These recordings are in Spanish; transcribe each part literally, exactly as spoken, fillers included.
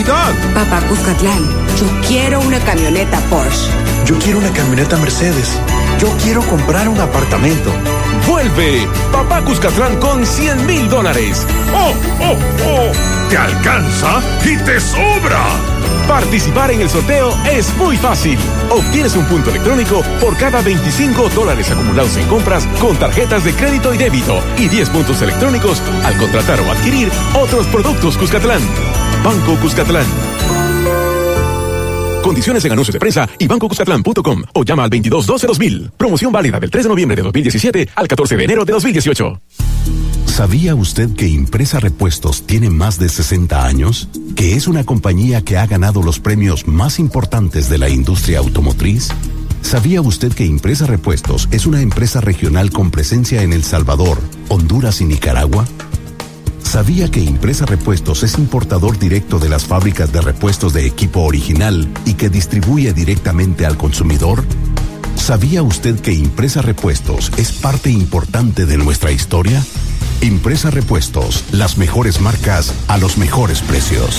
Navidad. Papá Cuscatlán, yo quiero una camioneta Porsche. Yo quiero una camioneta Mercedes. Yo quiero comprar un apartamento. Vuelve Papá Cuscatlán con cien mil dólares. ¡Oh, oh, oh! ¿Te alcanza y te sobra? Participar en el sorteo es muy fácil. Obtienes un punto electrónico por cada veinticinco dólares acumulados en compras con tarjetas de crédito y débito y diez puntos electrónicos al contratar o adquirir otros productos Cuscatlán. Banco Cuscatlán. Condiciones en anuncios de prensa y banco cuscatlán punto com o llama al veintidós doce dos mil. Promoción válida del tres de noviembre de dos mil diecisiete al catorce de enero de dos mil dieciocho. ¿Sabía usted que Impresa Repuestos tiene más de sesenta años? ¿Que es una compañía que ha ganado los premios más importantes de la industria automotriz? ¿Sabía usted que Impresa Repuestos es una empresa regional con presencia en El Salvador, Honduras y Nicaragua? ¿Sabía que Impresa Repuestos es importador directo de las fábricas de repuestos de equipo original y que distribuye directamente al consumidor? ¿Sabía usted que Impresa Repuestos es parte importante de nuestra historia? Impresa Repuestos, las mejores marcas a los mejores precios.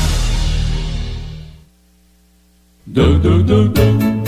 Do, do, do, do.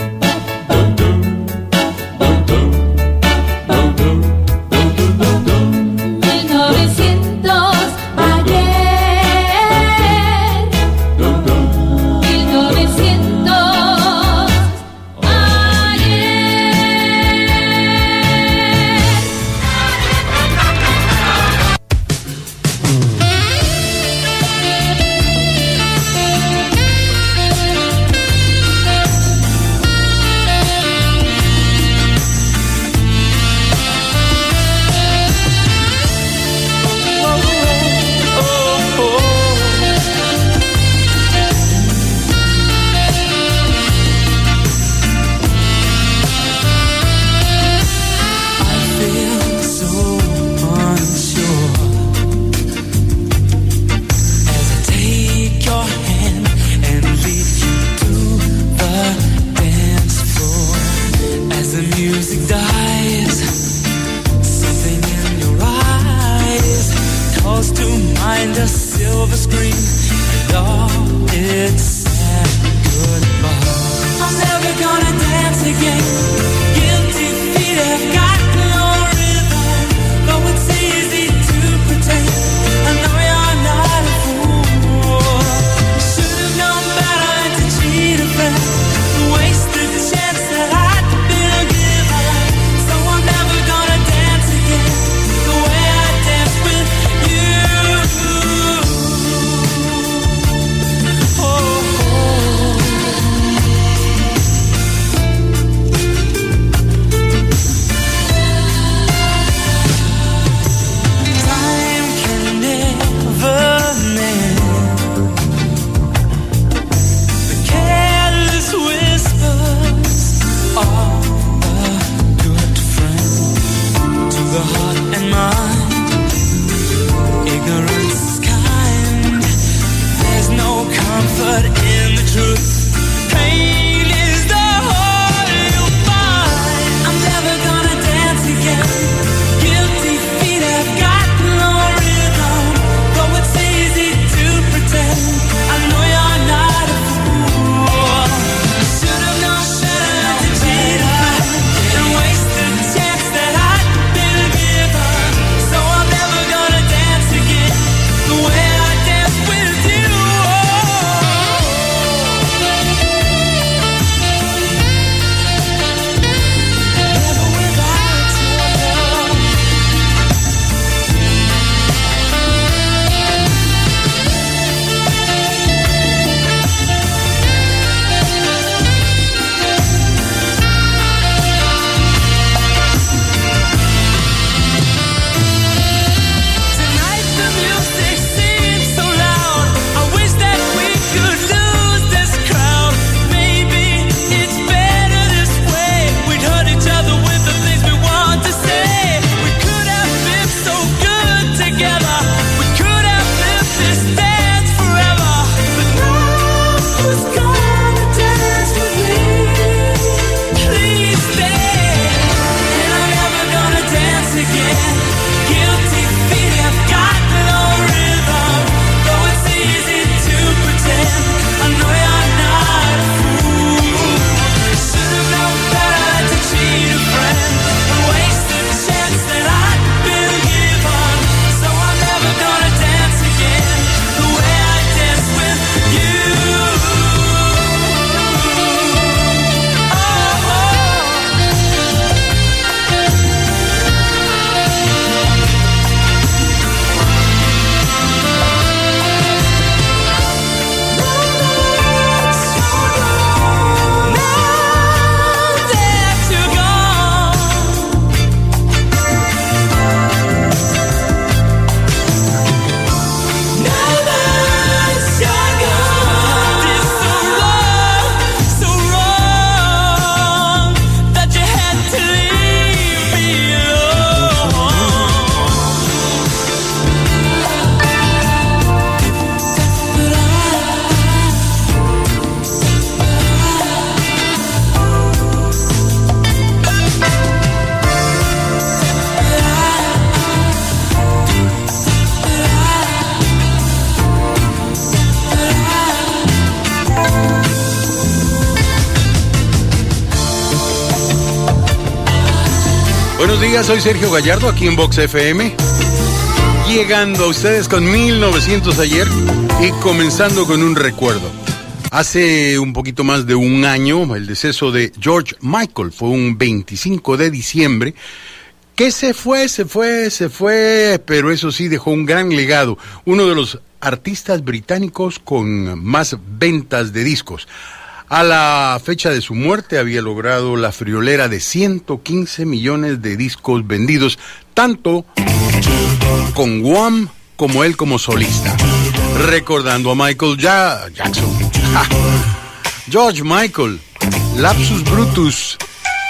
Buenos días, soy Sergio Gallardo aquí en Vox F M, llegando a ustedes con mil novecientos ayer y comenzando con un recuerdo. Hace un poquito más de un año, el deceso de George Michael fue un veinticinco de diciembre, que se fue, se fue, se fue, pero eso sí dejó un gran legado, uno de los artistas británicos con más ventas de discos. A la fecha de su muerte había logrado la friolera de ciento quince millones de discos vendidos, tanto con Wham como él como solista. Recordando a Michael ja- Jackson. Ja. George Michael, Lapsus Brutus.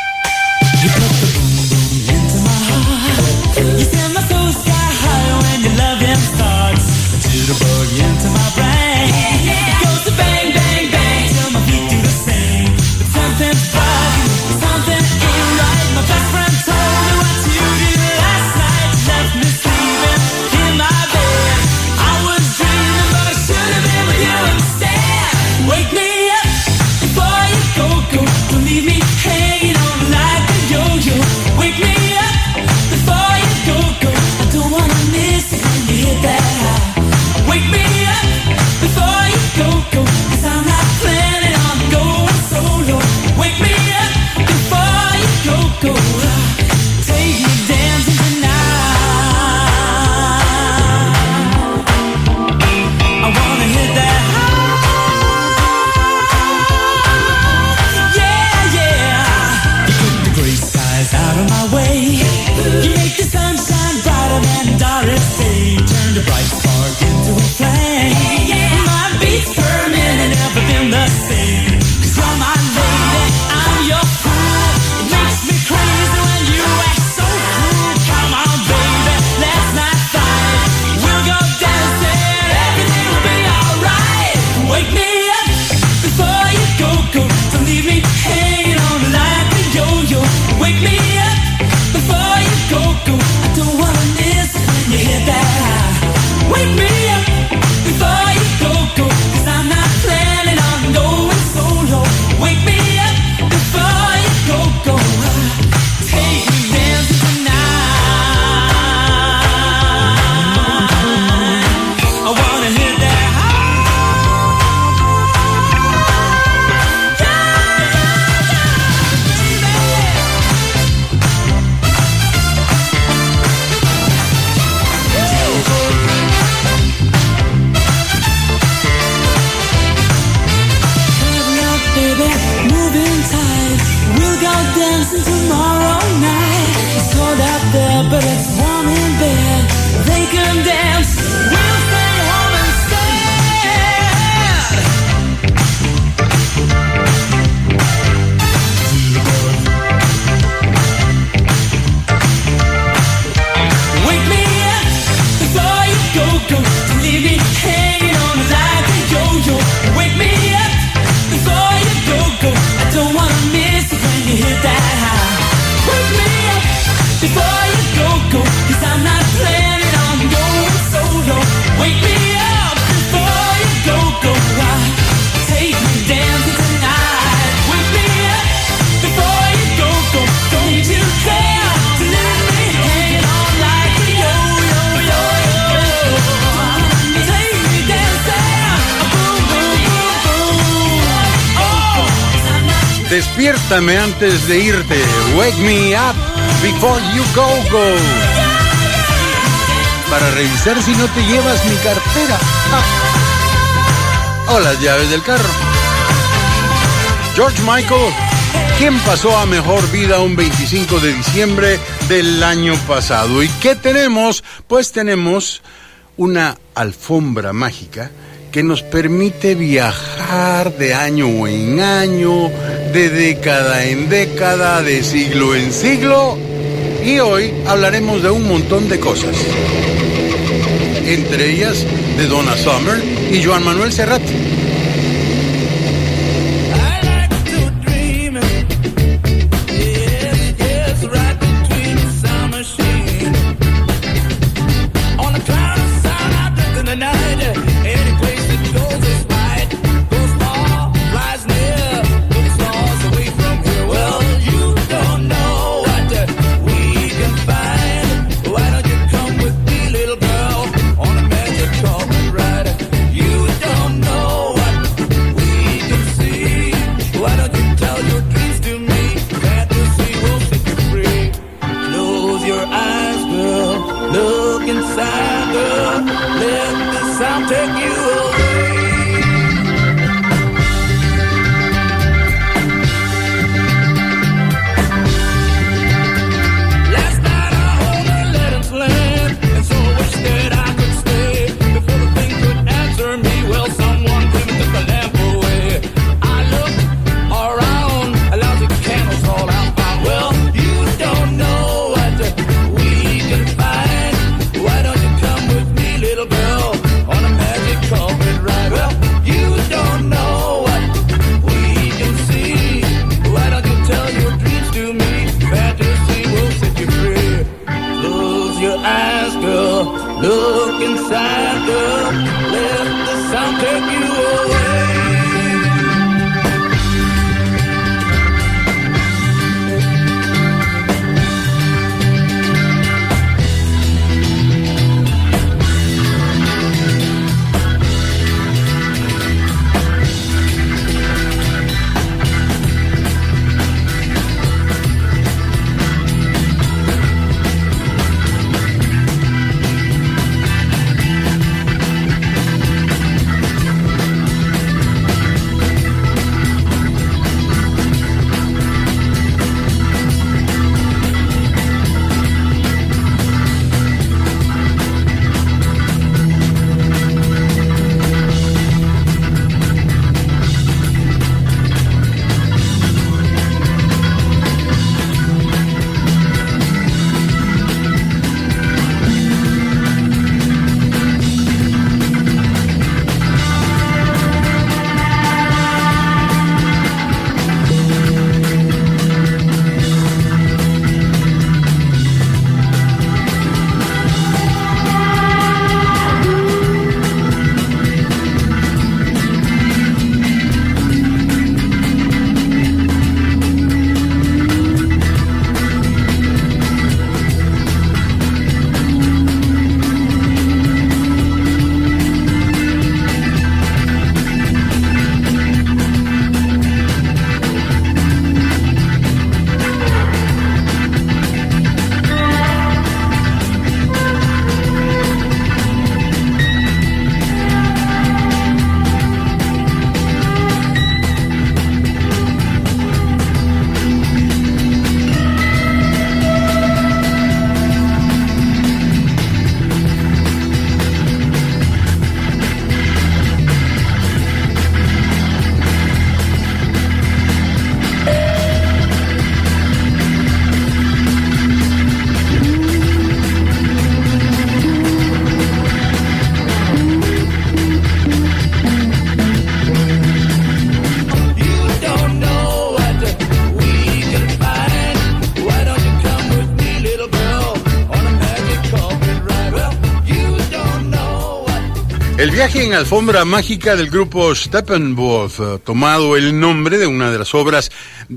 Despiértame antes de irte. Wake me up before you go, go. Para revisar si no te llevas mi cartera. Ah. O las llaves del carro. George Michael, ¿quién pasó a mejor vida un veinticinco de diciembre del año pasado? ¿Y qué tenemos? Pues tenemos una alfombra mágica que nos permite viajar de año en año, de década en década, de siglo en siglo, y hoy hablaremos de un montón de cosas, entre ellas de Donna Summer y Joan Manuel Serrat. Look inside, girl, let the sound take you away. El viaje en alfombra mágica del grupo Steppenwolf, uh, tomado el nombre de una de las obras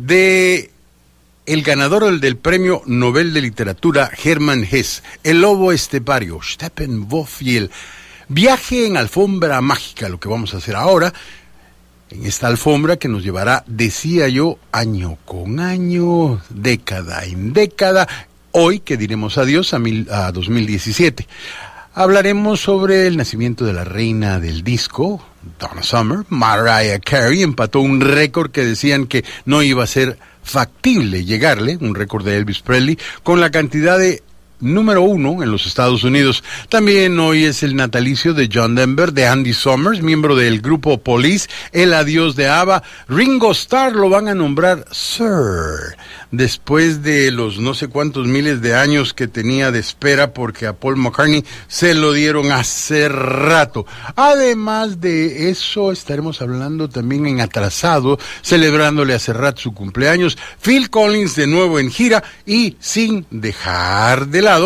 de el ganador del premio Nobel de Literatura, Hermann Hesse, El lobo estepario, Steppenwolf y el viaje en alfombra mágica, lo que vamos a hacer ahora, en esta alfombra que nos llevará, decía yo, año con año, década en década, hoy que diremos adiós a, mil, a dos mil diecisiete. Hablaremos sobre el nacimiento de la reina del disco, Donna Summer. Mariah Carey empató un récord que decían que no iba a ser factible llegarle, un récord de Elvis Presley, con la cantidad de número uno en los Estados Unidos. También hoy es el natalicio de John Denver, de Andy Summers, miembro del grupo Police, el adiós de ABBA. Ringo Starr lo van a nombrar Sir, después de los no sé cuántos miles de años que tenía de espera, porque a Paul McCartney se lo dieron hace rato. Además de eso, estaremos hablando también en atrasado, celebrándole a Serrat su cumpleaños, Phil Collins de nuevo en gira, y sin dejar de lado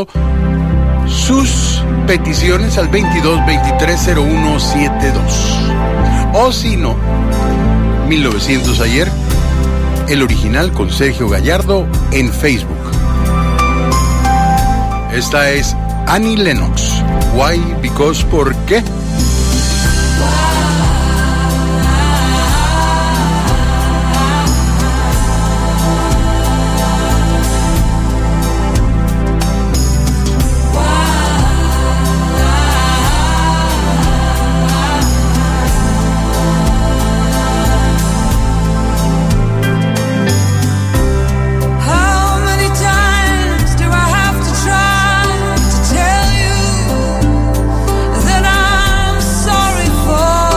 sus peticiones al veintidós veintitrés cero uno setenta y dos. O si no, mil novecientos ayer, el original con Sergio Gallardo en Facebook. Esta es Annie Lennox. Why? Because, ¿por qué? That I'm sorry for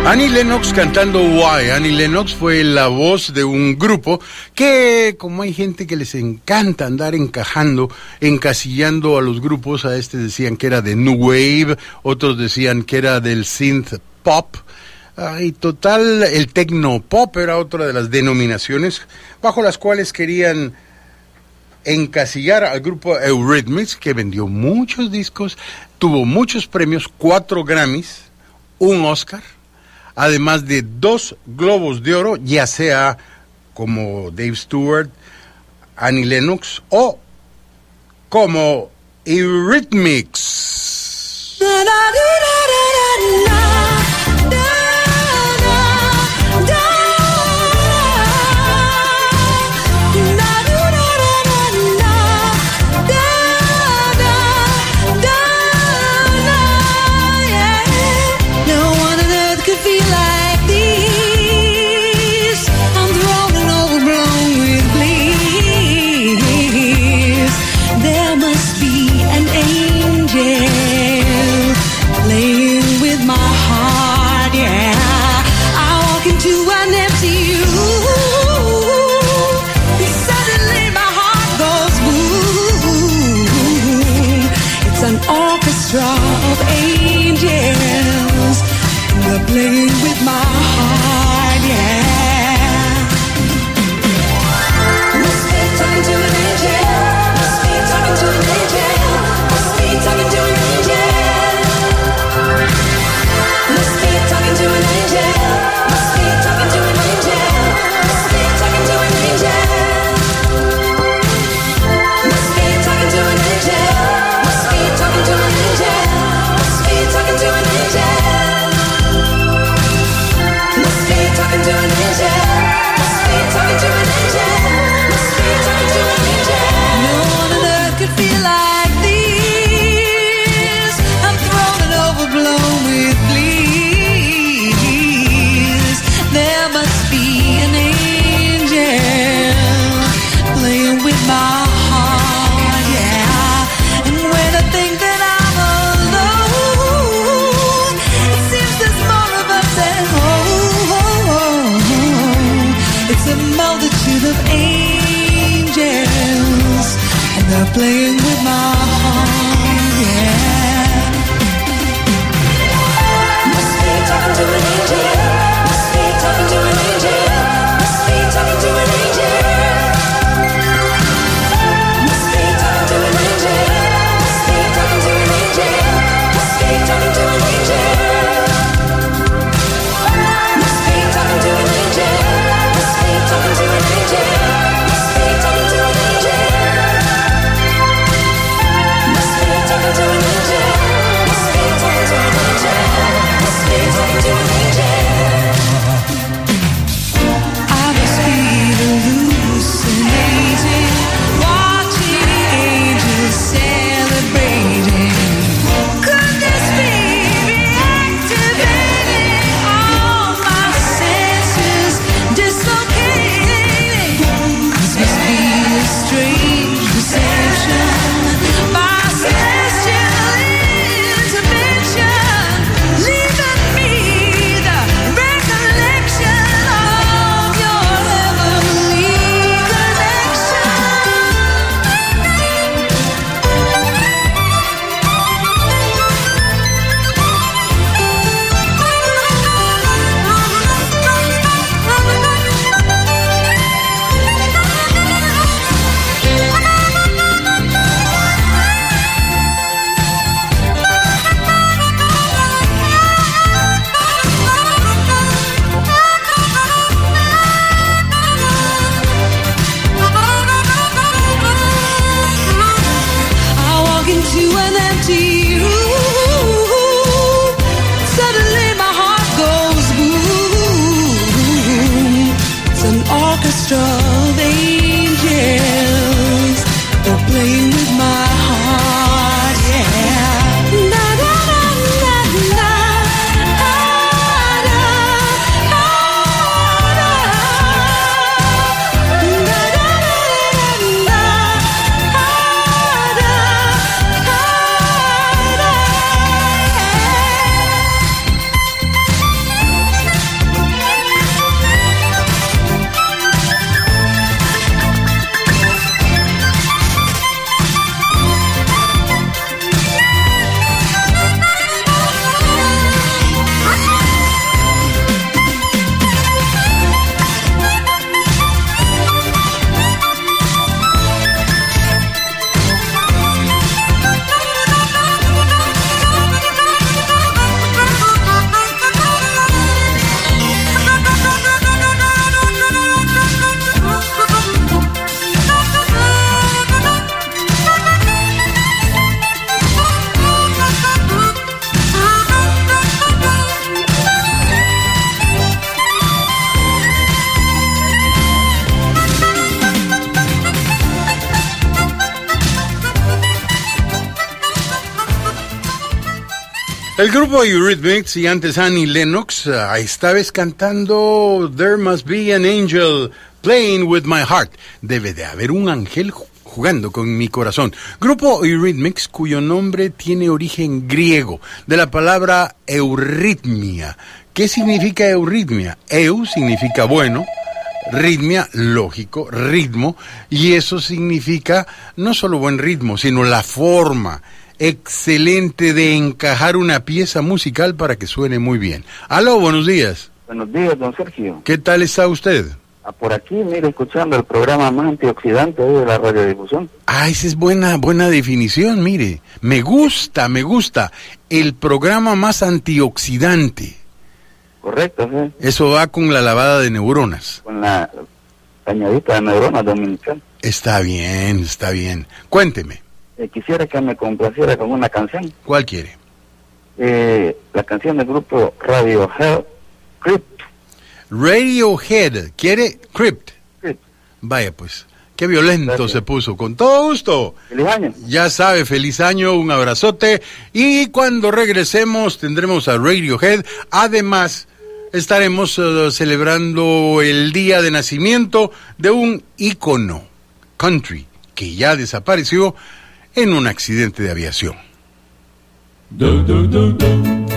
Annie Lennox cantando Why. Annie Lennox fue la voz de un grupo que, como hay gente que les encanta andar encajando, encasillando a los grupos, a este decían que era de New Wave, otros decían que era del synth pop, y total, el techno pop era otra de las denominaciones bajo las cuales querían encasillar al grupo Eurythmics, que vendió muchos discos, tuvo muchos premios, cuatro Grammys, un Oscar, además de dos Globos de Oro, ya sea como Dave Stewart, Annie Lennox o como Eurythmics. Playing with my heart, yeah. Must be talking to an angel. Must be talking to an angel. Must be talking to an angel. Must be talking to an angel. Must be talking to an angel. Must be talking to an angel. Must be talking to an angel. Must be talking to an angel. Must be talking to an angel. Talking to an angel, must be talking to an angel, must be talking to an angel. No one on earth could feel like this. I'm thrown and overblown with bliss. There must be an angel playing with my heart, yeah. And when I think that I'm alone, it seems there's more of us at home. It's a multitude of angels, and they're playing with my heart, yeah. Must be talking to an angel. Must be talking to an angel. Must be talking to an angel. Must be talking to an angel. Must be talking to an angel. Must be talking to an angel. Must be talking to an angel. Talking to an angel, must be talking to an angel. Must be talking to an angel, must be talking to an angel, must be talking to an angel. I must be hallucinating, watching angels celebrating. Could this be reactivating all my senses? Dislocating. This must be a strange deception. My celestial intervention, leaving me the recollection of your heavenly connection. I walk into an empty room. Suddenly my heart goes boom. It's an orchestra of angels. They're playing with my heart, yeah. Na na na na na. Ah, na, ah, na. Na na na na. Ah, na, ah, na. El grupo Eurythmics y antes Annie Lennox, uh, esta vez cantando There Must Be an Angel Playing With My Heart. Debe de haber un ángel jugando con mi corazón. Grupo Eurythmics, cuyo nombre tiene origen griego, de la palabra euritmia. ¿Qué significa euritmia? Eu significa bueno, ritmia, lógico, ritmo, y eso significa no solo buen ritmo, sino la forma excelente de encajar una pieza musical para que suene muy bien. Aló, buenos días. Buenos días, don Sergio. ¿Qué tal está usted? Ah, por aquí, mire, escuchando el programa más antioxidante de la radiodifusión. Ah, esa es buena, buena definición, mire. Me gusta, me gusta. El programa más antioxidante. Correcto, sí. Eso va con la lavada de neuronas. Con la añadita de neuronas dominical. Está bien, está bien. Cuénteme. Eh, quisiera que me complaciera con una canción. ¿Cuál quiere? Eh, la canción del grupo Radiohead, Crypt. Radiohead, ¿quiere? Crypt. Crypt. Vaya pues, qué violento Gracias. Se puso. Con todo gusto. Feliz año. Ya sabe, feliz año, un abrazote. Y cuando regresemos tendremos a Radiohead. Además, estaremos uh, celebrando el día de nacimiento de un ícono country que ya desapareció en un accidente de aviación. Do, do, do, do.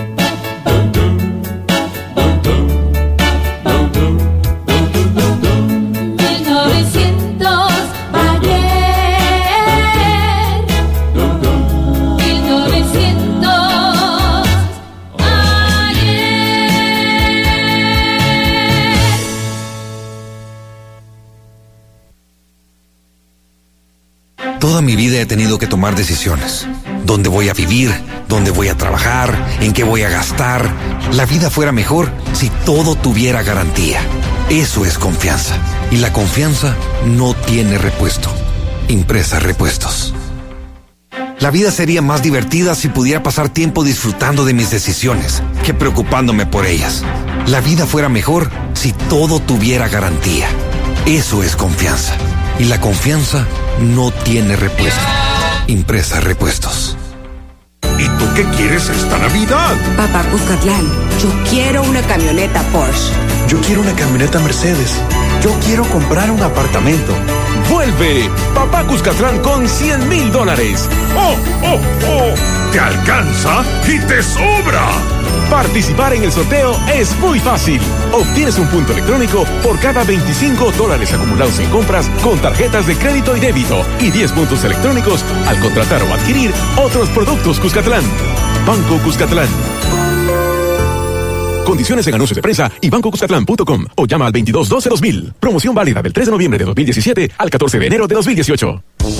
Toda mi vida he tenido que tomar decisiones. ¿Dónde voy a vivir? ¿Dónde voy a trabajar? ¿En qué voy a gastar? La vida fuera mejor si todo tuviera garantía. Eso es confianza. Y la confianza no tiene repuesto. Impresa Repuestos. La vida sería más divertida si pudiera pasar tiempo disfrutando de mis decisiones que preocupándome por ellas. La vida fuera mejor si todo tuviera garantía. Eso es confianza. Y la confianza no tiene repuesto. Impresa Repuestos. ¿Y tú qué quieres esta Navidad? Papá Cuscatlán, yo quiero una camioneta Porsche. Yo quiero una camioneta Mercedes. Yo quiero comprar un apartamento. Vuelve Papá Cuscatlán con cien mil dólares. ¡Oh, oh, oh! ¿Te alcanza y te sobra? Participar en el sorteo es muy fácil. Obtienes un punto electrónico por cada veinticinco dólares acumulados en compras con tarjetas de crédito y débito y diez puntos electrónicos al contratar o adquirir otros productos Cuscatlán. Banco Cuscatlán. Condiciones en anuncios de prensa y banco cuscatlán punto com o llama al veintidós doce dos mil. Promoción válida del tres de noviembre de dos mil diecisiete al catorce de enero de dos mil dieciocho.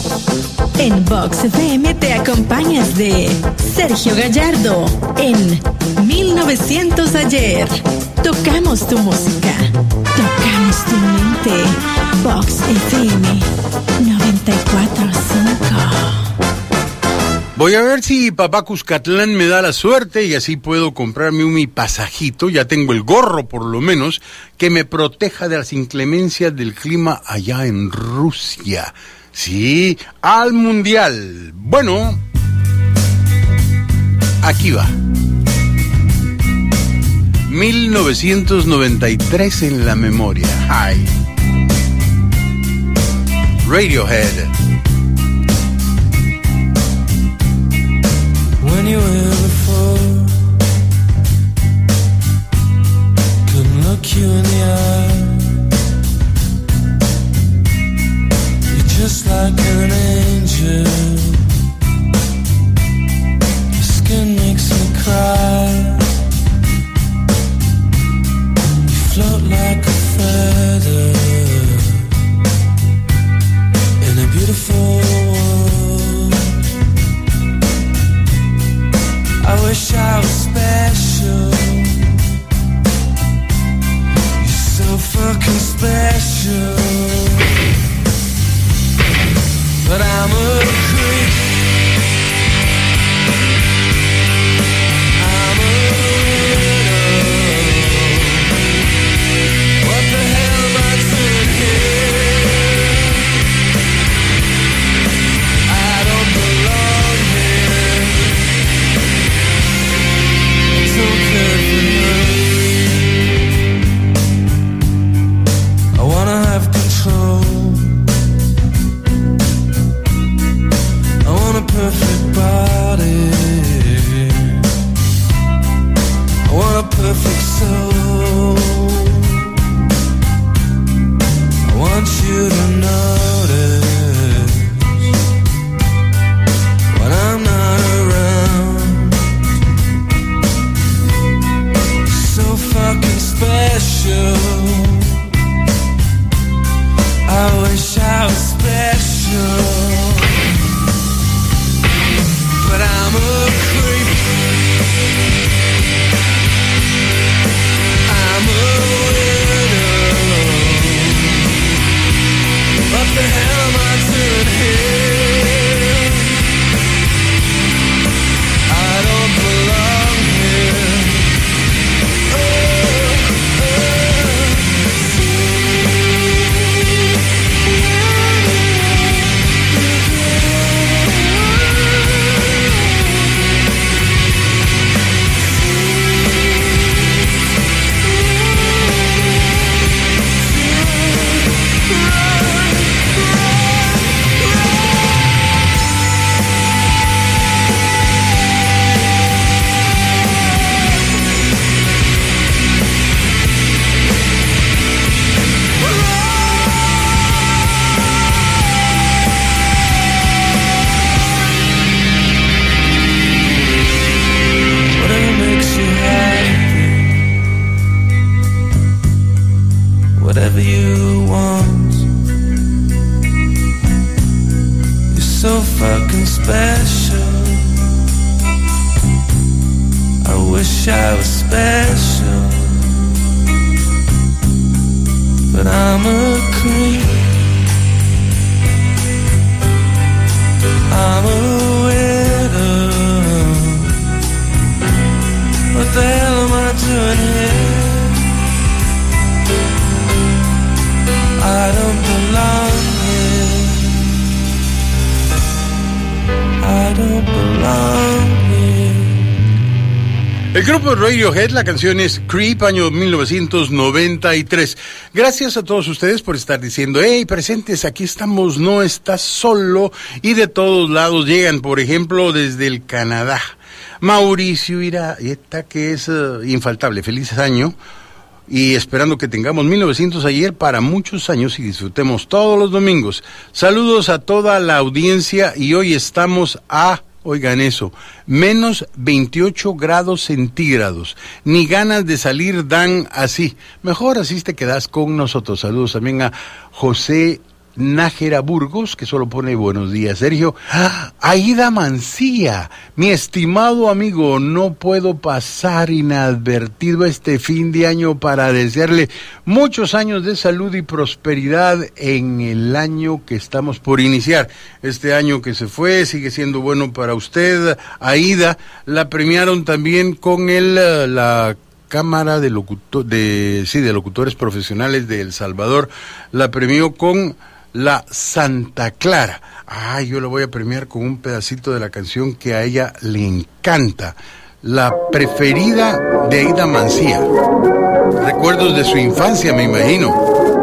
En Vox F M te acompañas de Sergio Gallardo en mil novecientos ayer. Tocamos tu música, tocamos tu mente. Vox F M noventa y cuatro punto cinco. Voy a ver si Papá Cuscatlán me da la suerte y así puedo comprarme un mi pasajito, ya tengo el gorro por lo menos, que me proteja de las inclemencias del clima allá en Rusia. Sí, al Mundial. Bueno, aquí va. mil novecientos noventa y tres en la memoria. Ay. Radiohead. When you were before, couldn't look you in the eye. You're just like an angel. Your skin makes me cry. You float like a feather in a beautiful world. I wish I was special. You're so fucking special. But I'm a creep. I'm a widow. What the hell am I doing here? I don't belong here. so fucking special. I wish I was special, but I'm a creep. I'm a widow. What the hell am I doing here? I don't belong here. I don't belong here. El grupo Radiohead, la canción es Creep, año mil novecientos noventa y tres. Gracias a todos ustedes por estar diciendo, hey, presentes, aquí estamos, no estás solo. Y de todos lados llegan, por ejemplo, desde el Canadá. Mauricio Iraeta, que es uh, infaltable, feliz año. Y esperando que tengamos mil novecientos ayer para muchos años y disfrutemos todos los domingos. Saludos a toda la audiencia y hoy estamos a... Oigan eso, menos veintiocho grados centígrados. Ni ganas de salir dan así. Mejor así te quedas con nosotros. Saludos también a José Nájera Burgos, que solo pone buenos días, Sergio. ¡Ah! Aida Mancía, mi estimado amigo, no puedo pasar inadvertido este fin de año para desearle muchos años de salud y prosperidad en el año que estamos por iniciar. Este año que se fue sigue siendo bueno para usted, Aida. La premiaron también con el, la Cámara de, locuto, de, sí, de Locutores Profesionales de El Salvador, la premió con la Santa Clara. Ay, yo la voy a premiar con un pedacito de la canción que a ella le encanta, la preferida de Aida Mancía. Recuerdos de su infancia, me imagino.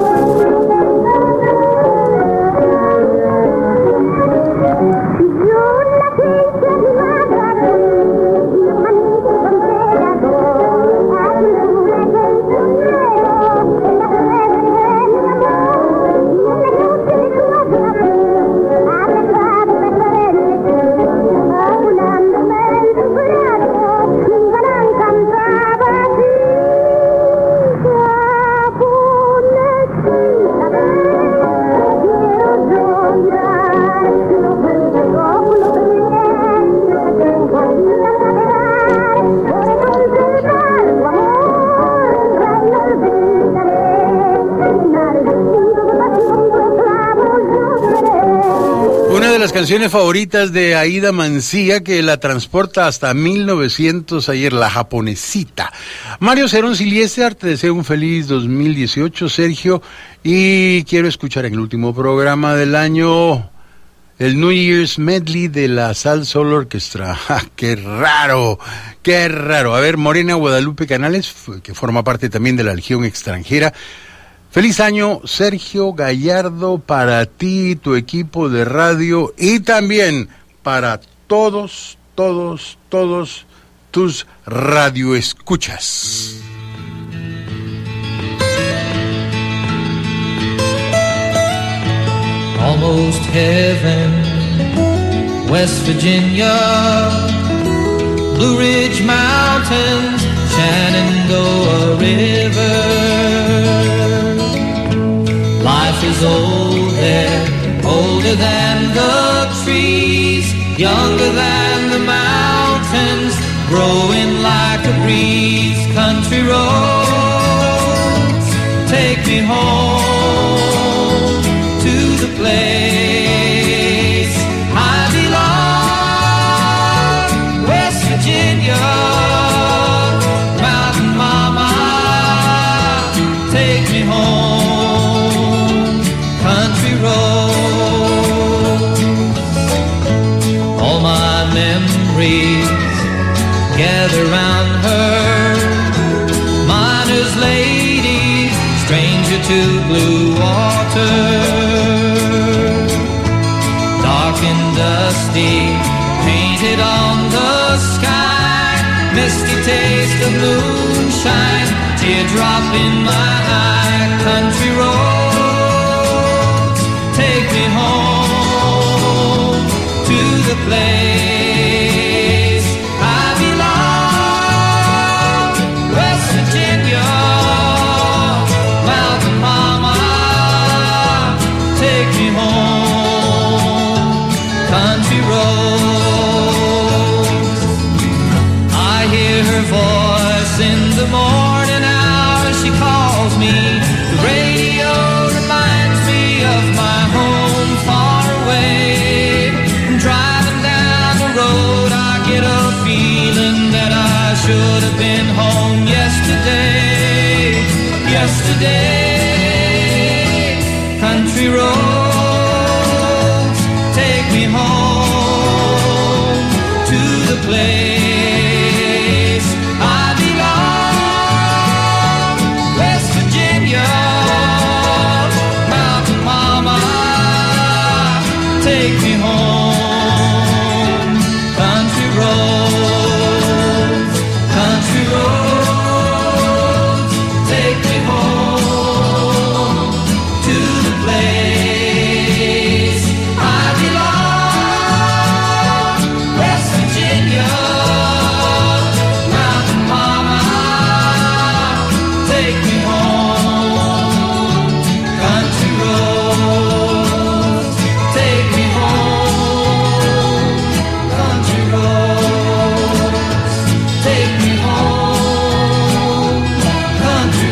Canciones favoritas de Aida Mancía, que la transporta hasta mil novecientos ayer, la japonesita. Mario Cerón Siliesar, te deseo un feliz dos mil dieciocho, Sergio, y quiero escuchar en el último programa del año el New Year's Medley de la Sal Soul Orchestra. ¡Ja, qué raro! ¡Qué raro! A ver, Morena Guadalupe Canales, que forma parte también de la Legión Extranjera. Feliz año, Sergio Gallardo, para ti, tu equipo de radio y también para todos, todos, todos tus radioescuchas. Almost heaven, West Virginia, Blue Ridge Mountains, Shenandoah River. Life is old there, older than the trees, younger than the mountains, growing like a breeze. Country roads, take me home to the place I belong, West Virginia, Mountain Mama, take me home, country roads. All my memories gather round her, miner's lady, stranger to blue water, dark and dusty, painted on the sky, misty taste of moonshine, teardrop in my eye. Country roads, take me home to the place I belong, West Virginia, Mountain Mama, take me home, country roads. I hear her voice in the morning hours, she calls me. The radio reminds me of my home far away. Driving down the road, I get a feeling that I should have been home yesterday, yesterday. Country roads, take me home to the place I belong, West Virginia, Mountain Mama, take me home. Country roads, country roads, take me home to the place I belong, West Virginia, Mountain Mama, take me home. Country roads, take me home. Country roads, take me home. Country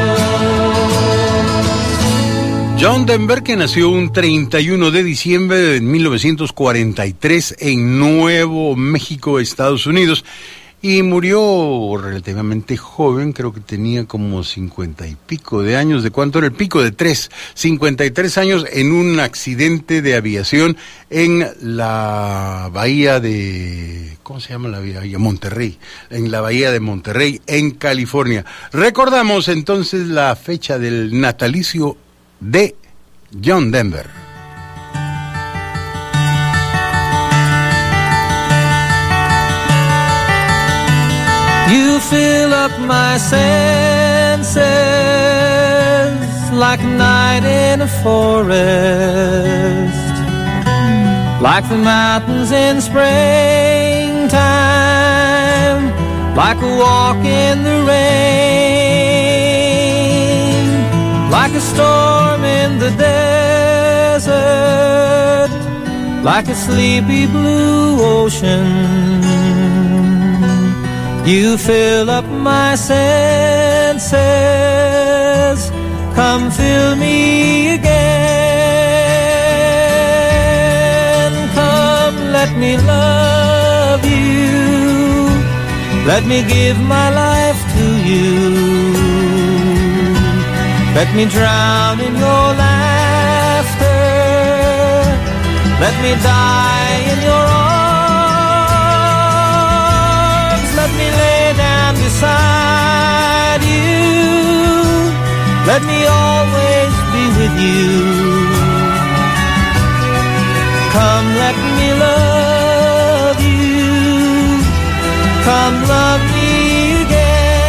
roads. John Denver, que nació un treinta y uno de diciembre de mil novecientos cuarenta y tres en Nuevo México, Estados Unidos, y murió relativamente joven, creo que tenía como cincuenta y pico de años. ¿De cuánto era el pico? De tres, cincuenta y tres años, en un accidente de aviación en la bahía de, ¿cómo se llama la bahía? Monterrey, en la bahía de Monterrey, en California. Recordamos entonces la fecha del natalicio de John Denver. You fill up my senses like a night in a forest, like the mountains in springtime, like a walk in the rain, like a storm in the desert, like a sleepy blue ocean. You fill up my senses, come fill me again. Come, let me love you, let me give my life to you. Let me drown in your laughter, let me die in your arms. Let me lay down beside you, let me always be with you. Come, let me love you, come love me again.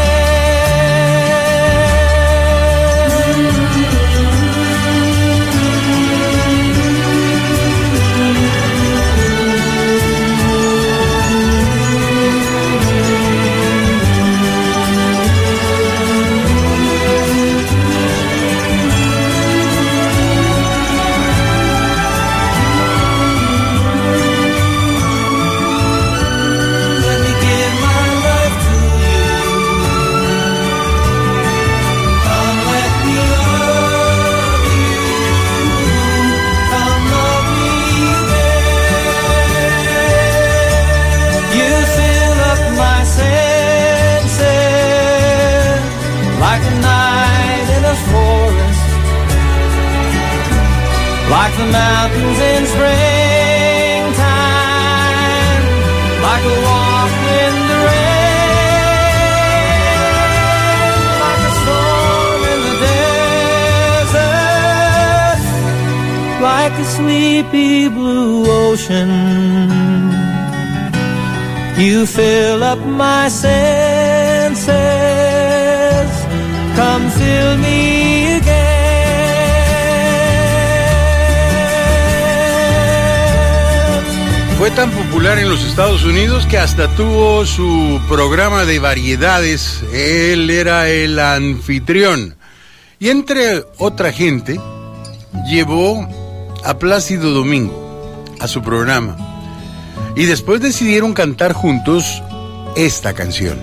Like the mountains in springtime, like a walk in the rain, like a storm in the desert, like a sleepy blue ocean. You fill up my senses, come fill me again. Fue tan popular en los Estados Unidos que hasta tuvo su programa de variedades. Él era el anfitrión. Y entre otra gente, llevó a Plácido Domingo, a su programa. Y después decidieron cantar juntos esta canción.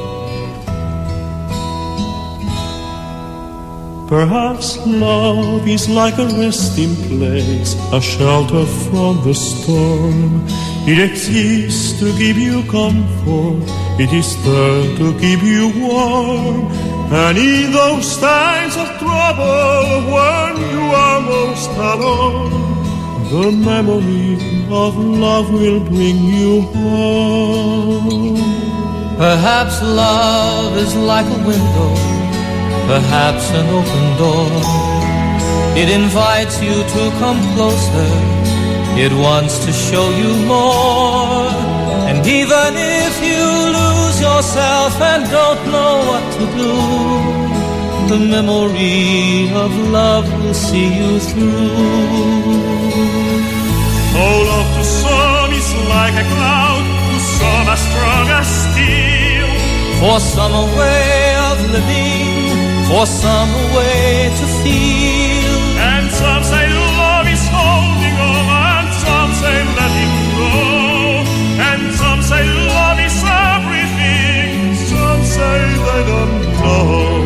Perhaps love is like a resting place, a shelter from the storm. It exists to give you comfort, it is there to keep you warm. And in those times of trouble, when you are most alone, the memory of love will bring you home. Perhaps love is like a window, perhaps an open door. It invites you to come closer, it wants to show you more. And even if you lose yourself and don't know what to do, the memory of love will see you through. Oh, love to some is like a cloud, to some as strong as steel. For some a way of living, for some a way to feel. And some say love is holding on, and some say letting go. And some say love is everything, some say they don't know.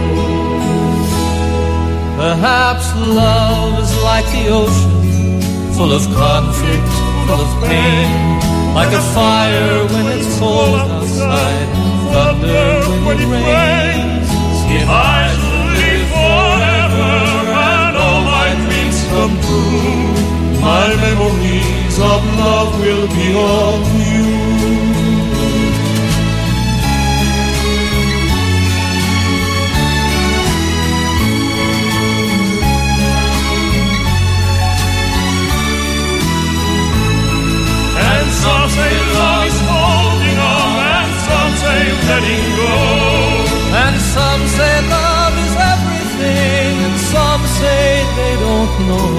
Perhaps love is like the ocean, full of conflict, full of pain. Like a fire when it's cold outside, thunder when it rains. If I should live forever and all my dreams come true, my memories of love will be of you. And some say love is holding on, and some say letting go. And some say love is everything, and some say they don't know.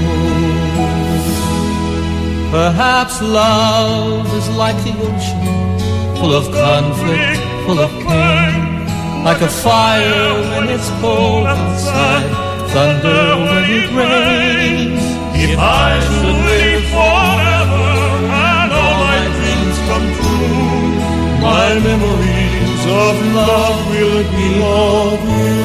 Perhaps love is like the ocean, full of conflict, full of pain. Like a fire when it's cold outside, thunder when it rains. If I should live forever and all my dreams come true, my memories of love will be of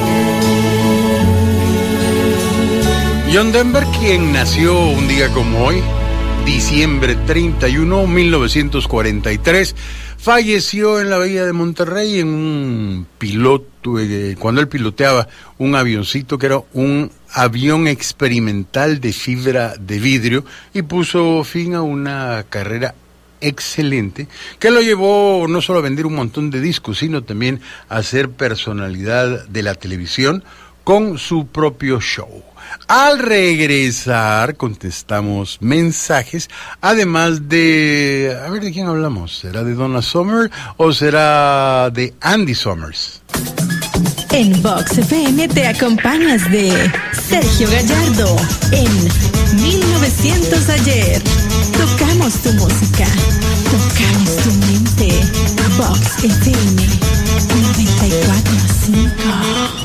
you. John Denver, quien nació un día como hoy, diciembre treinta y uno, mil novecientos cuarenta y tres, falleció en la bahía de Monterrey en un piloto, eh, cuando él piloteaba un avioncito que era un avión experimental de fibra de vidrio, y puso fin a una carrera excelente que lo llevó no solo a vender un montón de discos, sino también a ser personalidad de la televisión con su propio show. Al regresar contestamos mensajes, además de... A ver, ¿de quién hablamos? ¿Será de Donna Summer o será de Andy Summers? En Vox F M te acompañas de Sergio Gallardo en mil novecientos ayer. Tocamos tu música, tocamos tu mente. Vox F M noventa y cuatro punto cinco.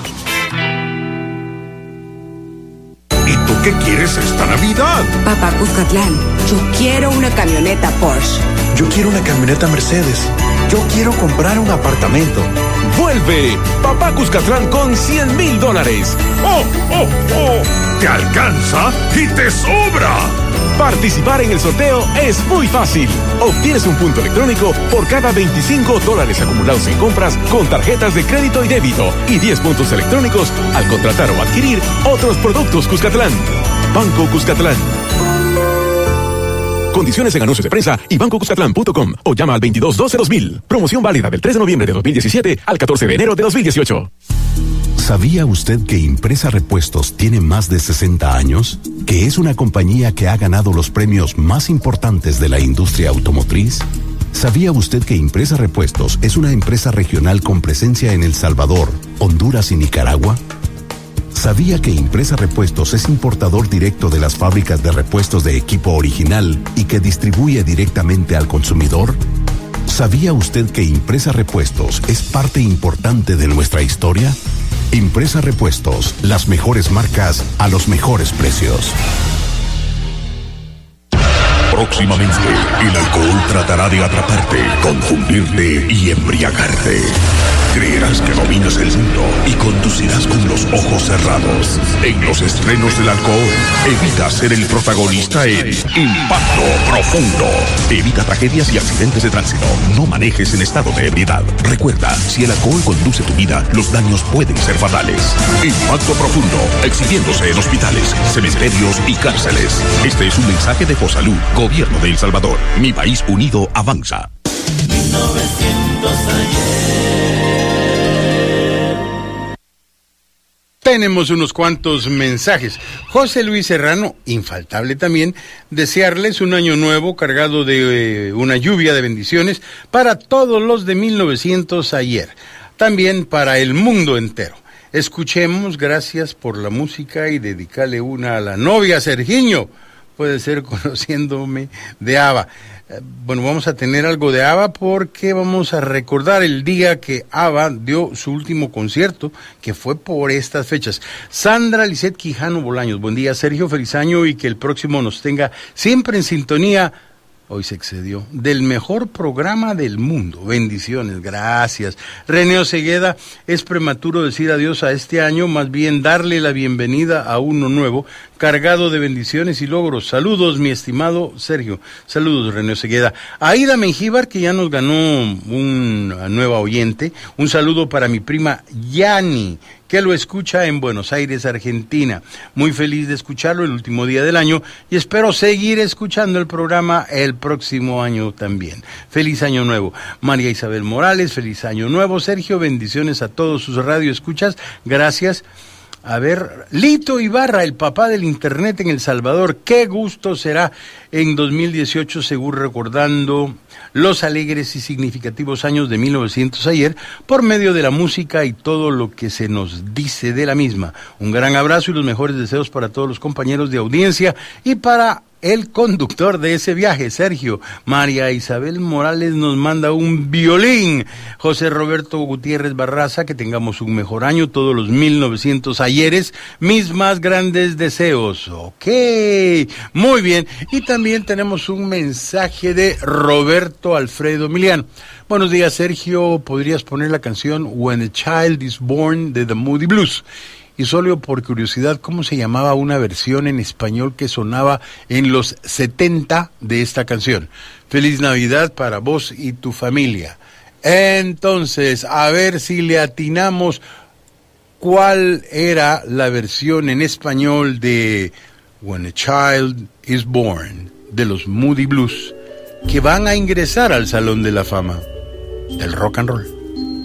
¿Y tú qué quieres esta Navidad? Papá Cuscatlán, yo quiero una camioneta Porsche. Yo quiero una camioneta Mercedes. Yo quiero comprar un apartamento. Vuelve Papá Cuscatlán con cien mil dólares. ¡Oh, oh, oh! ¿Te alcanza y te sobra? Participar en el sorteo es muy fácil. Obtienes un punto electrónico por cada veinticinco dólares acumulados en compras con tarjetas de crédito y débito y diez puntos electrónicos al contratar o adquirir otros productos Cuscatlán. Banco Cuscatlán. Condiciones en anuncios de prensa y banco cuscatlán punto com o llama al veintidós doce dos mil. Promoción válida del tres de noviembre de dos mil diecisiete al catorce de enero de dos mil dieciocho. ¿Sabía usted que Impresa Repuestos tiene más de sesenta años? ¿Que es una compañía que ha ganado los premios más importantes de la industria automotriz? ¿Sabía usted que Impresa Repuestos es una empresa regional con presencia en El Salvador, Honduras y Nicaragua? ¿Sabía que Impresa Repuestos es importador directo de las fábricas de repuestos de equipo original y que distribuye directamente al consumidor? ¿Sabía usted que Impresa Repuestos es parte importante de nuestra historia? Impresa Repuestos, las mejores marcas a los mejores precios. Próximamente, el alcohol tratará de atraparte, confundirte y embriagarte. Creerás que dominas el mundo y conducirás con los ojos cerrados. En los estrenos del alcohol, evita ser el protagonista en Impacto Profundo. Evita tragedias y accidentes de tránsito. No manejes en estado de ebriedad. Recuerda, si el alcohol conduce tu vida, los daños pueden ser fatales. Impacto Profundo, exhibiéndose en hospitales, cementerios y cárceles. Este es un mensaje de Fosalud, Gobierno de El Salvador. Mi país unido avanza. mil novecientos ayer. Tenemos unos cuantos mensajes. José Luis Serrano, infaltable también, desearles un año nuevo cargado de eh, una lluvia de bendiciones para todos los de mil novecientos ayer. También para el mundo entero. Escuchemos, gracias por la música y dedicarle una a la novia Sergiño. Puede ser conociéndome de ABBA. Eh, bueno, vamos a tener algo de ABBA porque vamos a recordar el día que ABBA dio su último concierto, que fue por estas fechas. Sandra Lisset Quijano Bolaños, buen día Sergio, feliz año y que el próximo nos tenga siempre en sintonía. Hoy se excedió, del mejor programa del mundo. Bendiciones, gracias. René Osegueda, es prematuro decir adiós a este año, más bien darle la bienvenida a uno nuevo, cargado de bendiciones y logros. Saludos, mi estimado Sergio. Saludos, René Osegueda. Aida Mengíbar, que ya nos ganó una nueva oyente. Un saludo para mi prima Yani, que lo escucha en Buenos Aires, Argentina. Muy feliz de escucharlo el último día del año y espero seguir escuchando el programa el próximo año también. Feliz año nuevo. María Isabel Morales, feliz año nuevo. Sergio, bendiciones a todos sus radioescuchas. Gracias. A ver, Lito Ibarra, el papá del internet en El Salvador. Qué gusto será en dos mil dieciocho, seguro recordando los alegres y significativos años de mil novecientos ayer, por medio de la música y todo lo que se nos dice de la misma. Un gran abrazo y los mejores deseos para todos los compañeros de audiencia y para el conductor de ese viaje, Sergio. María Isabel Morales nos manda un violín. José Roberto Gutiérrez Barraza, que tengamos un mejor año, todos los mil novecientos ayeres, mis más grandes deseos. Ok, muy bien. Y también tenemos un mensaje de Roberto Alfredo Miliano. Buenos días, Sergio, ¿podrías poner la canción When a Child is Born de The Moody Blues? Y solo por curiosidad, ¿cómo se llamaba una versión en español que sonaba en los setenta de esta canción? Feliz Navidad para vos y tu familia. Entonces, a ver si le atinamos cuál era la versión en español de When a Child is Born de los Moody Blues, que van a ingresar al Salón de la Fama del Rock and Roll.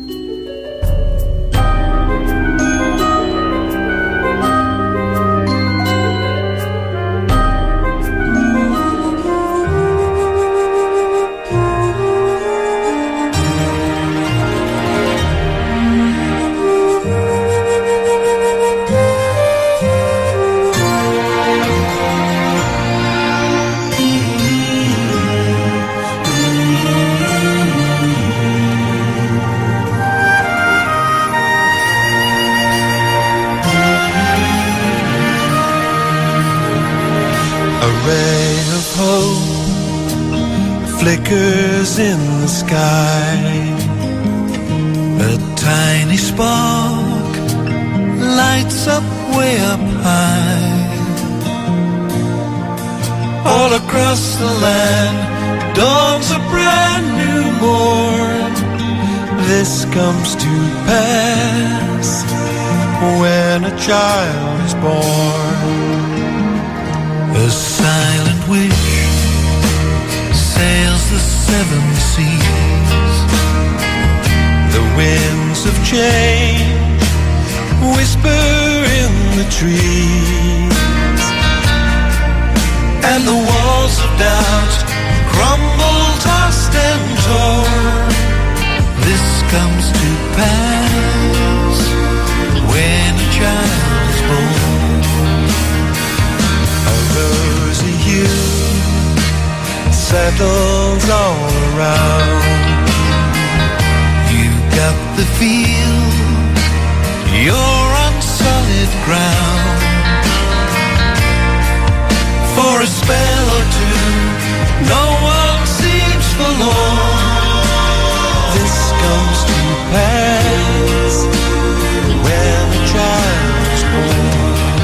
Flickers in the sky, a tiny spark lights up way up high. All across the land dawns a brand new morn. This comes to pass when a child is born. A silent wish sails the seven seas. The winds of change whisper in the trees, and the walls of doubt crumble, tossed and torn. This comes to pass when a child is born. A rosy hue settles all around. You got the feel you're on solid ground. For a spell or two no one seems forlorn. This comes to pass when a child is born.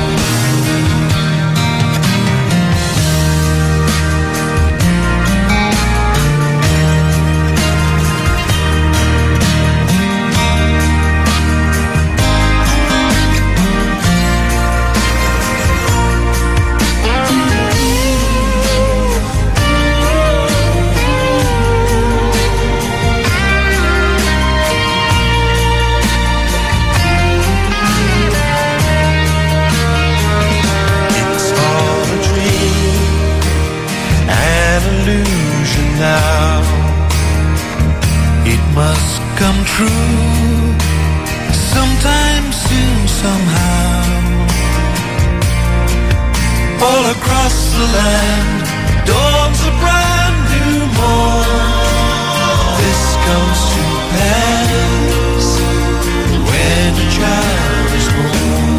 Now it must come true sometime soon, somehow. All across the land dawns a brand new morn. This comes to pass when a child is born.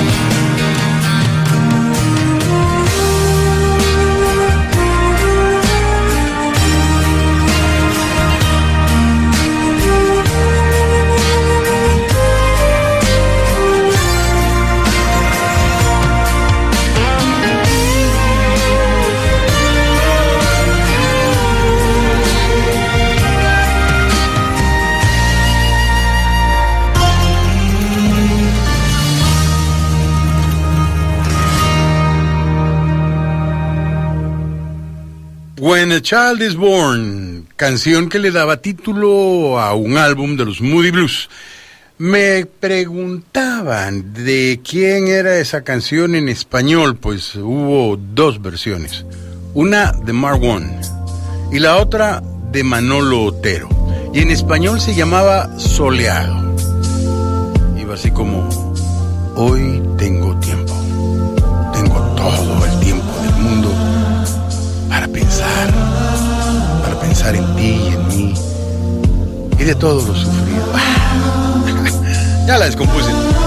When a Child is Born, canción que le daba título a un álbum de los Moody Blues. Me preguntaban de quién era esa canción en español, pues hubo dos versiones. Una de Mark One y la otra de Manolo Otero. Y en español se llamaba Soleado. Iba así como: hoy tengo tiempo, tengo todo el tiempo del mundo para pensar, para pensar en ti y en mí, y de todo lo sufrido. Ya la descompuse.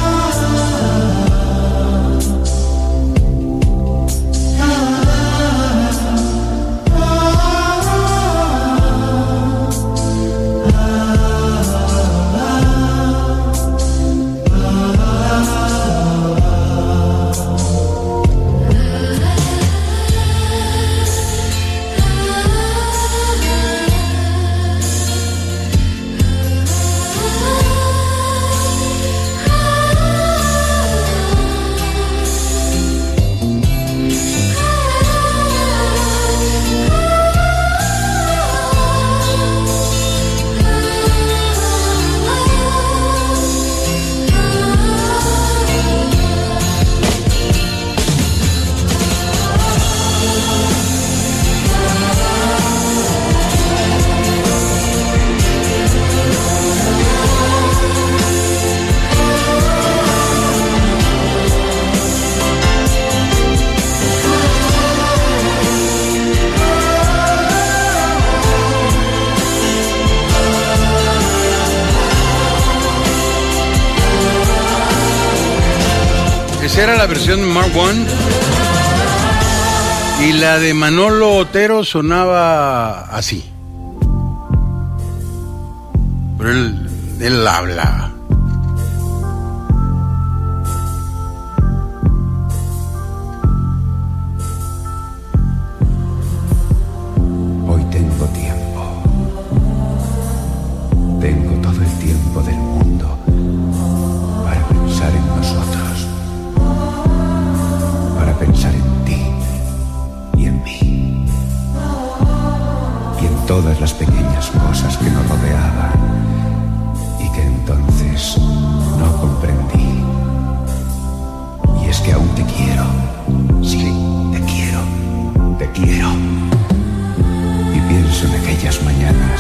Era la versión de Mark One y la de Manolo Otero sonaba así, pero él, él hablaba. Hoy tengo tiempo, tengo todo el tiempo del mundo para pensar en nosotros, pensar en ti y en mí y en todas las pequeñas cosas que nos rodeaban y que entonces no comprendí. Y es que aún te quiero, sí, te quiero, te quiero. Y pienso en aquellas mañanas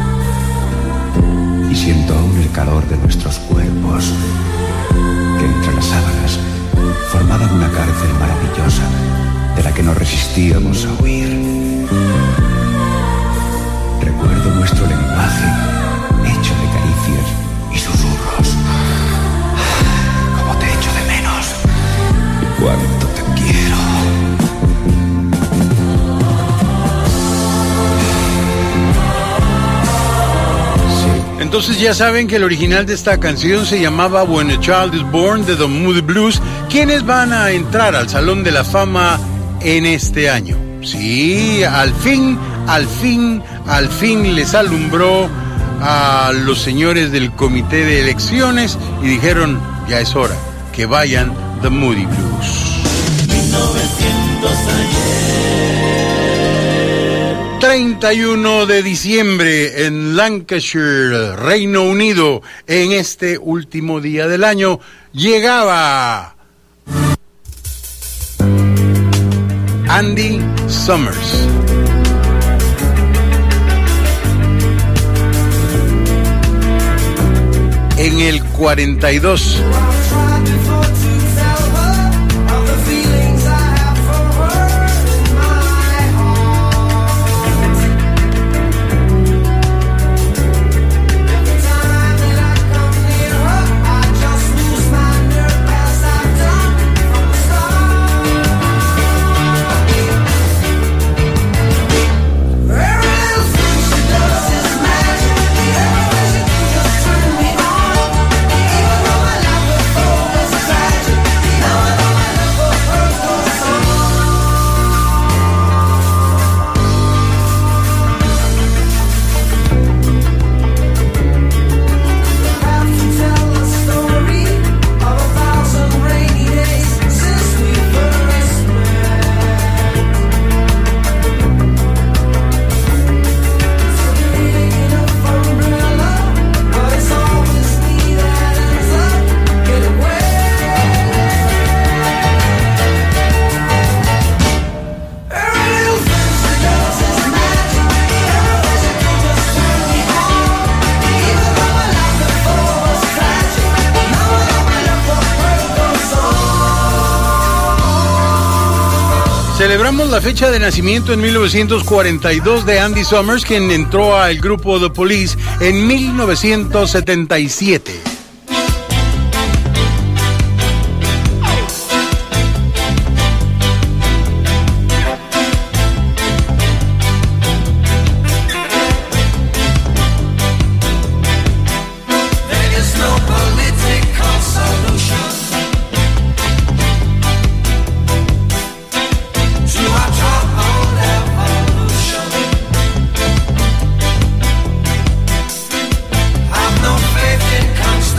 y siento aún el calor de nuestros cuerpos que entre las sábanas formaban una cárcel maravillosa de la que nos resistíamos a huir. Recuerdo nuestro lenguaje hecho de caricias y susurros. Cómo te echo de menos y cuánto te quiero. Entonces ya saben que el original de esta canción se llamaba When a Child is Born de The Moody Blues, quienes van a entrar al Salón de la Fama en este año. Sí, al fin, al fin, al fin les alumbró a los señores del comité de elecciones y dijeron, ya es hora que vayan The Moody Blues. mil novecientos ayer. treinta y uno de diciembre en Lancashire, Reino Unido, en este último día del año, llegaba Andy Summers. En el cuarenta y dos. Celebramos la fecha de nacimiento en mil novecientos cuarenta y dos de Andy Summers, quien entró al grupo The Police en mil novecientos setenta y siete. Have no faith in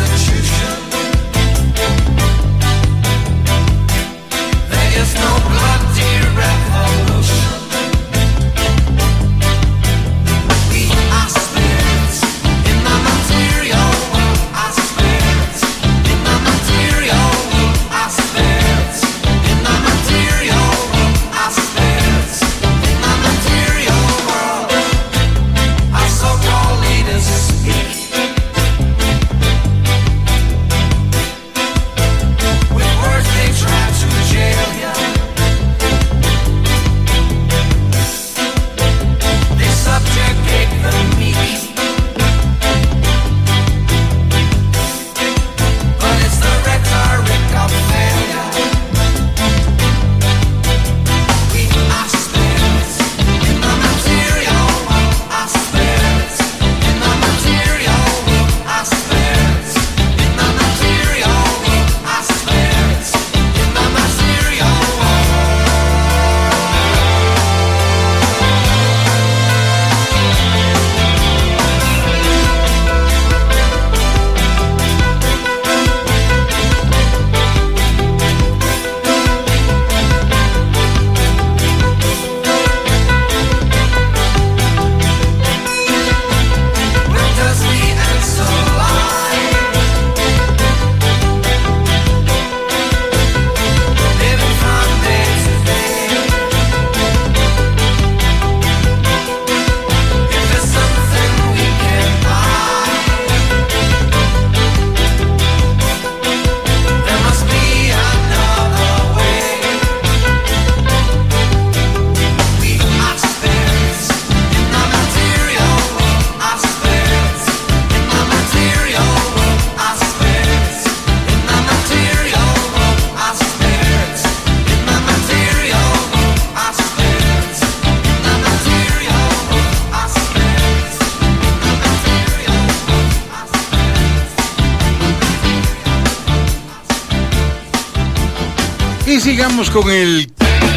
Y sigamos con el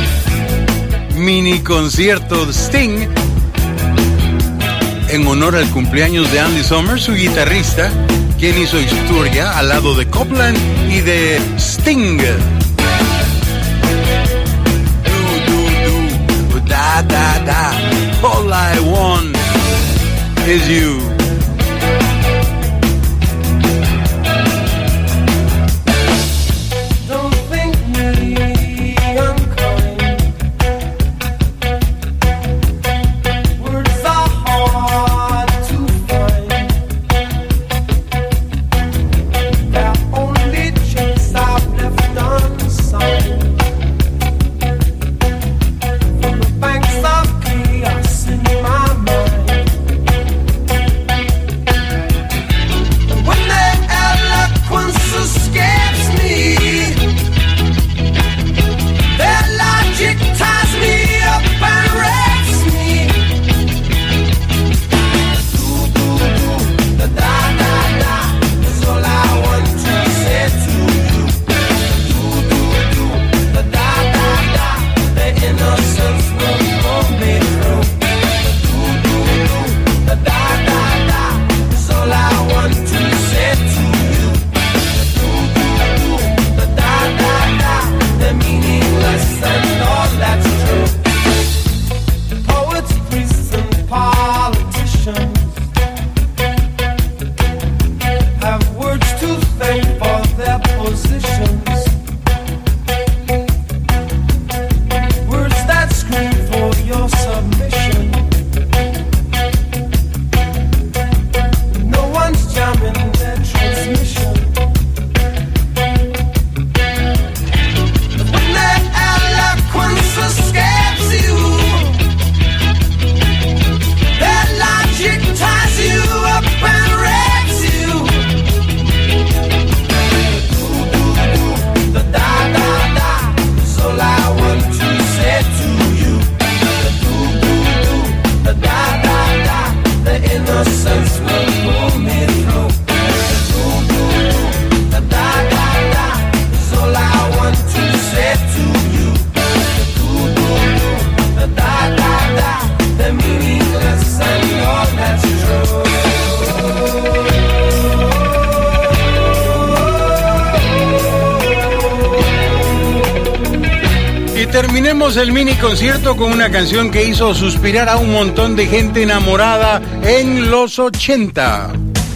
mini concierto de Sting en honor al cumpleaños de Andy Summers, su guitarrista, quien hizo historia al lado de Copland y de Sting. Do, do, do, da, da, da. All I want is you. Terminemos el mini concierto con una canción que hizo suspirar a un montón de gente enamorada en los ochenta.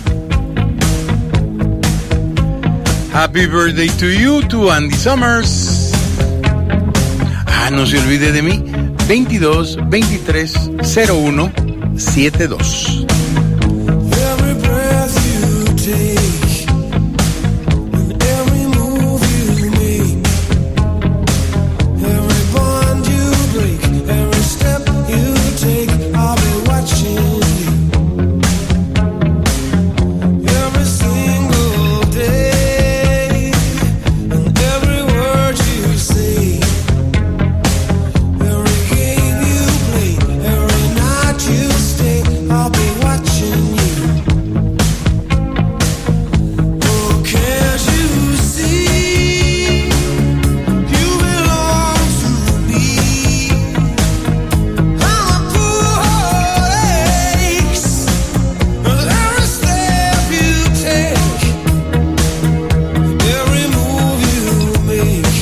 Happy Birthday to You, to Andy Summers. Ah, no se olvide de mí. veintidós veintitrés cero uno setenta y dos. Every breath you take, and every move you make, every bond you break, every step you take, I'll be watching you. Every single day, and every word you say, every game you play, every night you stay, I'll be watching you. Oh, can't you see? You belong to me. I'm a fool who aches with every step you take, every move you make,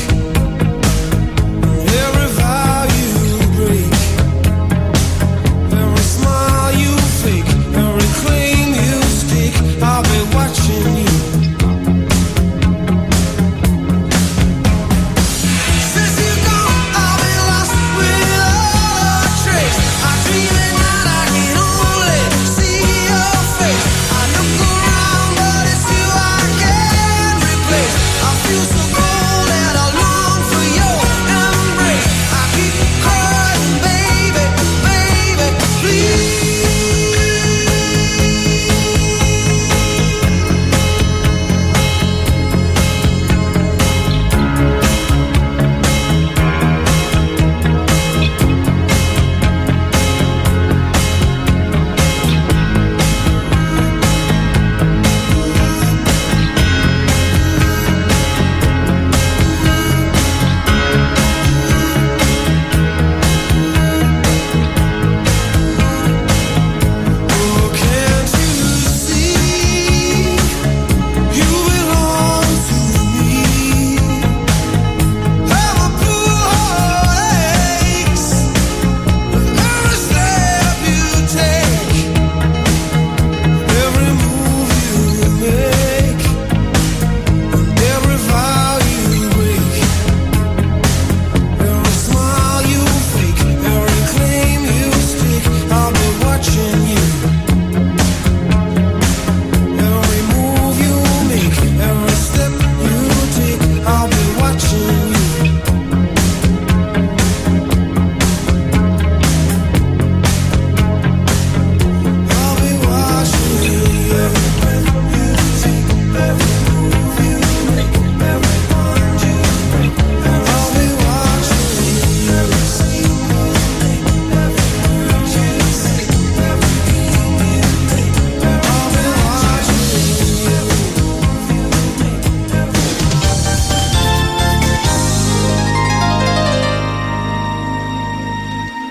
every vow you break, every smile you fake.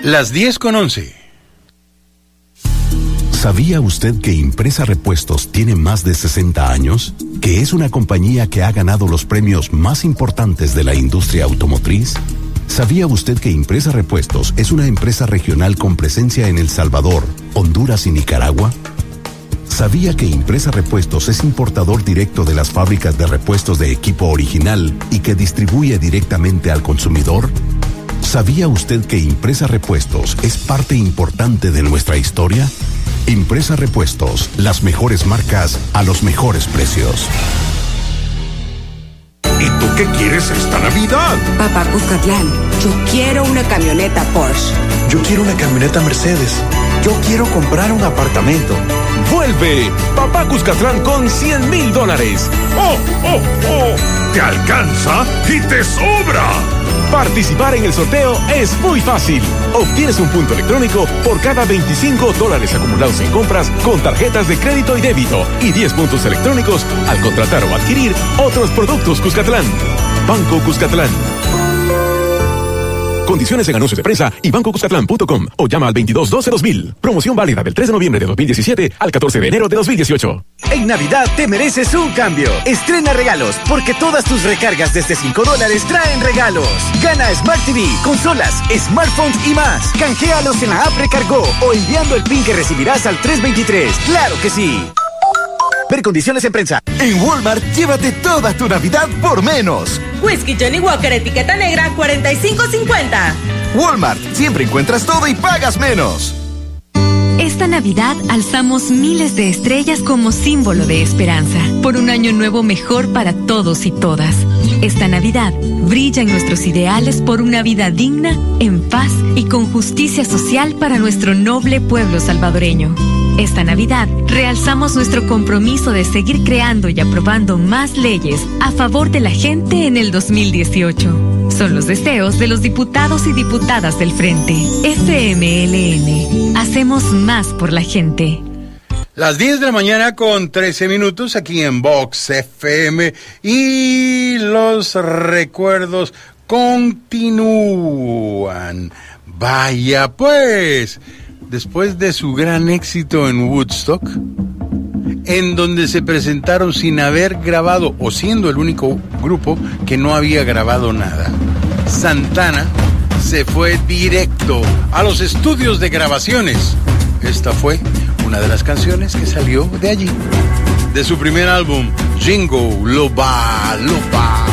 Las diez con once. ¿Sabía usted que Impresa Repuestos tiene más de sesenta años? ¿Que es una compañía que ha ganado los premios más importantes de la industria automotriz? ¿Sabía usted que Impresa Repuestos es una empresa regional con presencia en El Salvador, Honduras y Nicaragua? ¿Sabía que Impresa Repuestos es importador directo de las fábricas de repuestos de equipo original y que distribuye directamente al consumidor? ¿Sabía usted que Impresa Repuestos es parte importante de nuestra historia? Impresa Repuestos, las mejores marcas a los mejores precios. ¿Y tú qué quieres esta Navidad? Papá Cuscatlán, yo quiero una camioneta Porsche. Yo quiero una camioneta Mercedes. Yo quiero comprar un apartamento. Vuelve Papá Cuscatlán con cien mil dólares. ¡Oh, oh, oh! ¿Te alcanza y te sobra? Participar en el sorteo es muy fácil. Obtienes un punto electrónico por cada veinticinco dólares acumulados en compras con tarjetas de crédito y débito y diez puntos electrónicos al contratar o adquirir otros productos Cuscatlán. Banco Cuscatlán. Condiciones en anuncios de prensa y banco cuscatlán punto com o llama al veintidós doce dos mil. Promoción válida del tres de noviembre de dos mil diecisiete al catorce de enero de dos mil dieciocho. En Navidad te mereces un cambio. Estrena regalos porque todas tus recargas desde cinco dólares traen regalos. Gana Smart T V, consolas, smartphones y más. Canjealos en la app Recargó o enviando el PIN que recibirás al tres veintitrés. ¡Claro que sí! Ver condiciones en prensa. En Walmart, llévate toda tu Navidad por menos. Whisky Johnny Walker etiqueta negra cuarenta y cinco cincuenta. Walmart, siempre encuentras todo y pagas menos. Esta Navidad alzamos miles de estrellas como símbolo de esperanza, por un año nuevo mejor para todos y todas. Esta Navidad brilla en nuestros ideales por una vida digna, en paz y con justicia social para nuestro noble pueblo salvadoreño. Esta Navidad realzamos nuestro compromiso de seguir creando y aprobando más leyes a favor de la gente en el dos mil dieciocho. Son los deseos de los diputados y diputadas del Frente. F M L N. Hacemos más por la gente. Las diez de la mañana con trece minutos aquí en Vox F M y los recuerdos continúan. Vaya pues, después de su gran éxito en Woodstock, en donde se presentaron sin haber grabado o siendo el único grupo que no había grabado nada, Santana se fue directo a los estudios de grabaciones. Esta fue una de las canciones que salió de allí, de su primer álbum, Jingo Loba Loba.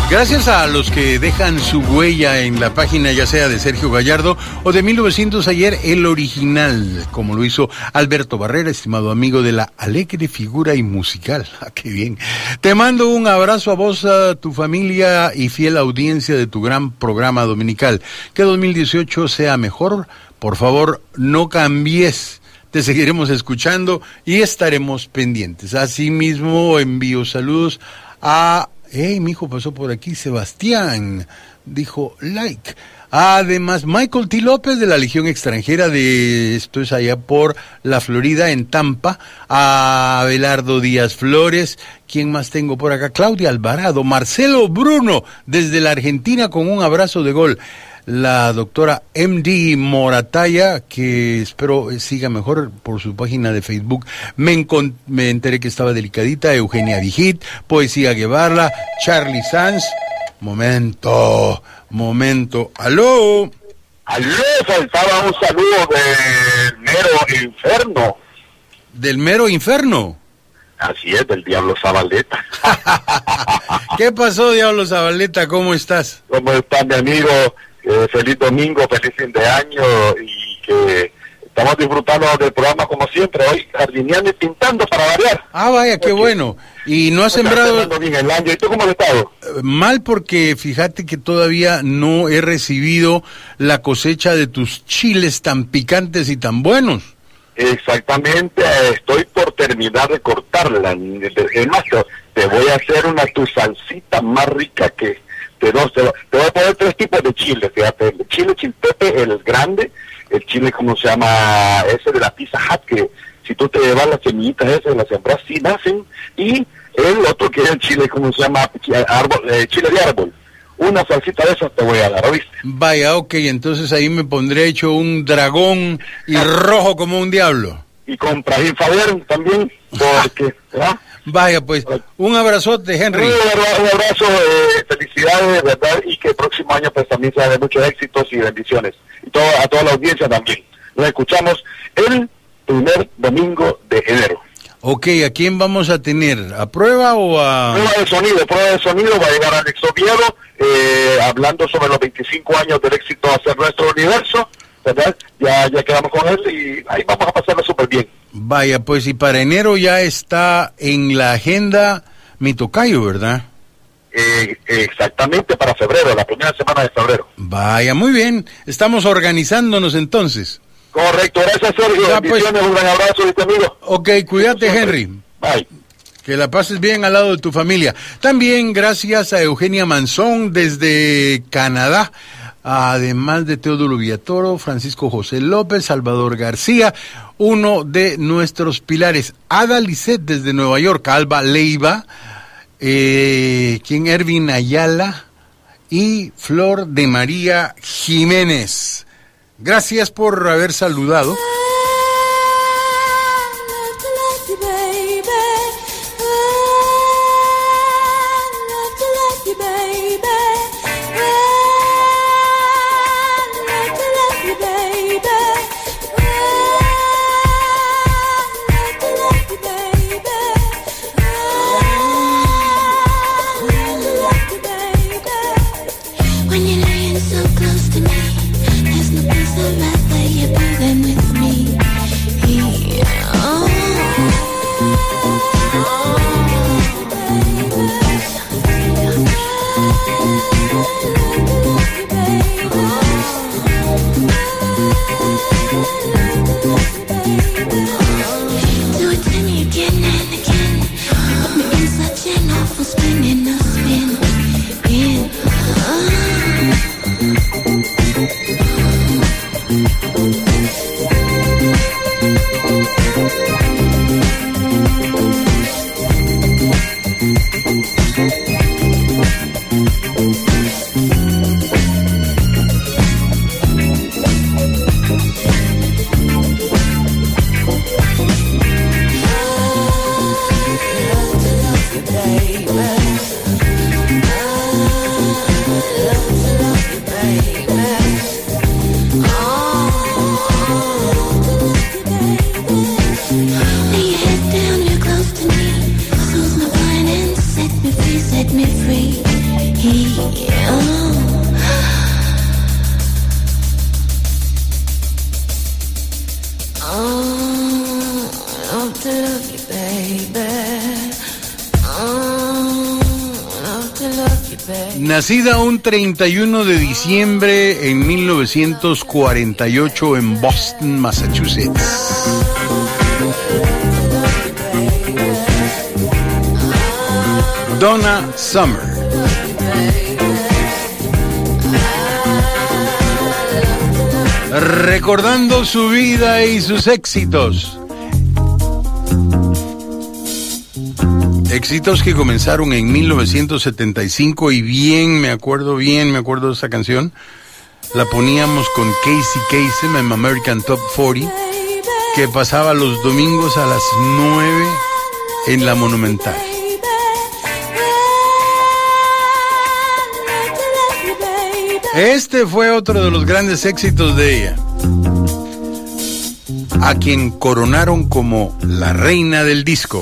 Gracias a los que dejan su huella en la página, ya sea de Sergio Gallardo o de mil novecientos ayer, el original, como lo hizo Alberto Barrera, estimado amigo de la alegre figura y musical. Ah, qué bien. Te mando un abrazo a vos, a tu familia y fiel audiencia de tu gran programa dominical. Que dos mil dieciocho sea mejor. Por favor, no cambies. Te seguiremos escuchando y estaremos pendientes. Asimismo, envío saludos a... Hey, mi hijo pasó por aquí, Sebastián, dijo like. Además, Michael T. López de la Legión Extranjera de, esto es allá por la Florida, en Tampa. A Abelardo Díaz Flores. ¿Quién más tengo por acá? Claudia Alvarado. Marcelo Bruno desde la Argentina con un abrazo de gol. La doctora M D Morataya, que espero siga mejor por su página de Facebook. Me, encont- me enteré que estaba delicadita. Eugenia Vigit, Poesía Guevara, Charlie Sanz. Momento, momento. ¡Aló! ¡Aló! Faltaba un saludo del mero inferno. ¿Del mero inferno? Así es, del Diablo Zabaleta. ¿Qué pasó, Diablo Zabaleta? ¿Cómo estás? ¿Cómo está, mi amigo? Eh, feliz domingo, feliz fin de año, y que estamos disfrutando del programa como siempre, hoy jardineando y pintando para variar. Ah, vaya, qué okay. Bueno. Y no has sembrado... Bien el año. ¿Y tú cómo has estado? Mal, porque fíjate que todavía no he recibido la cosecha de tus chiles tan picantes y tan buenos. Exactamente, estoy por terminar de cortarla. Es más, te voy a hacer una tu salsita más rica que... Te, dos, te, te voy a poner tres tipos de chile, fíjate, el chile chiltepe, el grande, el chile, ¿cómo se llama? Ese de la Pizza Hut, que si tú te llevas las semillitas esas, las sembras, sí nacen, y el otro que es el chile, ¿cómo se llama? Árbol, eh, chile de árbol. Una salsita de esas te voy a dar, ¿oíste? Vaya, ok, entonces ahí me pondré hecho un dragón y rojo como un diablo. Y con Prajín Fabián también, porque, ¿verdad? Vaya, pues, un abrazote, Henry. Un, un abrazo, eh, felicidades, ¿verdad? Y que el próximo año pues también sea de muchos éxitos y bendiciones. Y todo, a toda la audiencia también. Nos escuchamos el primer domingo de enero. Ok, ¿a quién vamos a tener? ¿A prueba o a...? Prueba de sonido, prueba de sonido, va a llegar Alex Oviedo, eh, hablando sobre los veinticinco años del éxito Hacer Nuestro Universo, ¿verdad? Ya, ya quedamos con él y ahí vamos a pasarlo súper bien. Vaya, pues, y para enero ya está en la agenda mi tocayo, ¿verdad? Eh, exactamente, para febrero, la primera semana de febrero. Vaya, muy bien, estamos organizándonos entonces. Correcto, gracias, Sergio. Ya, pues, un gran abrazo de tu amigo. Ok, cuídate, Henry. Bye. Que la pases bien al lado de tu familia. También gracias a Eugenia Manzón desde Canadá. Además de Teodoro Villatoro, Francisco José López, Salvador García, uno de nuestros pilares, Ada Lisset desde Nueva York, Alba Leiva, eh, quien Ervin Ayala y Flor de María Jiménez. Gracias por haber saludado. Set me free. Nacida un treinta y uno de diciembre en mil novecientos cuarenta y ocho en Boston, Massachusetts. Donna Summer. Recordando su vida y sus éxitos. Éxitos que comenzaron en mil novecientos setenta y cinco y bien, me acuerdo bien, me acuerdo de esa canción. La poníamos con Casey Kasem en American Top cuarenta, que pasaba los domingos a las nueve en la Monumental. Este fue otro de los grandes éxitos de ella, a quien coronaron como la reina del disco.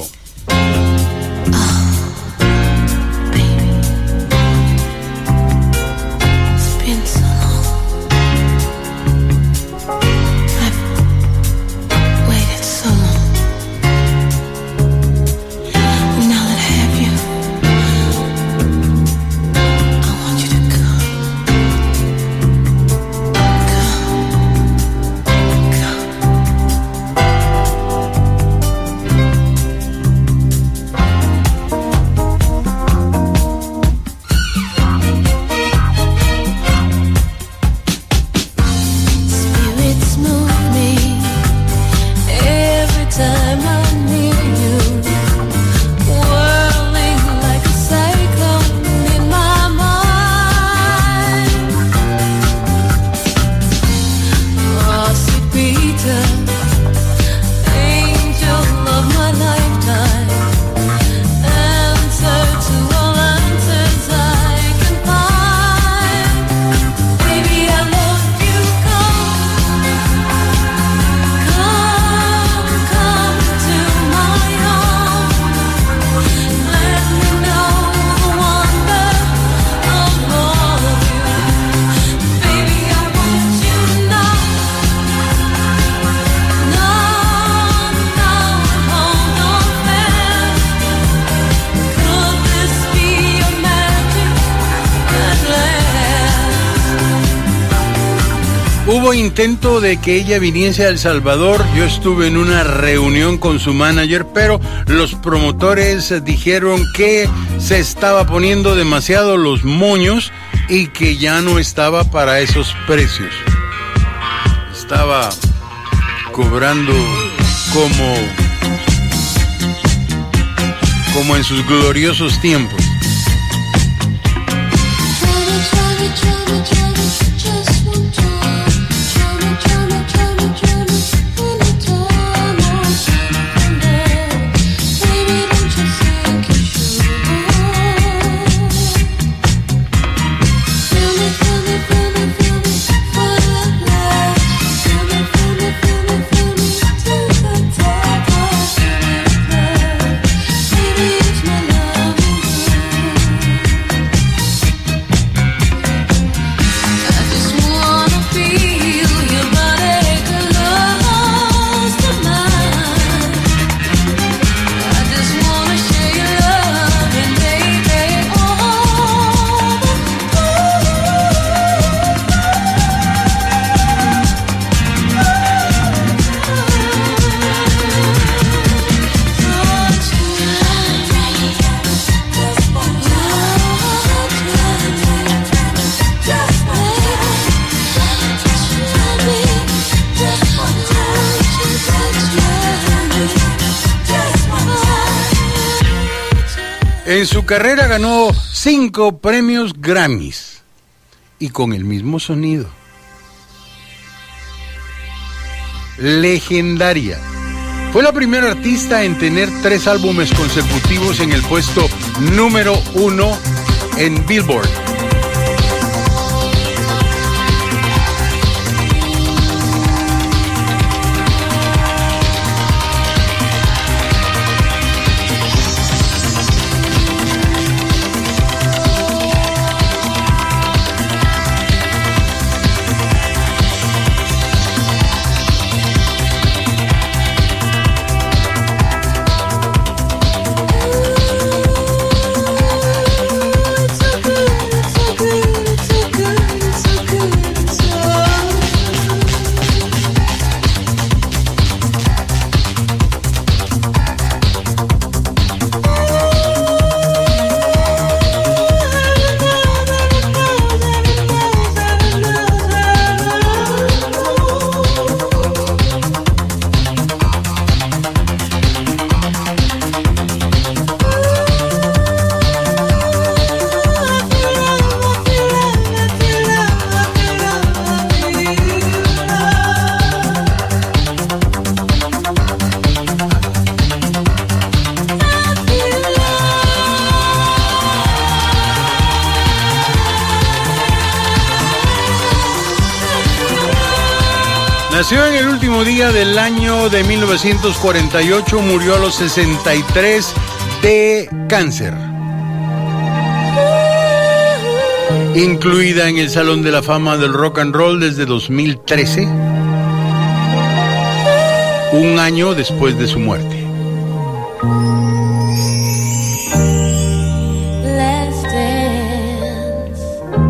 Hubo intento de que ella viniese a El Salvador. Yo estuve en una reunión con su manager, pero los promotores dijeron que se estaba poniendo demasiado los moños y que ya no estaba para esos precios. Estaba cobrando como, como en sus gloriosos tiempos. En su carrera ganó cinco premios Grammys y con el mismo sonido. Legendaria. Fue la primera artista en tener tres álbumes consecutivos en el puesto número uno en Billboard. Nació en el último día del año de mil novecientos cuarenta y ocho, murió a los sesenta y tres de cáncer. Incluida en el Salón de la Fama del Rock and Roll desde dos mil trece, un año después de su muerte. Let's dance,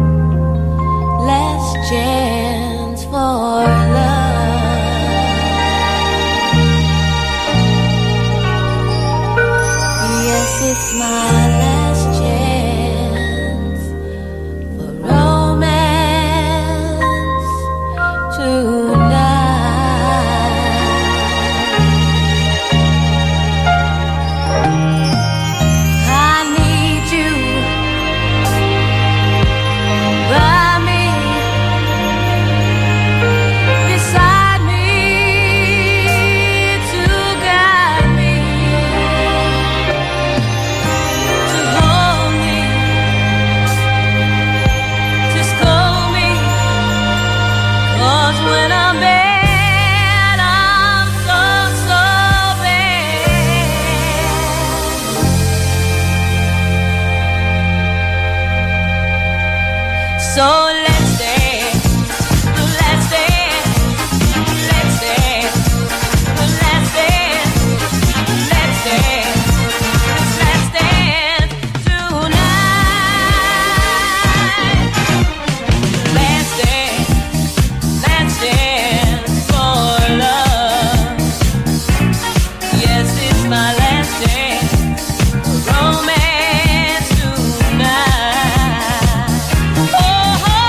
let's chance for love. Yes, it's my last chance for romance tonight. I need you by me, beside me, to guide me, to hold me, to scold me. 'Cause when I'm bad, I'm so, so bad. So let's dance, let's dance, let's dance, let's dance, let's dance, let's dance tonight. Let's dance, let's dance for love. Yes, it's my last dance for romance tonight. Oh, oh,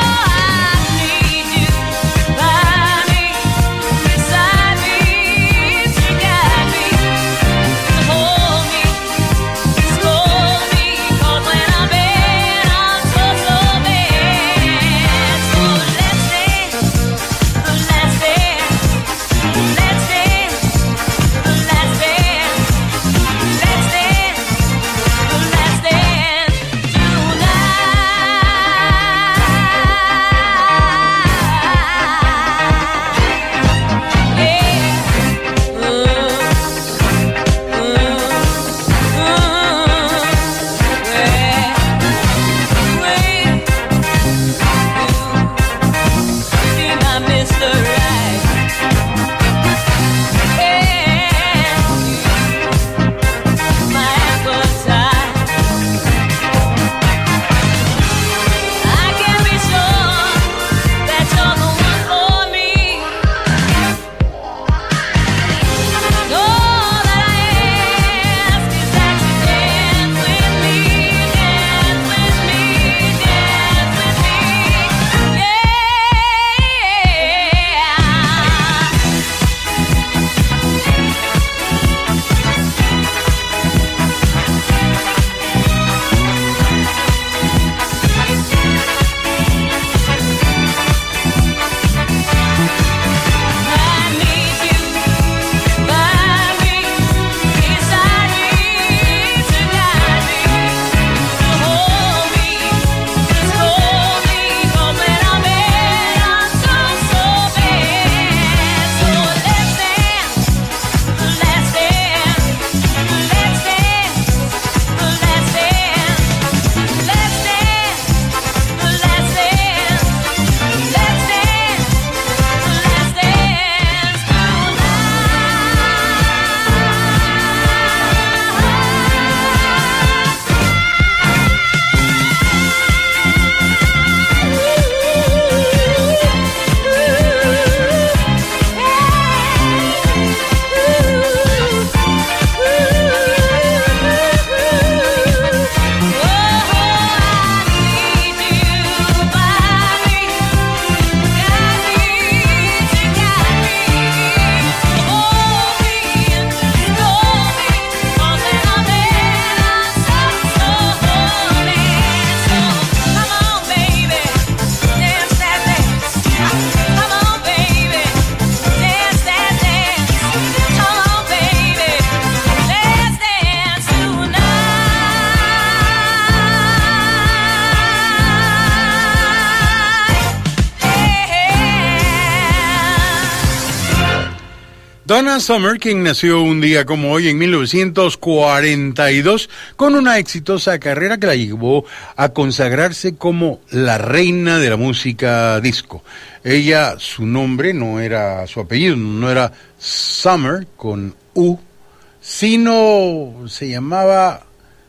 Donna Summer, quien nació un día como hoy en mil novecientos cuarenta y dos, con una exitosa carrera que la llevó a consagrarse como la reina de la música disco. Ella, su nombre no era su apellido, no era Summer con U, sino se llamaba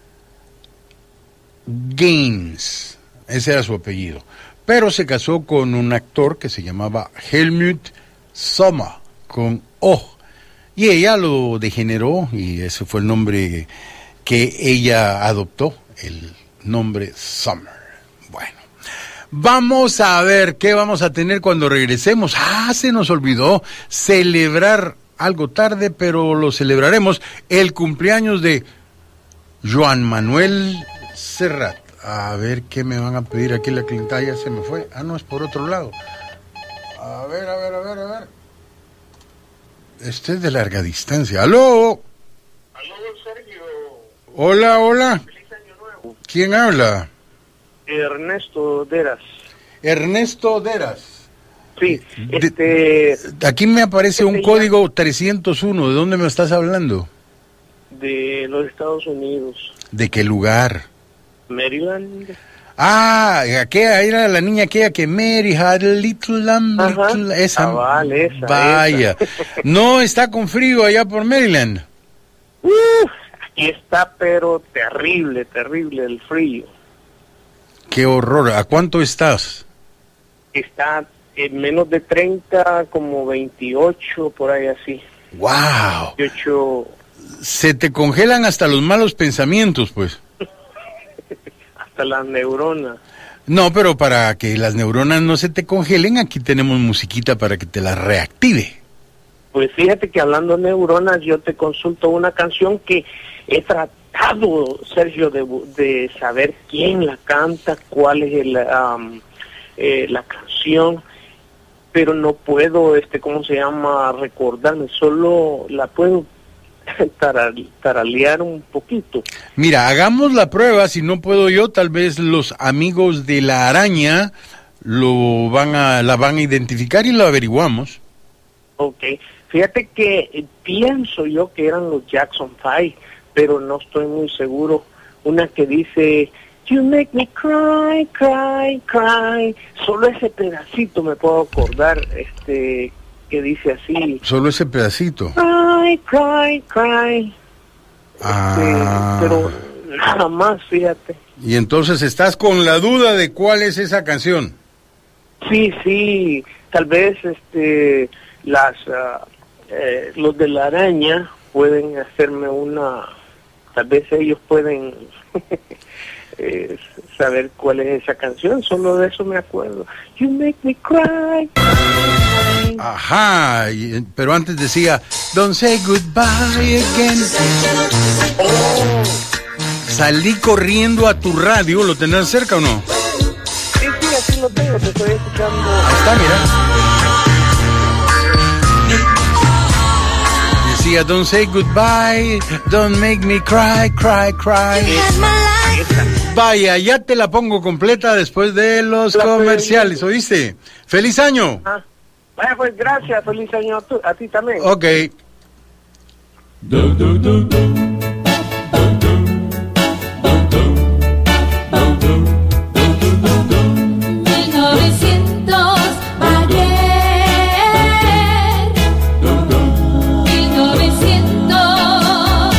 Gaines, ese era su apellido. Pero se casó con un actor que se llamaba Helmut Sommer, con O, y ella lo degeneró, y ese fue el nombre que ella adoptó, el nombre Summer. Bueno, vamos a ver qué vamos a tener cuando regresemos. Ah, se nos olvidó celebrar algo tarde, pero lo celebraremos, el cumpleaños de Joan Manuel Serrat. A ver qué me van a pedir aquí, la clienta ya se me fue. Ah, no, es por otro lado. A ver, a ver, a ver, a ver. Este es de larga distancia. ¡Aló! Aló, Sergio. Hola, hola. Feliz año nuevo. ¿Quién habla? Ernesto Deras. Ernesto Deras. Sí, De, este... aquí me aparece un este código ya... trescientos uno. ¿De dónde me estás hablando? De los Estados Unidos. ¿De qué lugar? Maryland. Ah, aquella era la niña aquella que Mary had a little lamb, little, esa. Ah, vale, esa, Vaya. esa. No está con frío allá por Maryland. Uf, aquí está, pero terrible, terrible el frío. Qué horror. ¿A cuánto estás? Está en menos de treinta, como veintiocho, por ahí así. Wow. veintiocho. Se te congelan hasta los malos pensamientos, pues. Las neuronas. No, pero para que las neuronas no se te congelen, aquí tenemos musiquita para que te las reactive. Pues fíjate que hablando de neuronas, yo te consulto una canción que he tratado, Sergio, de, de saber quién la canta, cuál es el, um, eh, la canción, pero no puedo, este, ¿cómo se llama?, recordarme, solo la puedo taralear un poquito. Mira, hagamos la prueba, si no puedo yo, tal vez los amigos de La Araña lo van a, la van a identificar y lo averiguamos. Ok, fíjate que eh, pienso yo que eran los Jackson Five, pero no estoy muy seguro. Una que dice, you make me cry, cry, cry. Solo ese pedacito me puedo acordar, este... que dice así. Solo ese pedacito. Cry, cry, cry. Ah. Este, pero nada más, fíjate. Y entonces estás con la duda de cuál es esa canción. Sí, sí, tal vez este las uh, eh, los de La Araña pueden hacerme una, tal vez ellos pueden eh, saber cuál es esa canción, solo de eso me acuerdo. You make me cry. Ajá, y, pero antes decía, don't say goodbye again. Oh. Salí corriendo a tu radio, ¿lo tenés cerca o no? Sí, sí, aquí lo tengo, te estoy escuchando. Ahí está, mira. Decía, don't say goodbye, don't make me cry, cry, cry. Vaya, ya te la pongo completa después de los la comerciales, ¿oíste? ¡Feliz año! Ah. Bueno, pues gracias, feliz año a, tu, a ti también. Ok. Do, do, do, do. mil novecientos ayer. mil novecientos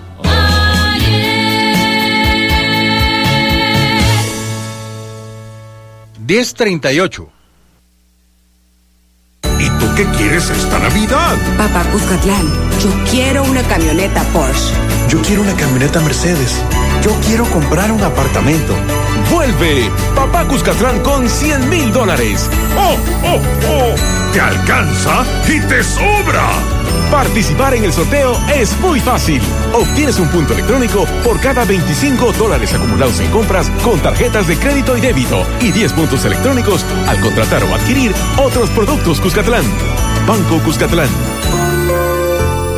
ayer. diez treinta y ocho. ¿Y tú qué quieres esta Navidad? Papá Cuscatlán, yo quiero una camioneta Porsche. Yo quiero una camioneta Mercedes. Yo quiero comprar un apartamento. Vuelve Papá Cuscatlán con cien mil dólares. ¡Oh, oh, oh! ¿Te alcanza y te sobra? Participar en el sorteo es muy fácil. Obtienes un punto electrónico por cada veinticinco dólares acumulados en compras con tarjetas de crédito y débito y diez puntos electrónicos al contratar o adquirir otros productos Cuscatlán. Banco Cuscatlán.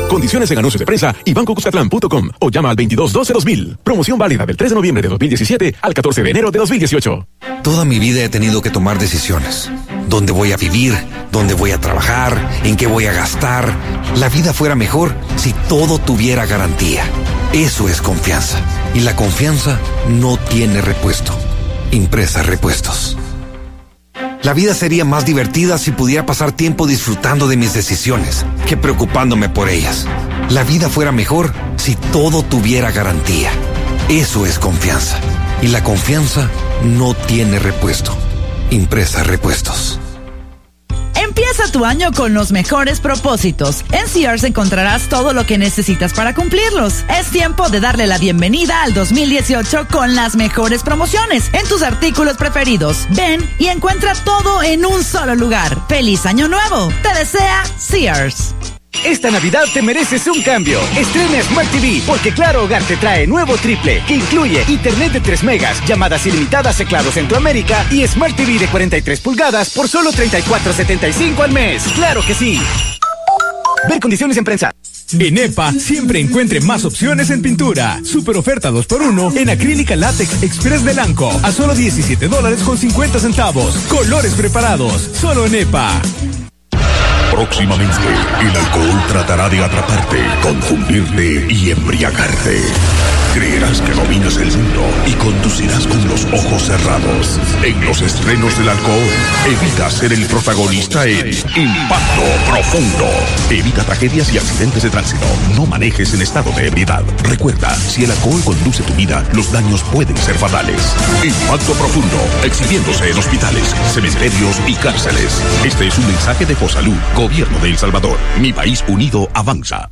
Condiciones en anuncios de prensa y banco cuscatlán punto com o llama al veintidós doce dos mil. Promoción válida del tres de noviembre de dos mil diecisiete al catorce de enero de dos mil dieciocho. Toda mi vida he tenido que tomar decisiones. ¿Dónde voy a vivir? ¿Dónde voy a trabajar? ¿En qué voy a gastar? La vida fuera mejor si todo tuviera garantía. Eso es confianza. Y la confianza no tiene repuesto. Impresa Repuestos. La vida sería más divertida si pudiera pasar tiempo disfrutando de mis decisiones que preocupándome por ellas. La vida fuera mejor si todo tuviera garantía. Eso es confianza. Y la confianza no tiene repuesto. Impresa Repuestos. Empieza tu año con los mejores propósitos. En Sears encontrarás todo lo que necesitas para cumplirlos. Es tiempo de darle la bienvenida al dos mil dieciocho con las mejores promociones en tus artículos preferidos. Ven y encuentra todo en un solo lugar. ¡Feliz Año Nuevo! Te desea Sears. Esta Navidad te mereces un cambio. Estrena Smart T V porque Claro Hogar te trae nuevo triple que incluye internet de tres megas, llamadas ilimitadas a Claro Centroamérica y Smart T V de cuarenta y tres pulgadas por solo treinta y cuatro setenta y cinco al mes. ¡Claro que sí! Ver condiciones en prensa. En EPA siempre encuentre más opciones en pintura. Super oferta dos por uno en acrílica látex Express de Lanco a solo diecisiete dólares con cincuenta centavos. Colores preparados, solo en EPA. Próximamente, el alcohol tratará de atraparte, confundirte y embriagarte. Creerás que dominas el mundo y conducirás con los ojos cerrados. En los estrenos del alcohol, evita ser el protagonista en Impacto Profundo. Evita tragedias y accidentes de tránsito. No manejes en estado de ebriedad. Recuerda, si el alcohol conduce tu vida, los daños pueden ser fatales. Impacto Profundo, exhibiéndose en hospitales, cementerios y cárceles. Este es un mensaje de Fosalud, Gobierno de El Salvador. Mi país unido avanza.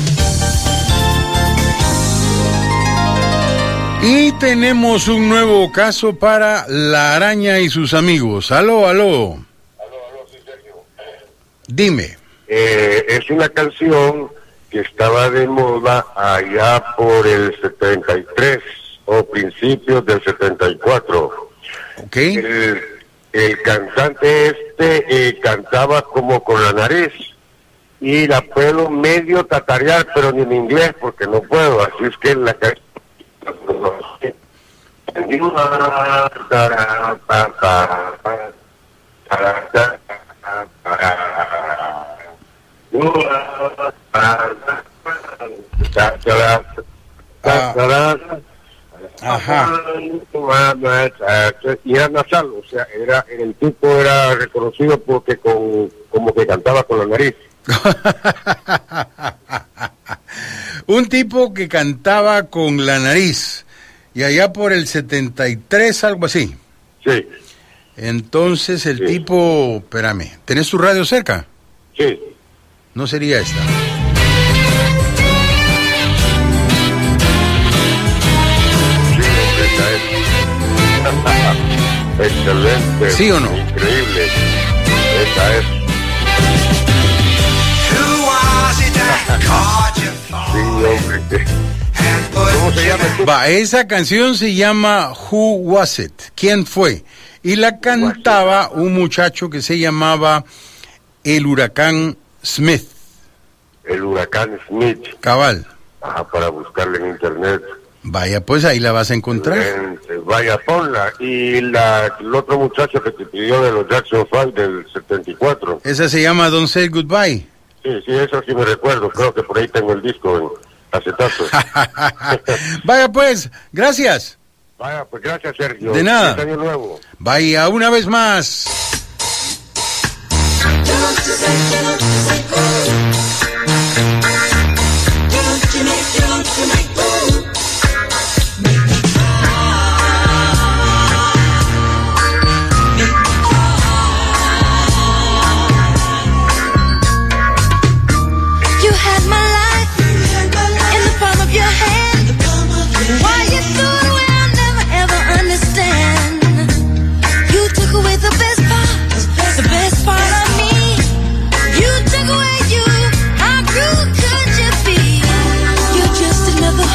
Y tenemos un nuevo caso para La Araña y sus amigos. Aló, aló. Dime. Eh, es una canción que estaba de moda allá por el setenta y tres o principios del setenta y cuatro. Okay. El, el cantante este eh, cantaba como con la nariz y la puedo medio tatarear, pero ni en inglés porque no puedo, así es que la canción Ajá. Y era nasal, o sea, era el tipo era reconocido porque con como que cantaba con la nariz. Un tipo que cantaba con la nariz. Y allá por el setenta y tres, algo así. Sí. Entonces el sí. tipo... Espérame, ¿tenés tu radio cerca? Sí. No sería esta. Excelente. ¿Sí o no? Increíble. Esa es. Sí, hombre. ¿Cómo se llama? Va, esa canción se llama Who Was It? ¿Quién fue? Y la cantaba un muchacho que se llamaba el Huracán Smith. El Huracán Smith. Cabal. Ajá, para buscarla en internet. Vaya, pues ahí la vas a encontrar. Excelente. Vaya, ponla. Y la, el otro muchacho que te pidió de los Jackson Five del setenta y cuatro. Esa se llama Don't Say Goodbye. Sí, sí, eso sí me recuerdo. Creo que por ahí tengo el disco en acetato. Vaya, pues, gracias. Vaya, pues gracias, Sergio. De nada. Feliz año nuevo. Vaya, una vez más. Another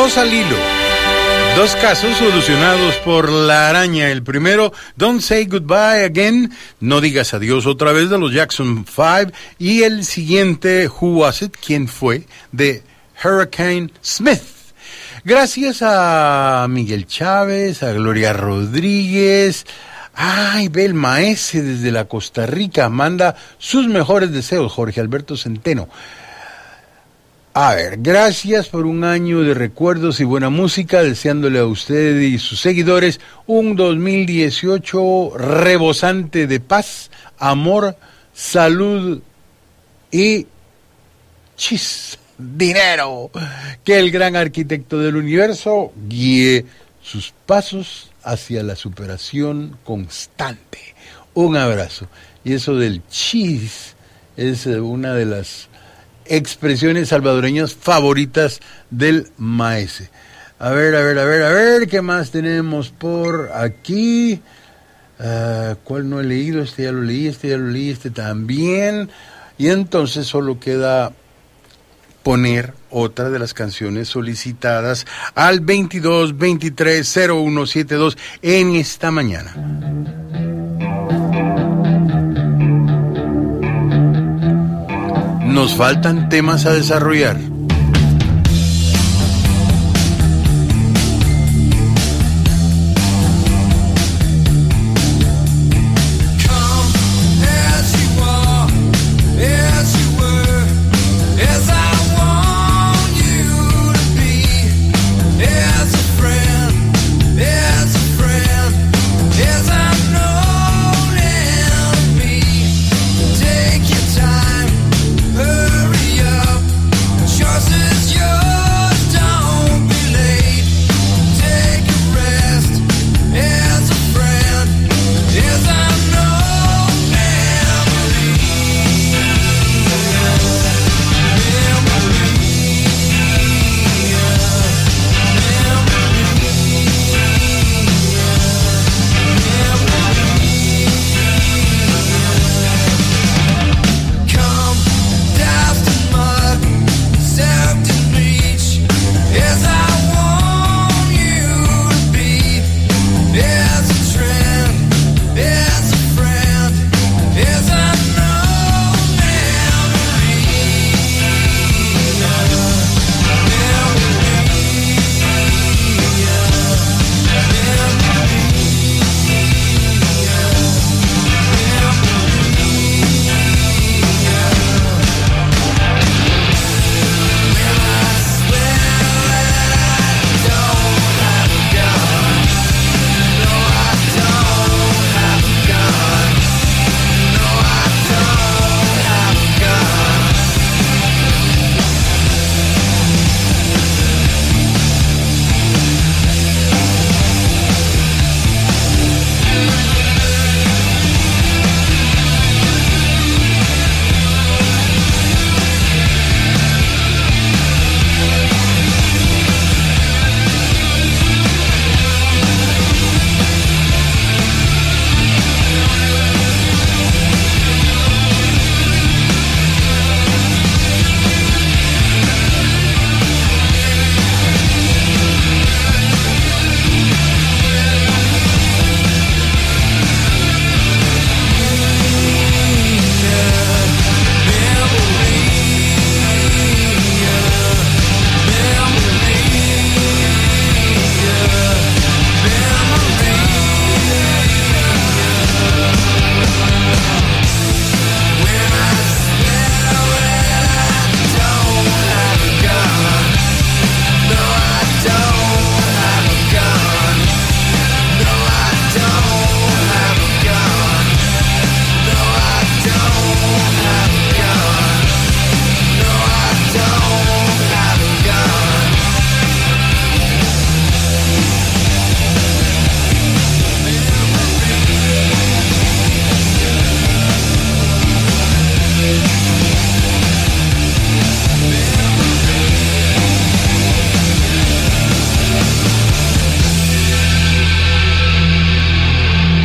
Dos al hilo. Dos casos solucionados por la araña. El primero, Don't Say Goodbye Again, No Digas Adiós Otra Vez, de los Jackson Five. Y el siguiente, Who Was It? ¿Quién fue? De Hurricane Smith. Gracias a Miguel Chávez, a Gloria Rodríguez. Ay, ve el maese desde la Costa Rica. Manda sus mejores deseos, Jorge Alberto Centeno. A ver, gracias por un año de recuerdos y buena música, deseándole a usted y sus seguidores un dos mil dieciocho rebosante de paz, amor, salud y chis, dinero. Que el gran arquitecto del universo guíe sus pasos hacia la superación constante. Un abrazo. Y eso del chis es una de las expresiones salvadoreñas favoritas del maese. A ver, a ver, a ver, a ver, ¿qué más tenemos por aquí? Uh, ¿Cuál no he leído? Este ya lo leí, este ya lo leí, este también. Y entonces solo queda poner otra de las canciones solicitadas al veintidós veintitrés cero uno setenta y dos en esta mañana. Nos faltan temas a desarrollar. Show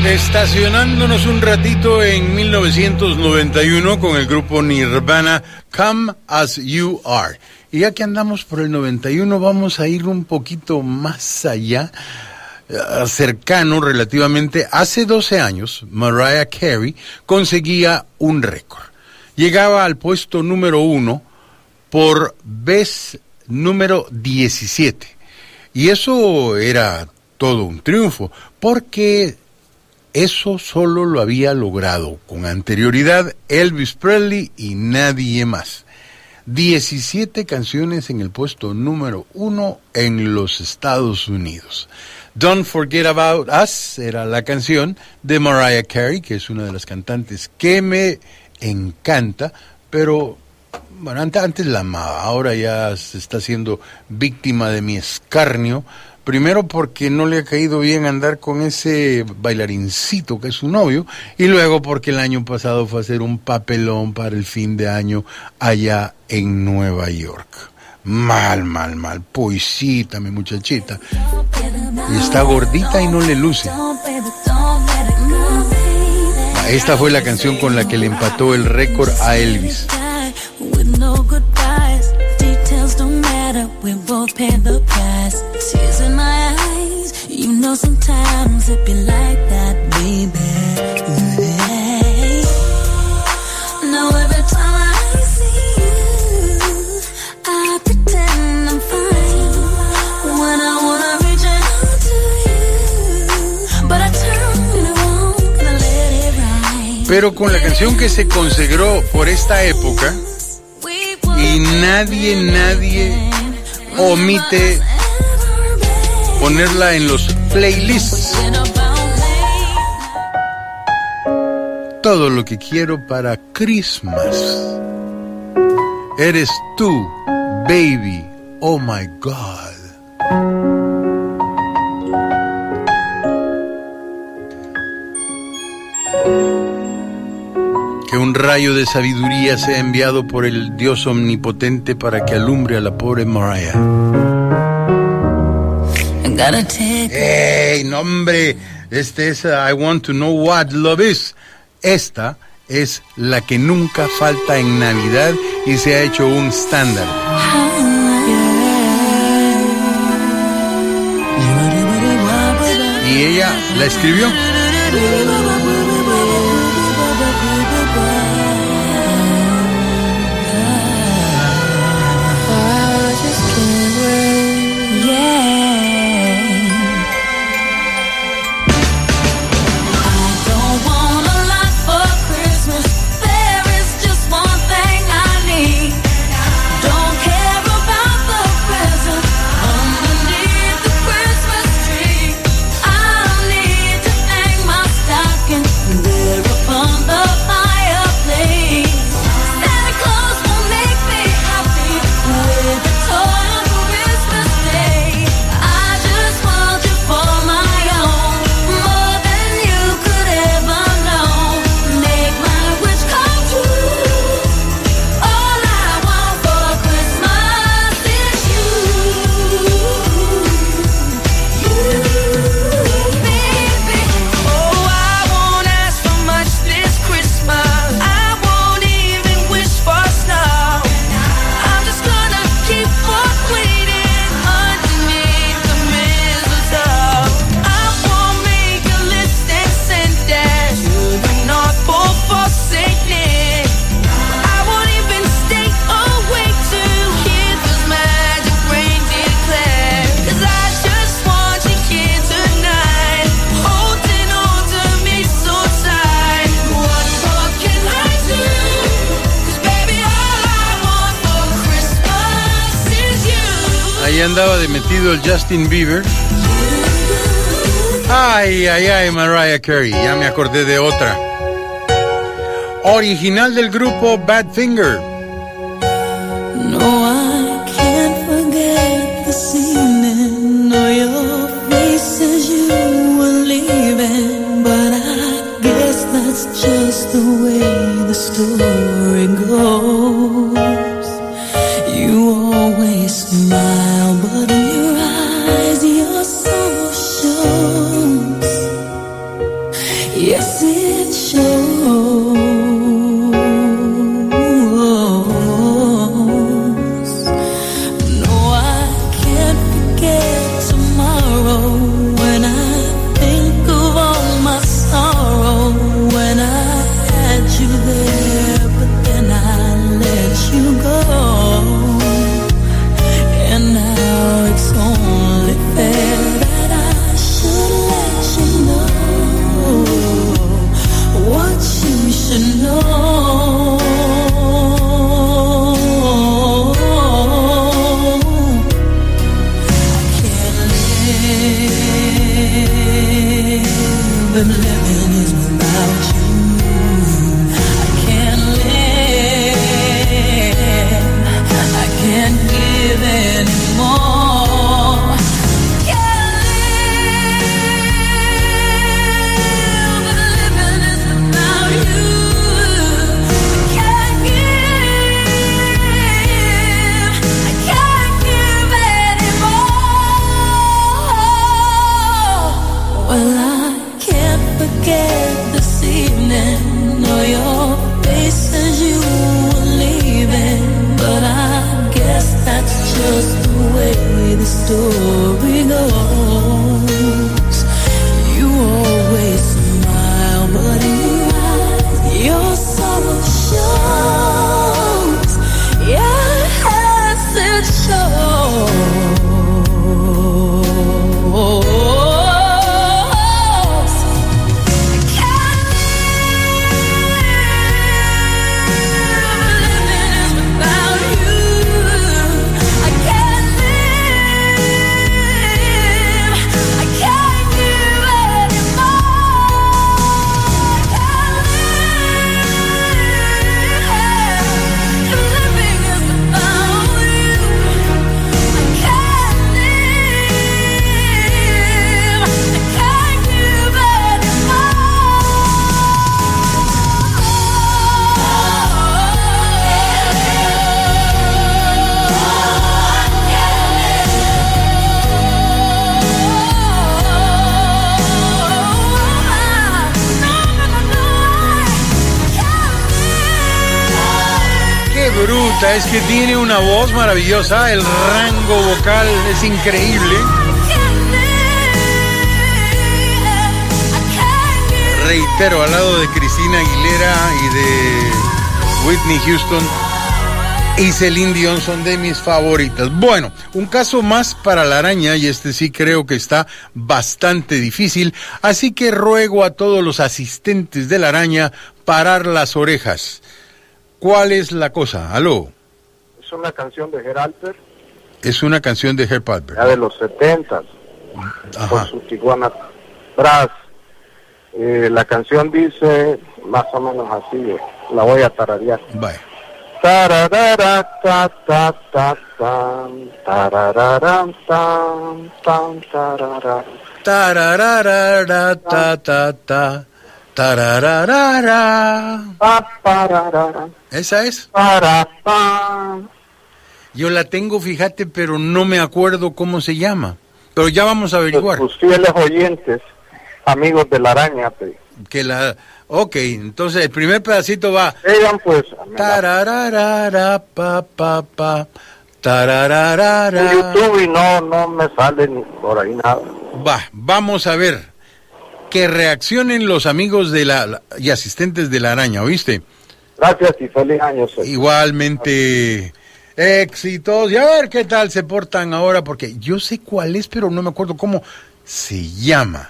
Estacionándonos un ratito en mil novecientos noventa y uno con el grupo Nirvana, Come As You Are. Y ya que andamos por el noventa y uno, vamos a ir un poquito más allá, uh, cercano relativamente. Hace doce años, Mariah Carey conseguía un récord. Llegaba al puesto número uno por vez número diecisiete. Y eso era todo un triunfo, porque eso solo lo había logrado con anterioridad Elvis Presley y nadie más. diecisiete canciones en el puesto número uno en los Estados Unidos. Don't Forget About Us era la canción de Mariah Carey, que es una de las cantantes que me encanta, pero bueno, antes, antes la amaba, ahora ya se está siendo víctima de mi escarnio. Primero porque no le ha caído bien andar con ese bailarincito que es su novio, y luego porque el año pasado fue a hacer un papelón para el fin de año allá en Nueva York. Mal, mal, mal. Poisita, mi muchachita. Y está gordita y no le luce. Esta fue la canción con la que le empató el récord a Elvis. We both paid the price. Tears in my eyes. You know sometimes it be like that, baby. Hey. Now every time I see you, I pretend I'm fine. When I wanna reach out to you, but I turn around and I let it ride. Pero con la canción que se consagró por esta época, y nadie, nadie omite ponerla en los playlists. Todo lo que quiero para Christmas. Eres tú, baby, oh my God. Que un rayo de sabiduría sea enviado por el Dios omnipotente para que alumbre a la pobre Mariah. ¡Ey, no, hombre! Este es uh, I Want to Know What Love Is. Esta es la que nunca falta en Navidad y se ha hecho un estándar. Y ella la escribió. Andaba de metido el Justin Bieber. Ay, ay, ay, Mariah Carey. Ya me acordé de otra. Original del grupo Badfinger. No, I can't forget this evening or your face as you were leaving, but I guess that's just the way the story goes. You always smile, but in your eyes your soul shows. bruta, es que tiene una voz maravillosa, el rango vocal es increíble. Reitero, al lado de Cristina Aguilera y de Whitney Houston y Celine Dion son de mis favoritas. Bueno, un caso más para la araña, y este sí creo que está bastante difícil, así que ruego a todos los asistentes de la araña parar las orejas. ¿Cuál es la cosa? ¿Aló? Es una canción de Herb Alpert. Es una canción de Herb Alpert. Ya de los setentas. Ajá. Con su Tijuana Brass. Eh, la canción dice más o menos así, eh, la voy a tararear. Vaya. Tararara, ta, ta, ta, tan, tararara, tan, tan, tarara. Tararara, ta, ta, ta, tararara. Pa, pararara. ¿Esa es? Para, pa. Yo la tengo, fíjate, pero no me acuerdo cómo se llama. Pero ya vamos a averiguar. Tus fieles oyentes, amigos de la araña, te... Que la... Ok, entonces el primer pedacito va... Digan pues... Tararara, pa, pa, pa, tararara. En YouTube y no, no me sale ni por ahí nada. Va, vamos a ver. Que reaccionen los amigos de la y asistentes de la araña, ¿oíste? Gracias y feliz año. Soy. Igualmente... Éxitos. Y a ver qué tal se portan ahora, porque yo sé cuál es, pero no me acuerdo cómo se llama.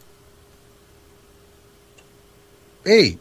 ¡Ey!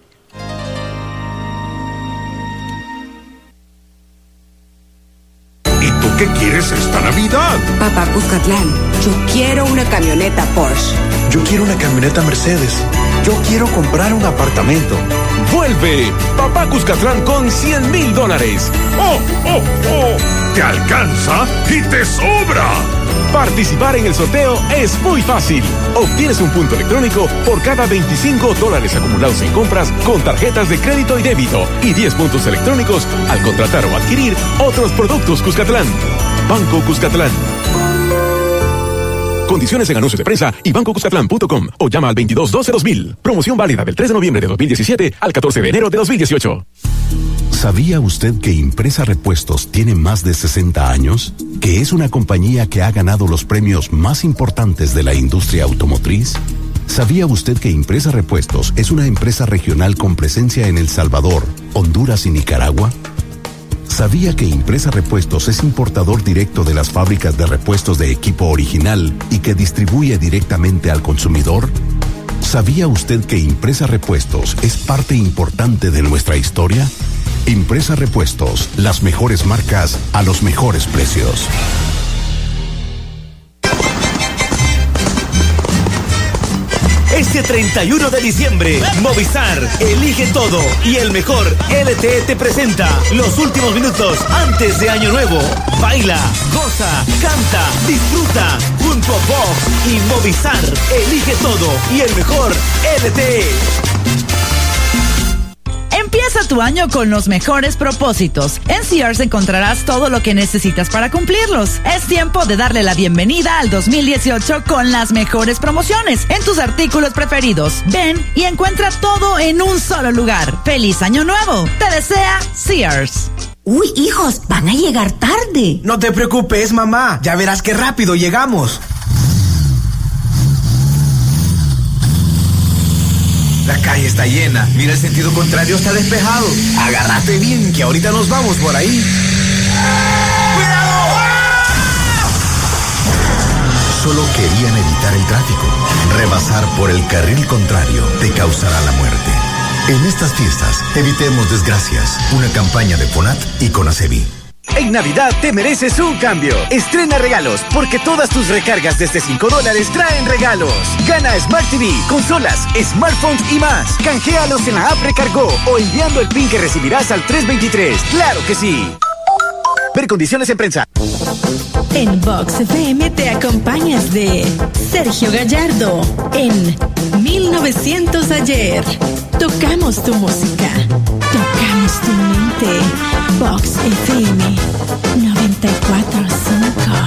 ¿Y tú qué quieres esta Navidad? Papá Cuscatlán, yo quiero una camioneta Porsche. Yo quiero una camioneta Mercedes. Yo quiero comprar un apartamento. Vuelve Papá Cuscatlán con cien mil dólares. ¡Oh, oh, oh! ¡Te alcanza y te sobra! Participar en el sorteo es muy fácil. Obtienes un punto electrónico por cada veinticinco dólares acumulados en compras con tarjetas de crédito y débito y diez puntos electrónicos al contratar o adquirir otros productos Cuscatlán. Banco Cuscatlán. Condiciones en anuncios de prensa y banco cuscatlán punto com o llama al veintidós doce dos mil. Promoción válida del tres de noviembre de dos mil diecisiete al catorce de enero de dos mil dieciocho. ¿Sabía usted que Impresa Repuestos tiene más de sesenta años? ¿Que es una compañía que ha ganado los premios más importantes de la industria automotriz? ¿Sabía usted que Impresa Repuestos es una empresa regional con presencia en El Salvador, Honduras y Nicaragua? ¿Sabía que Impresa Repuestos es importador directo de las fábricas de repuestos de equipo original y que distribuye directamente al consumidor? ¿Sabía usted que Impresa Repuestos es parte importante de nuestra historia? Impresa Repuestos, las mejores marcas a los mejores precios. Este treinta y uno de diciembre, Movistar, elige todo y el mejor L T E te presenta los últimos minutos antes de Año Nuevo. Baila, goza, canta, disfruta junto a Vox y Movistar, elige todo y el mejor L T E. Empieza tu año con los mejores propósitos. En Sears encontrarás todo lo que necesitas para cumplirlos. Es tiempo de darle la bienvenida al dos mil dieciocho con las mejores promociones en tus artículos preferidos. Ven y encuentra todo en un solo lugar. ¡Feliz Año Nuevo! Te desea Sears. Uy, hijos, van a llegar tarde. No te preocupes, mamá. Ya verás qué rápido llegamos. La calle está llena. Mira, el sentido contrario está despejado. Agárrate bien, que ahorita nos vamos por ahí. ¡Cuidado! Solo querían evitar el tráfico. Rebasar por el carril contrario te causará la muerte. En estas fiestas, evitemos desgracias. Una campaña de FONAT y CONACEBI. En Navidad te mereces un cambio. Estrena regalos, porque todas tus recargas desde cinco dólares traen regalos. Gana Smart T V, consolas, smartphones y más. Canjealos en la app Recargó o enviando el PIN que recibirás al tres veintitrés. ¡Claro que sí! Ver condiciones en prensa. En Vox F M te acompañas de Sergio Gallardo en mil novecientos ayer. Tocamos tu música, tocamos tu mente. Vox F M noventa y cuatro punto cinco.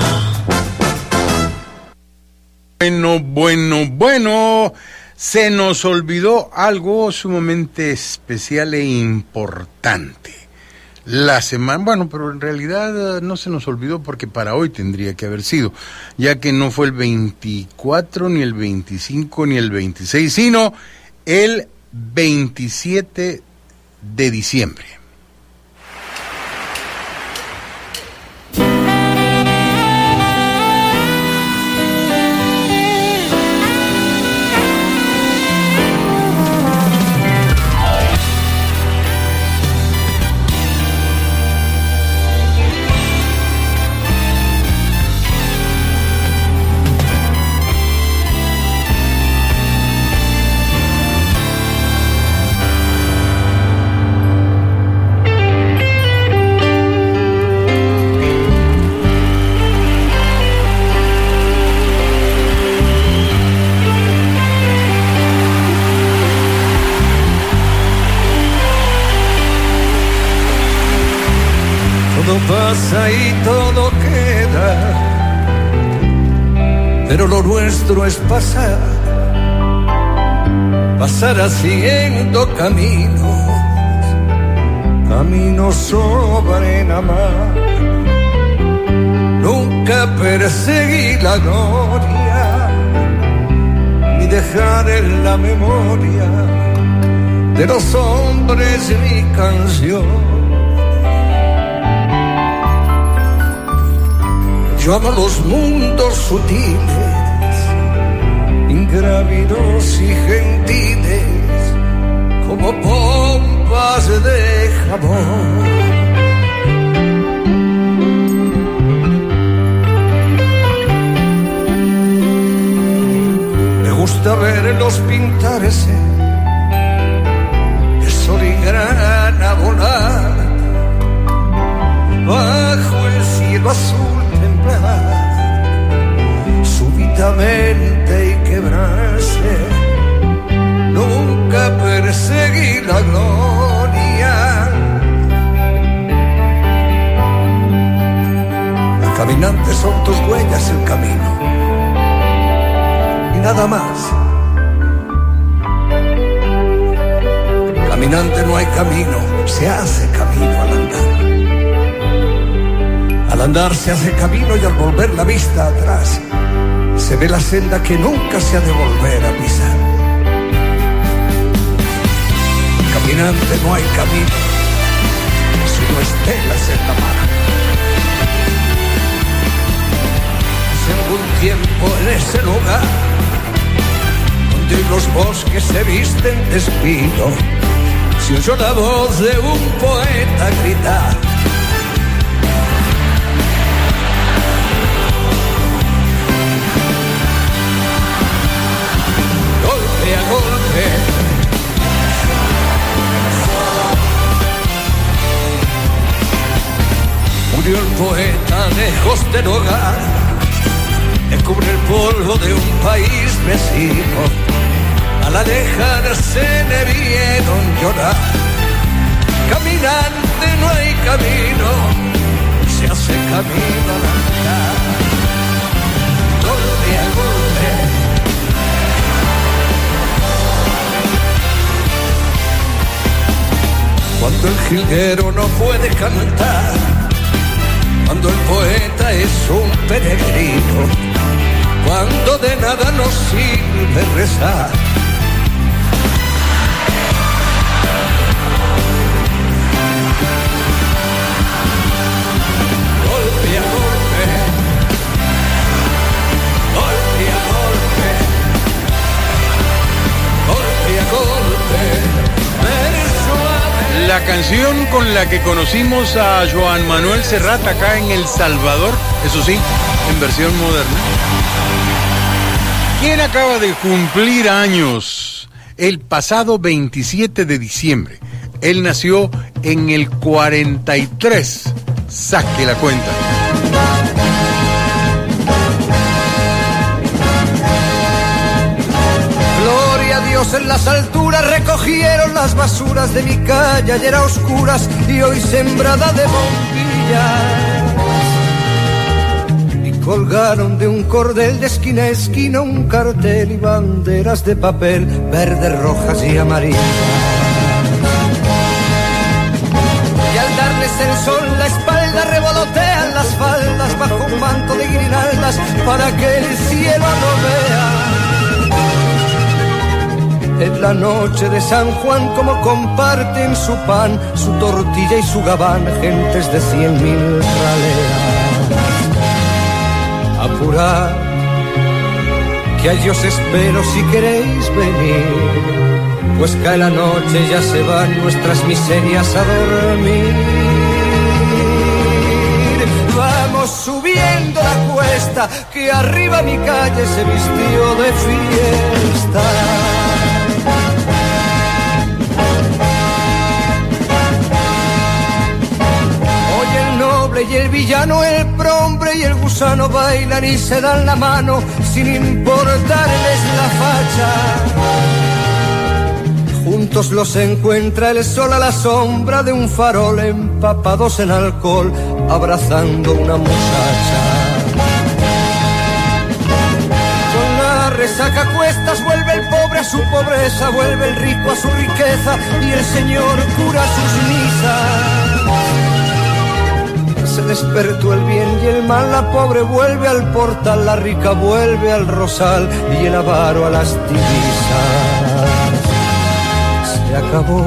Bueno, bueno, bueno. Se nos olvidó algo sumamente especial e importante. La semana, bueno, pero en realidad no se nos olvidó porque para hoy tendría que haber sido, ya que no fue el veinticuatro, ni el veinticinco, ni el veintiséis, sino el veintisiete de diciembre. Pasa y todo queda, pero lo nuestro es pasar, pasar haciendo caminos, caminos sobre la mar. Nunca perseguí la gloria, ni dejar en la memoria de los hombres mi canción. Yo amo los mundos sutiles, ingrávidos y gentiles, como pompas de jabón. Me gusta verlos pintarse de sol y grana volar bajo el cielo azul, súbitamente y quebrarse. Nunca perseguí la gloria. Caminantes son tus huellas el camino y nada más. Caminante no hay camino, se hace camino al andar. Al andar se hace camino y al volver la vista atrás se ve la senda que nunca se ha de volver a pisar. Caminante no hay camino, sino estelas en la mar. Hace algún tiempo en ese lugar donde los bosques se visten de espino, se oyó la voz de un poeta gritar: a golpe, murió el poeta lejos del hogar, le cubre el polvo de un país vecino, al alejarse le vieron llorar. Caminante no hay camino, se hace camino al andar, golpe a golpe. Cuando el jilguero no puede cantar, cuando el poeta es un peregrino, cuando de nada nos sirve rezar. Golpe a golpe, golpe a golpe, golpe a golpe. La canción con la que conocimos a Joan Manuel Serrat acá en El Salvador, eso sí, en versión moderna. ¿Quién acaba de cumplir años? El pasado veintisiete de diciembre. Él nació en el cuarenta y tres. Saque la cuenta. Dios en las alturas recogieron las basuras de mi calle, ayer a oscuras y hoy sembrada de bombillas. Y colgaron de un cordel de esquina a esquina un cartel y banderas de papel, verdes, rojas y amarillas. Y al darles para que el cielo no vea. En la noche de San Juan como comparten su pan, su tortilla y su gabán, gentes de cien mil raleas. Apurad, que allí os espero si queréis venir, pues cae la noche, ya se van nuestras miserias a dormir. Vamos subiendo la cuesta, que arriba mi calle se vistió de fiesta. Y el villano, el prombre y el gusano bailan y se dan la mano sin importarles la facha. Juntos los encuentra el sol a la sombra de un farol, empapados en alcohol, abrazando una muchacha. Con la resaca a cuestas vuelve el pobre a su pobreza, vuelve el rico a su riqueza y el Señor cura sus misas. Se despertó el bien y el mal, la pobre vuelve al portal, la rica vuelve al rosal y el avaro a las divisas. Se acabó,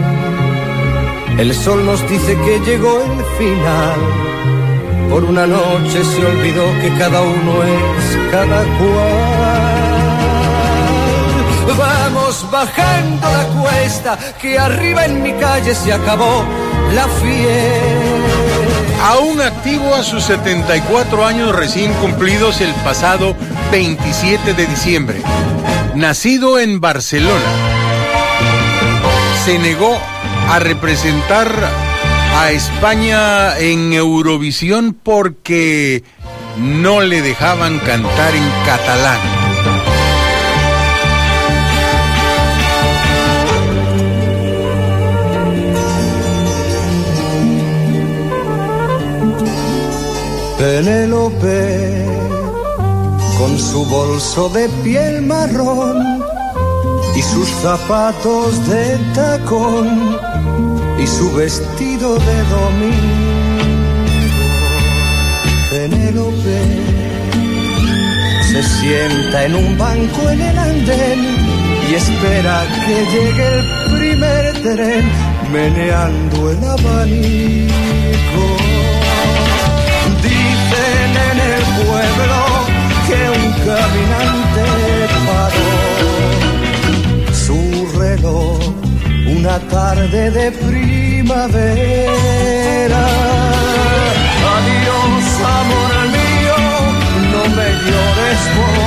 el sol nos dice que llegó el final. Por una noche se olvidó que cada uno es cada cual. Vamos bajando la cuesta, que arriba en mi calle se acabó la fiesta. Aún activo a sus setenta y cuatro años recién cumplidos el pasado veintisiete de diciembre. Nacido en Barcelona, se negó a representar a España en Eurovisión porque no le dejaban cantar en catalán. Penélope, con su bolso de piel marrón y sus zapatos de tacón y su vestido de domingo. Penélope se sienta en un banco en el andén y espera que llegue el primer tren, meneando el abanico. Dicen en el pueblo que un caminante paró su reloj una tarde de primavera. Adiós, amor mío, no me llores,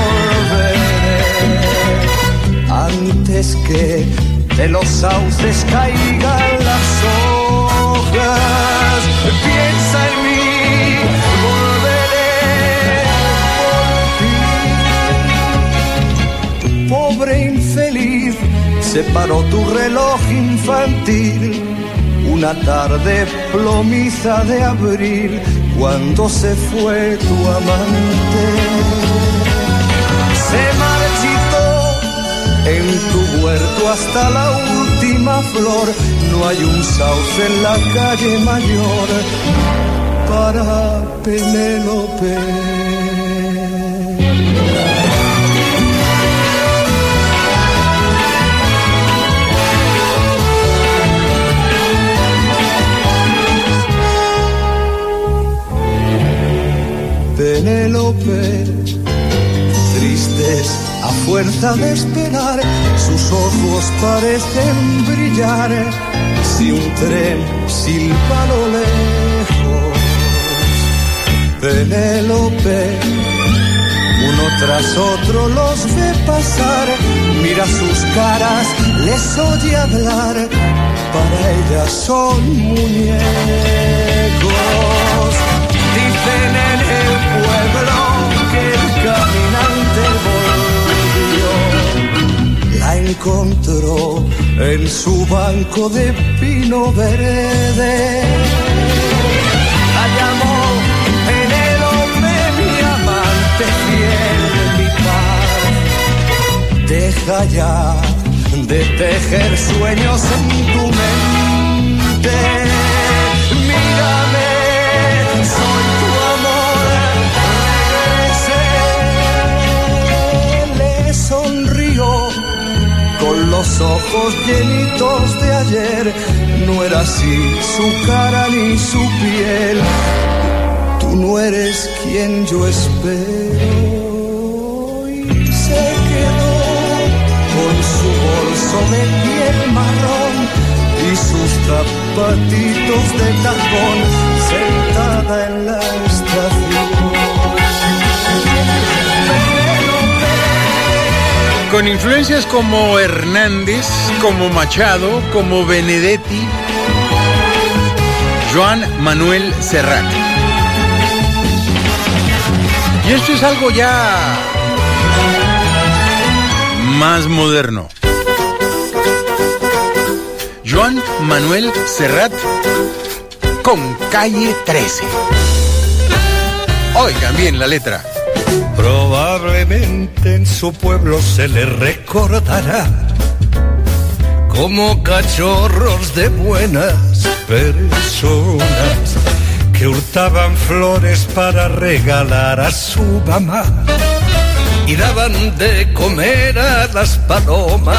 volveré antes que de los sauces caigan las hojas. Piensa en mí, pobre infeliz, se paró tu reloj infantil una tarde plomiza de abril, cuando se fue tu amante. Se marchitó en tu huerto hasta la última flor, no hay un sauce en la calle mayor para Penélope. Penélope, tristes a fuerza de esperar, sus ojos parecen brillar si un tren silba a lo lejos. Penélope, uno tras otro los ve pasar, mira sus caras, les oye hablar, para ellas son muñecos. Dicen en el pueblo que el caminante volvió, la encontró en su banco de pino verde. La llamó Penélope, mi amante fiel, mi paz. Deja ya de tejer sueños en tu mente. Mírame, soy tu amor, regresé. ojos llenitos de ayer. No era así su cara ni su piel. Tú no eres quien yo espero. Y se quedó con su bolso de piel marrón y sus zapatitos de tacón, sentada en la estación. Con influencias como Hernández, como Machado, como Benedetti, Joan Manuel Serrat. Y esto es algo ya más moderno. Joan Manuel Serrat con Calle trece. Oigan bien la letra. Probablemente en su pueblo se le recordará como cachorros de buenas personas que hurtaban flores para regalar a su mamá y daban de comer a las palomas.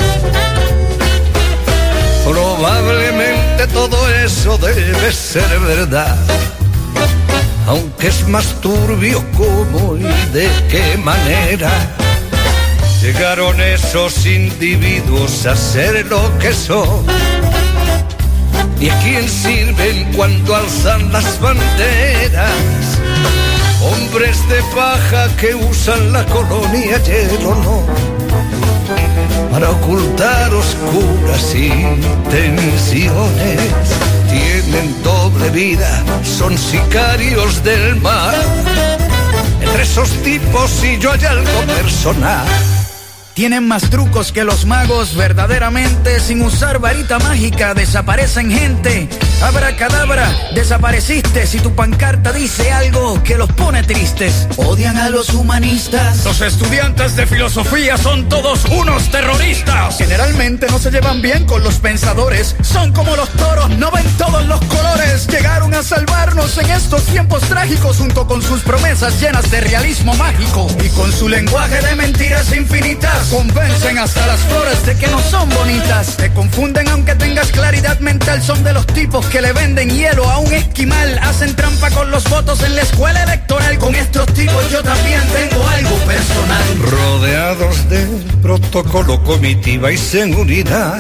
Probablemente todo eso debe ser verdad, aunque es más turbio cómo y de qué manera llegaron esos individuos a ser lo que son. ¿Y a quién sirven cuando alzan las banderas? Hombres de paja que usan la colonia y el honor para ocultar oscuras intenciones. Tienen doble vida, son sicarios del mal. Entre esos tipos y yo hay algo personal. Tienen más trucos que los magos, verdaderamente. Sin usar varita mágica desaparecen gente. Abracadabra, desapareciste si tu pancarta dice algo que los pone tristes. Odian a los humanistas. Los estudiantes de filosofía son todos unos terroristas. Generalmente no se llevan bien con los pensadores. Son como los toros, no ven todos los colores. Llegaron a salvarnos en estos tiempos trágicos junto con sus promesas llenas de realismo mágico. Y con su lenguaje de mentiras infinitas convencen hasta las flores de que no son bonitas. Te confunden aunque tengas claridad mental. Son de los tipos que le venden hielo a un esquimal. Hacen trampa con los votos en la escuela electoral. Con estos tipos yo también tengo algo personal. Rodeados de protocolo, comitiva y seguridad,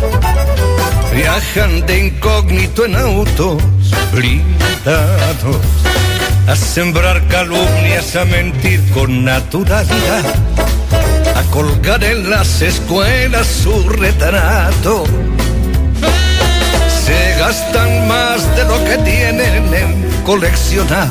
viajan de incógnito en autos blindados, a sembrar calumnias, a mentir con naturalidad, a colgar en las escuelas su retrato. Se gastan más de lo que tienen en coleccionar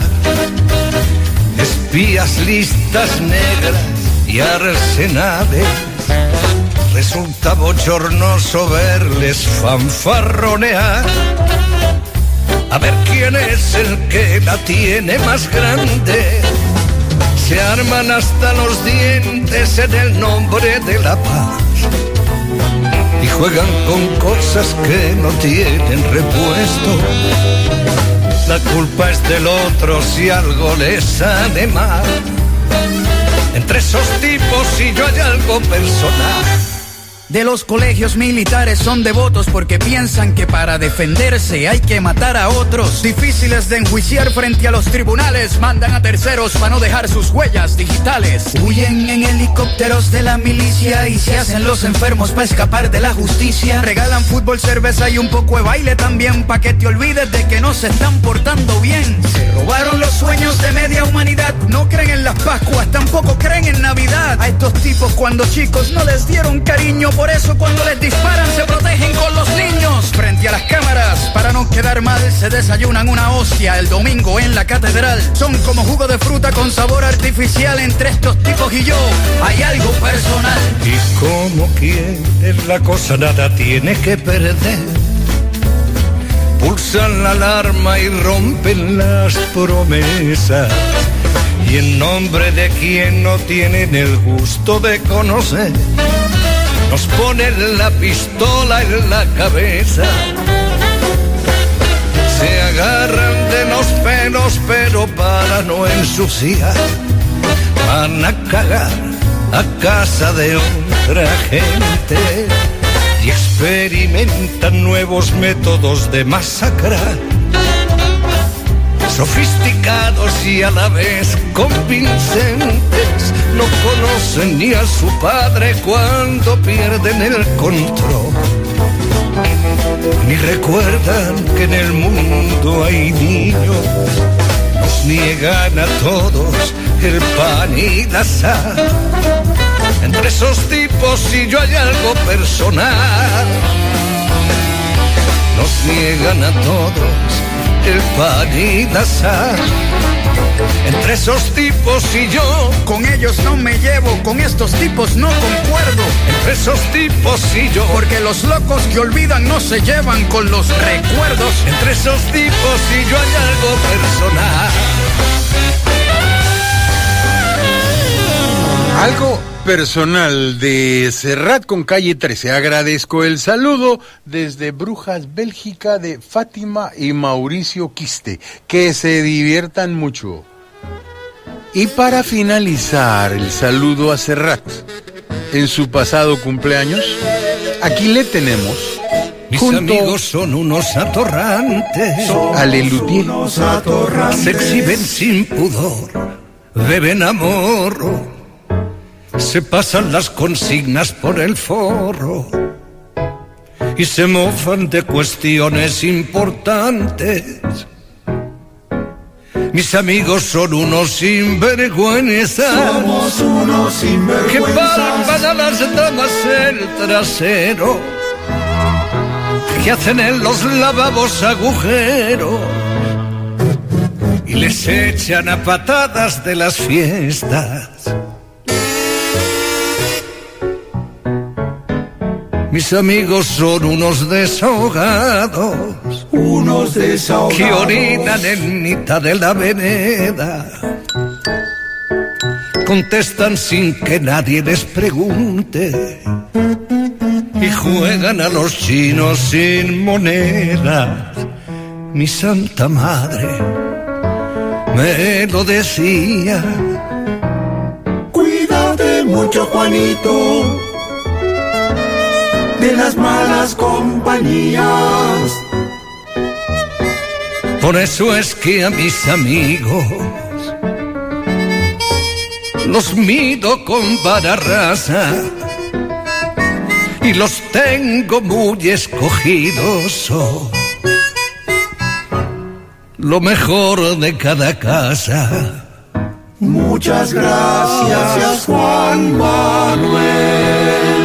espías, listas negras y arsenales. Resulta bochornoso verles fanfarronear, a ver quién es el que la tiene más grande. Se arman hasta los dientes en el nombre de la paz y juegan con cosas que no tienen repuesto. La culpa es del otro si algo les sale mal. Entre esos tipos y yo hay algo personal. De los colegios militares son devotos porque piensan que para defenderse hay que matar a otros. Difíciles de enjuiciar frente a los tribunales, mandan a terceros para no dejar sus huellas digitales. Huyen en helicópteros de la milicia y se hacen los enfermos para escapar de la justicia. Regalan fútbol, cerveza y un poco de baile también, pa' que te olvides de que no se están portando bien. Se robaron los sueños de media humanidad, no creen en las Pascuas, tampoco creen en Navidad. A estos tipos cuando chicos no les dieron cariño, por eso cuando les disparan se protegen con los niños. Frente a las cámaras, para no quedar mal, se desayunan una hostia el domingo en la catedral. Son como jugo de fruta con sabor artificial. Entre estos tipos y yo hay algo personal. Y como quieren la cosa, nada tiene que perder. Pulsan la alarma y rompen las promesas. Y en nombre de quien no tienen el gusto de conocer, nos ponen la pistola en la cabeza. Se agarran de los pelos, pero para no ensuciar, van a cagar a casa de otra gente. y experimentan nuevos métodos de masacrar, sofisticados y a la vez convincentes. No conocen ni a su padre cuando pierden el control, ni recuerdan que en el mundo hay niños. Nos niegan a todos el pan y la sal. Entre esos tipos y yo hay algo personal. Nos niegan a todos el pan y la sal. Entre esos tipos y yo, con ellos no me llevo, con estos tipos no concuerdo. Entre esos tipos y yo, porque los locos que olvidan no se llevan con los recuerdos. Entre esos tipos y yo hay algo personal. Algo personal de Serrat con Calle trece. Agradezco el saludo desde Brujas, Bélgica, de Fátima y Mauricio Quiste. Que se diviertan mucho. Y para finalizar el saludo a Serrat en su pasado cumpleaños, aquí le tenemos. Mis amigos son unos atorrantes. Alelutier. Se exhiben sin pudor, beben amor, se pasan las consignas por el forro y se mofan de cuestiones importantes. Mis amigos son unos sinvergüenzas. Somos unos sinvergüenzas que palpan a las damas el trasero, que hacen en los lavabos agujeros y les echan a patadas de las fiestas. Mis amigos son unos desahogados, unos desahogados que orinan en mitad de la vereda, contestan sin que nadie les pregunte y juegan a los chinos sin monedas. Mi santa madre me lo decía. Cuídate mucho, Juanito, de las malas compañías. Por eso es que a mis amigos los mido con vara rasa y los tengo muy escogidos. Oh, lo mejor de cada casa. Muchas gracias, Juan Manuel.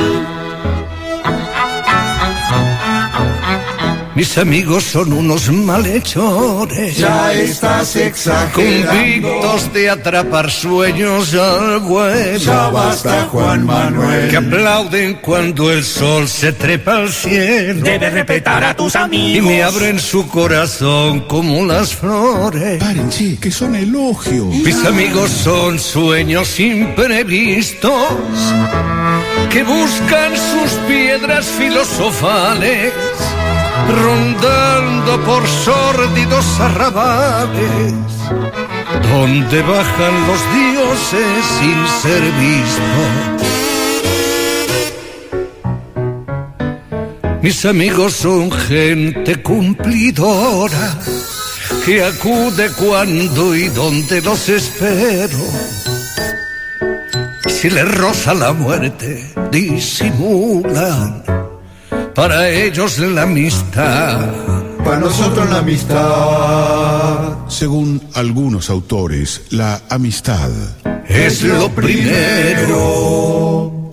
Mis amigos son unos malhechores. Ya estás exagerando. Convictos de atrapar sueños al vuelo. Ya basta, Juan Manuel. Que aplauden cuando el sol se trepa al cielo. Debes respetar a tus amigos. Y me abren su corazón como las flores. Párense, que son elogios. Mis amigos son sueños imprevistos que buscan sus piedras filosofales, rondando por sórdidos arrabales, donde bajan los dioses sin ser vistos. Mis amigos son gente cumplidora que acude cuando y donde los espero. Si les roza la muerte, disimulan. Para ellos la amistad, para nosotros la amistad. Según algunos autores, la amistad es lo primero.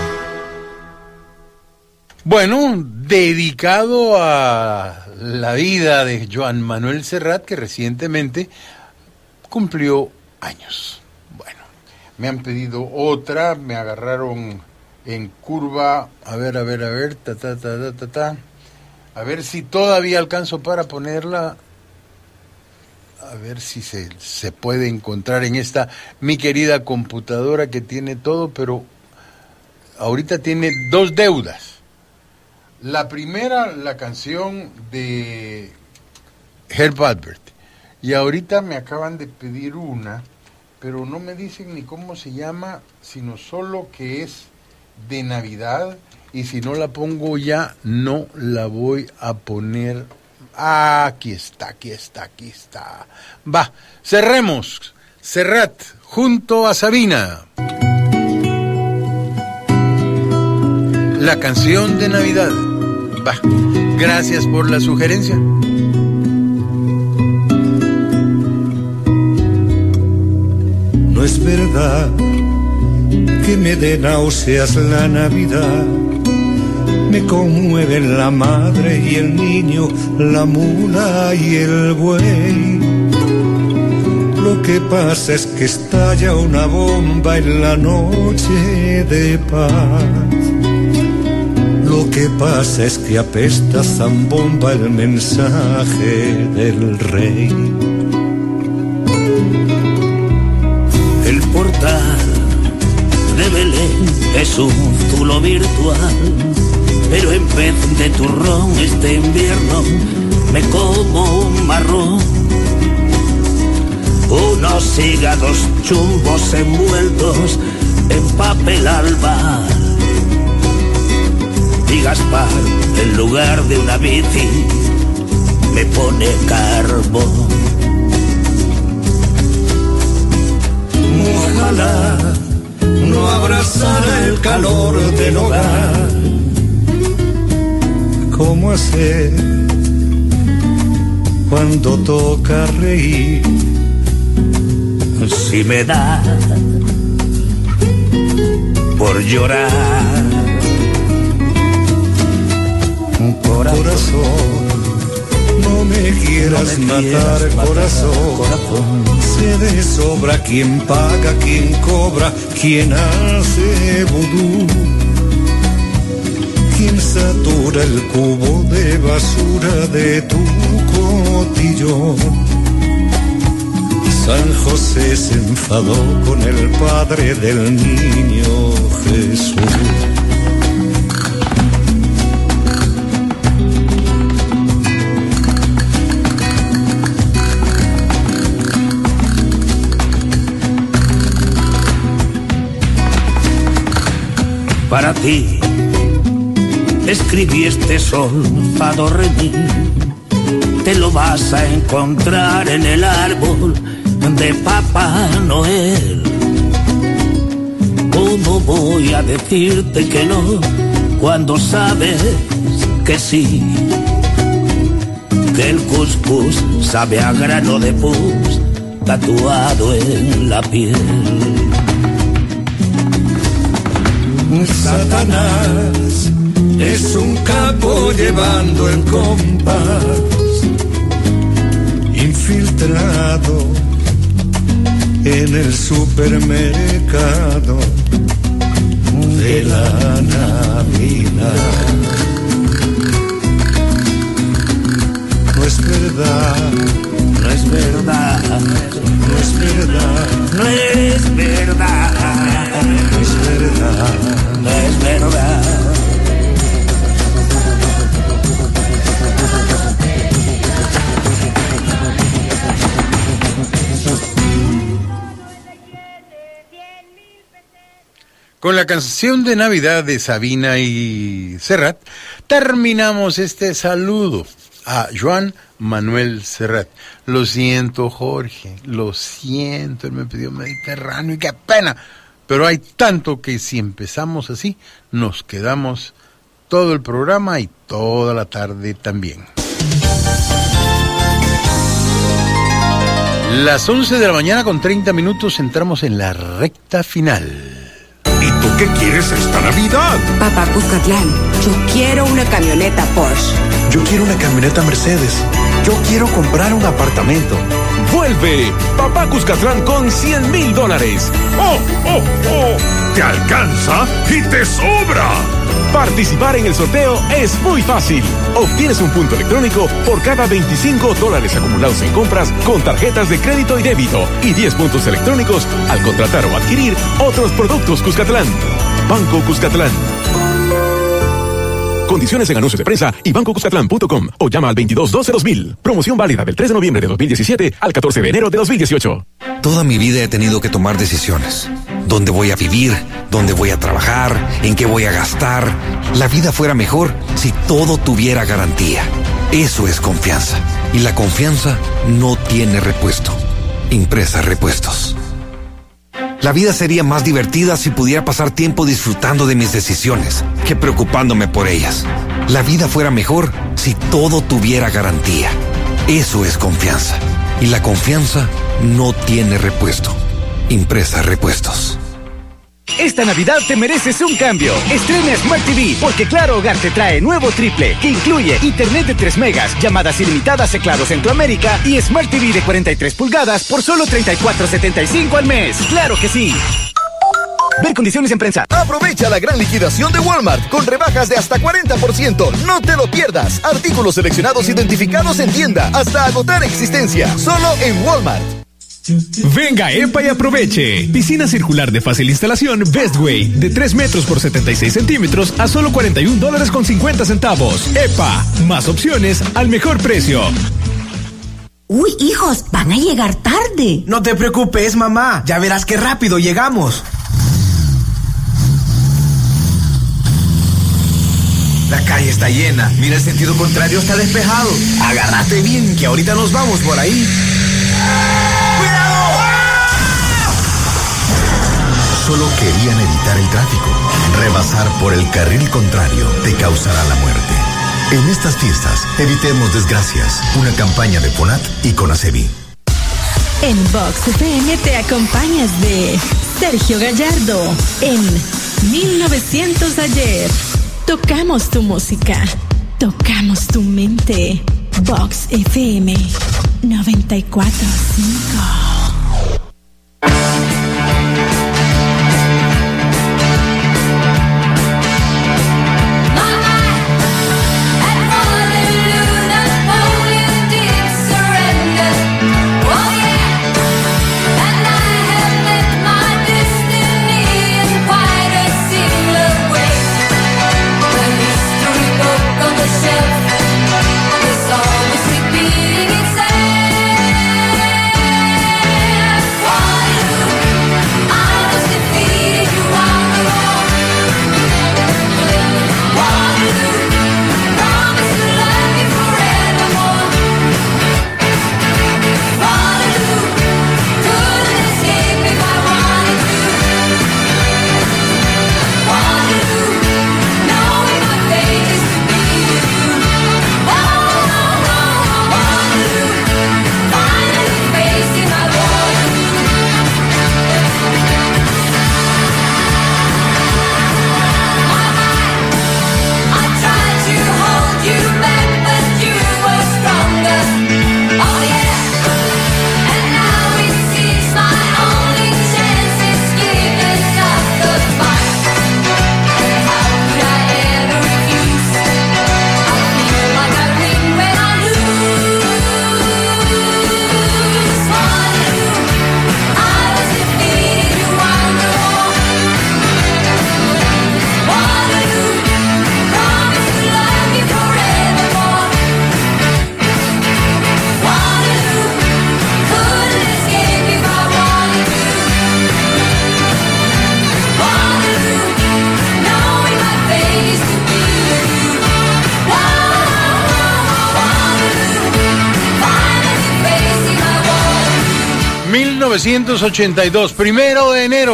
Bueno, dedicado a la vida de Joan Manuel Serrat, que recientemente cumplió años. Bueno, me han pedido otra, me agarraron en curva, a ver, a ver, a ver, ta, ta, ta, ta, ta, ta. A ver si todavía alcanzo para ponerla, a ver si se, se puede encontrar en esta, mi querida computadora que tiene todo, pero ahorita tiene dos deudas. La primera, la canción de Herb Alpert, y ahorita me acaban de pedir una, pero no me dicen ni cómo se llama, sino solo que es de Navidad Y si no la pongo ya, no la voy a poner. Ah, aquí está, aquí está, aquí está. Va, cerremos. Serrat, junto a Sabina. La canción de Navidad. Va, gracias por la sugerencia. No es verdad que me dé náuseas la Navidad. Me conmueven la madre y el niño, la mula y el buey. Lo que pasa es que estalla una bomba en la noche de paz. Lo que pasa es que apesta zambomba el mensaje del rey. El portal de Belén es un zulo virtual, pero en vez de turrón este invierno me como un marrón. Unos hígados chumbos envueltos en papel alba. Y Gaspar, en lugar de una bici, me pone carbón. Ojalá no abrazara el calor del hogar. ¿Cómo hacer cuando toca reír? Si me da por llorar, corazón, no me quieras no me matar, quieras corazón. matar, corazón. Se de sobra quien paga, quien cobra, quien hace vudú, quien satura el cubo de basura de tu cotillón. San José se enfadó con el padre del niño Jesús. Para ti escribí este sol, fa, do, re, mi. Te lo vas a encontrar en el árbol de Papá Noel. ¿Cómo voy a decirte que no cuando sabes que sí? Que el cuscús sabe a grano de pus tatuado en la piel. Satanás es un capo llevando el compás, infiltrado en el supermercado de la Navidad. No es verdad, no es verdad, no es verdad, no es verdad, no es verdad, no es verdad. Con la canción de Navidad de Sabina y Serrat, terminamos este saludo a Joan Manuel Serrat. Lo siento, Jorge, lo siento, él me pidió Mediterráneo y qué pena. Pero hay tanto que si empezamos así, nos quedamos todo el programa y toda la tarde también. Las once de la mañana con treinta minutos entramos en la recta final. ¿Y tú qué quieres esta Navidad? Papá Cuscatlán, yo quiero una camioneta Porsche. Yo quiero una camioneta Mercedes. Yo quiero comprar un apartamento. Vuelve Papá Cuscatlán con cien mil dólares. ¡Oh, oh, oh! ¿Te alcanza y te sobra? Participar en el sorteo es muy fácil. Obtienes un punto electrónico por cada veinticinco dólares acumulados en compras con tarjetas de crédito y débito y diez puntos electrónicos al contratar o adquirir otros productos Cuscatlán. Banco Cuscatlán. Condiciones en anuncios de prensa y banco cuscatlán punto com o llama al veintidós doce dos mil. Promoción válida del tres de noviembre de dos mil diecisiete al catorce de enero de dos mil dieciocho. Toda mi vida he tenido que tomar decisiones. ¿Dónde voy a vivir? ¿Dónde voy a trabajar? ¿En qué voy a gastar? La vida fuera mejor si todo tuviera garantía. Eso es confianza. Y la confianza no tiene repuesto. Impresa Repuestos. La vida sería más divertida si pudiera pasar tiempo disfrutando de mis decisiones que preocupándome por ellas. La vida fuera mejor si todo tuviera garantía. Eso es confianza. Y la confianza no tiene repuesto. Impresa Repuestos. Esta Navidad te mereces un cambio. Estrena Smart T V porque Claro Hogar te trae nuevo triple que incluye internet de tres megas, llamadas ilimitadas de Claro Centroamérica y Smart T V de cuarenta y tres pulgadas por solo treinta y cuatro setenta y cinco al mes. ¡Claro que sí! Ver condiciones en prensa. Aprovecha la gran liquidación de Walmart con rebajas de hasta cuarenta por ciento. No te lo pierdas. Artículos seleccionados identificados en tienda hasta agotar existencia. Solo en Walmart. Venga EPA y aproveche. Piscina circular de fácil instalación Bestway de tres metros por setenta y seis centímetros a solo cuarenta y un dólares con cincuenta centavos. EPA, más opciones al mejor precio. Uy, hijos, van a llegar tarde. No te preocupes, mamá. Ya verás qué rápido llegamos. La calle está llena. Mira, el sentido contrario está despejado. Agárrate bien, que ahorita nos vamos por ahí. Solo querían evitar el tráfico. Rebasar por el carril contrario te causará la muerte. En estas fiestas, evitemos desgracias. Una campaña de FONAT y CONACEBI. En Vox F M te acompañas de Sergio Gallardo en mil novecientos ayer. Tocamos tu música. Tocamos tu mente. Vox F M noventa y cuatro punto cinco. mil novecientos ochenta y dos, primero de enero,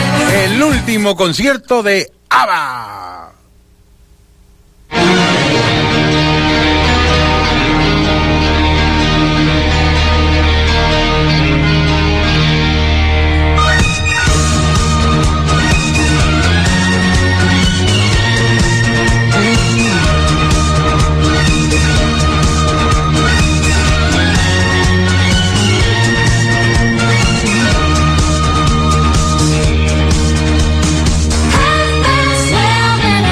el último concierto de ABBA. And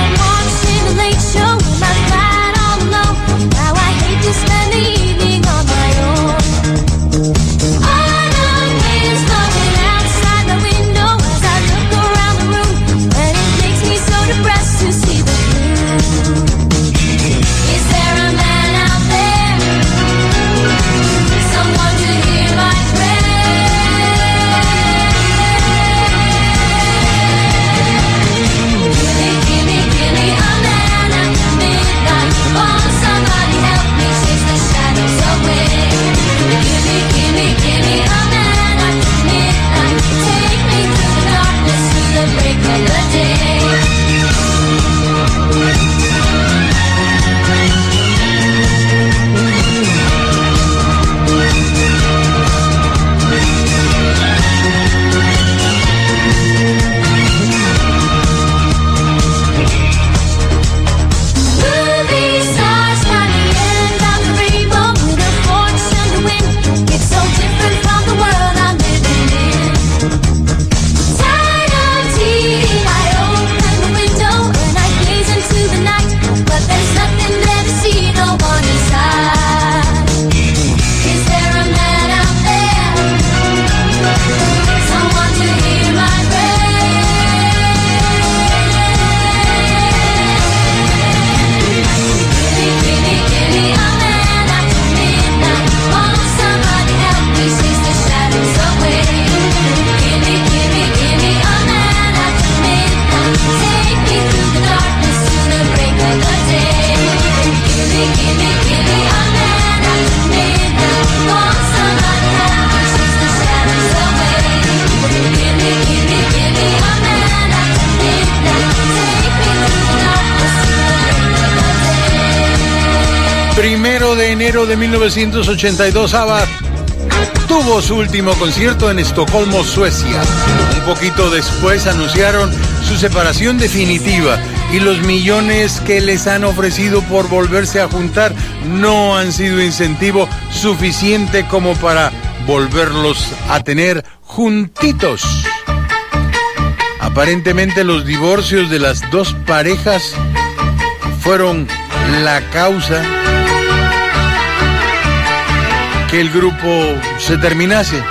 enero de mil novecientos ochenta y dos, ABBA tuvo su último concierto en Estocolmo, Suecia. Un poquito después anunciaron su separación definitiva y los millones que les han ofrecido por volverse a juntar no han sido incentivo suficiente como para volverlos a tener juntitos. Aparentemente los divorcios de las dos parejas fueron la causa que el grupo se terminase.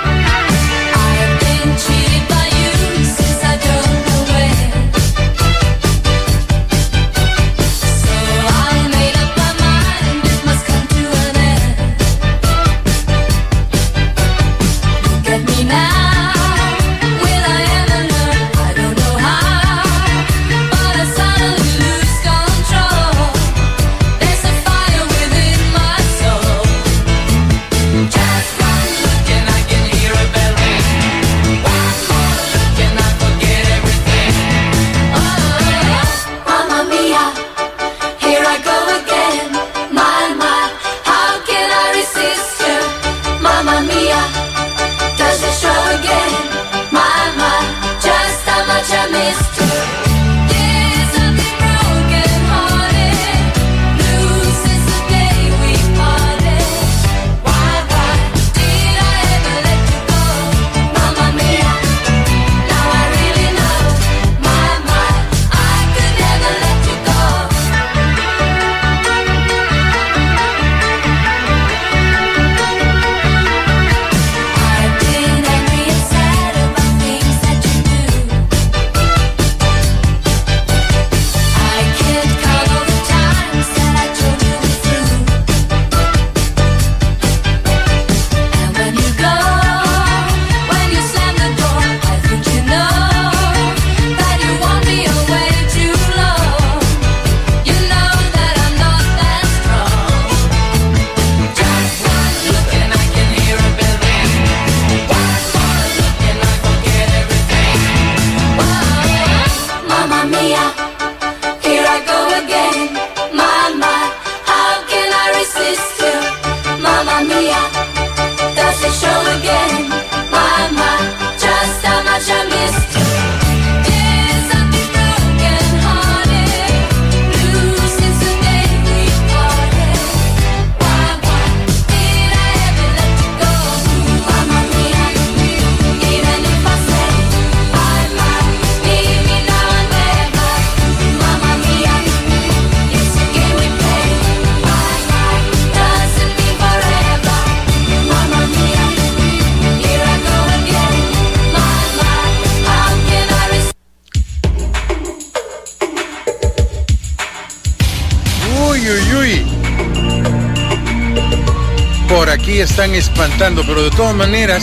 Están espantando, pero de todas maneras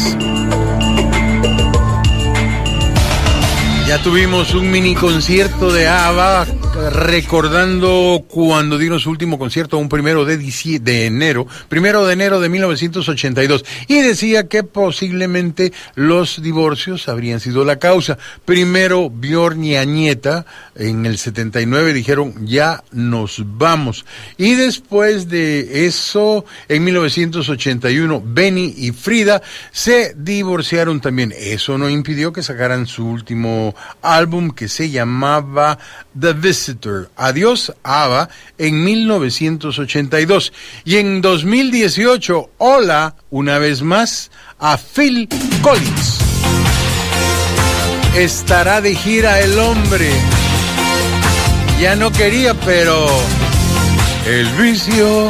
ya tuvimos un mini concierto de ABBA recordando cuando dieron su último concierto un primero de, de enero, primero de enero de mil novecientos ochenta y dos, y decía que posiblemente los divorcios habrían sido la causa. Primero Björn y Agneta en el setenta y nueve dijeron ya nos vamos, y después de eso en mil novecientos ochenta y uno Benny y Frida se divorciaron también. Eso no impidió que sacaran su último álbum que se llamaba The Visitor, Adiós ABBA, en mil novecientos ochenta y dos. Y en dos mil dieciocho, hola una vez más a Phil Collins. Estará de gira el hombre. Ya no quería, pero el vicio.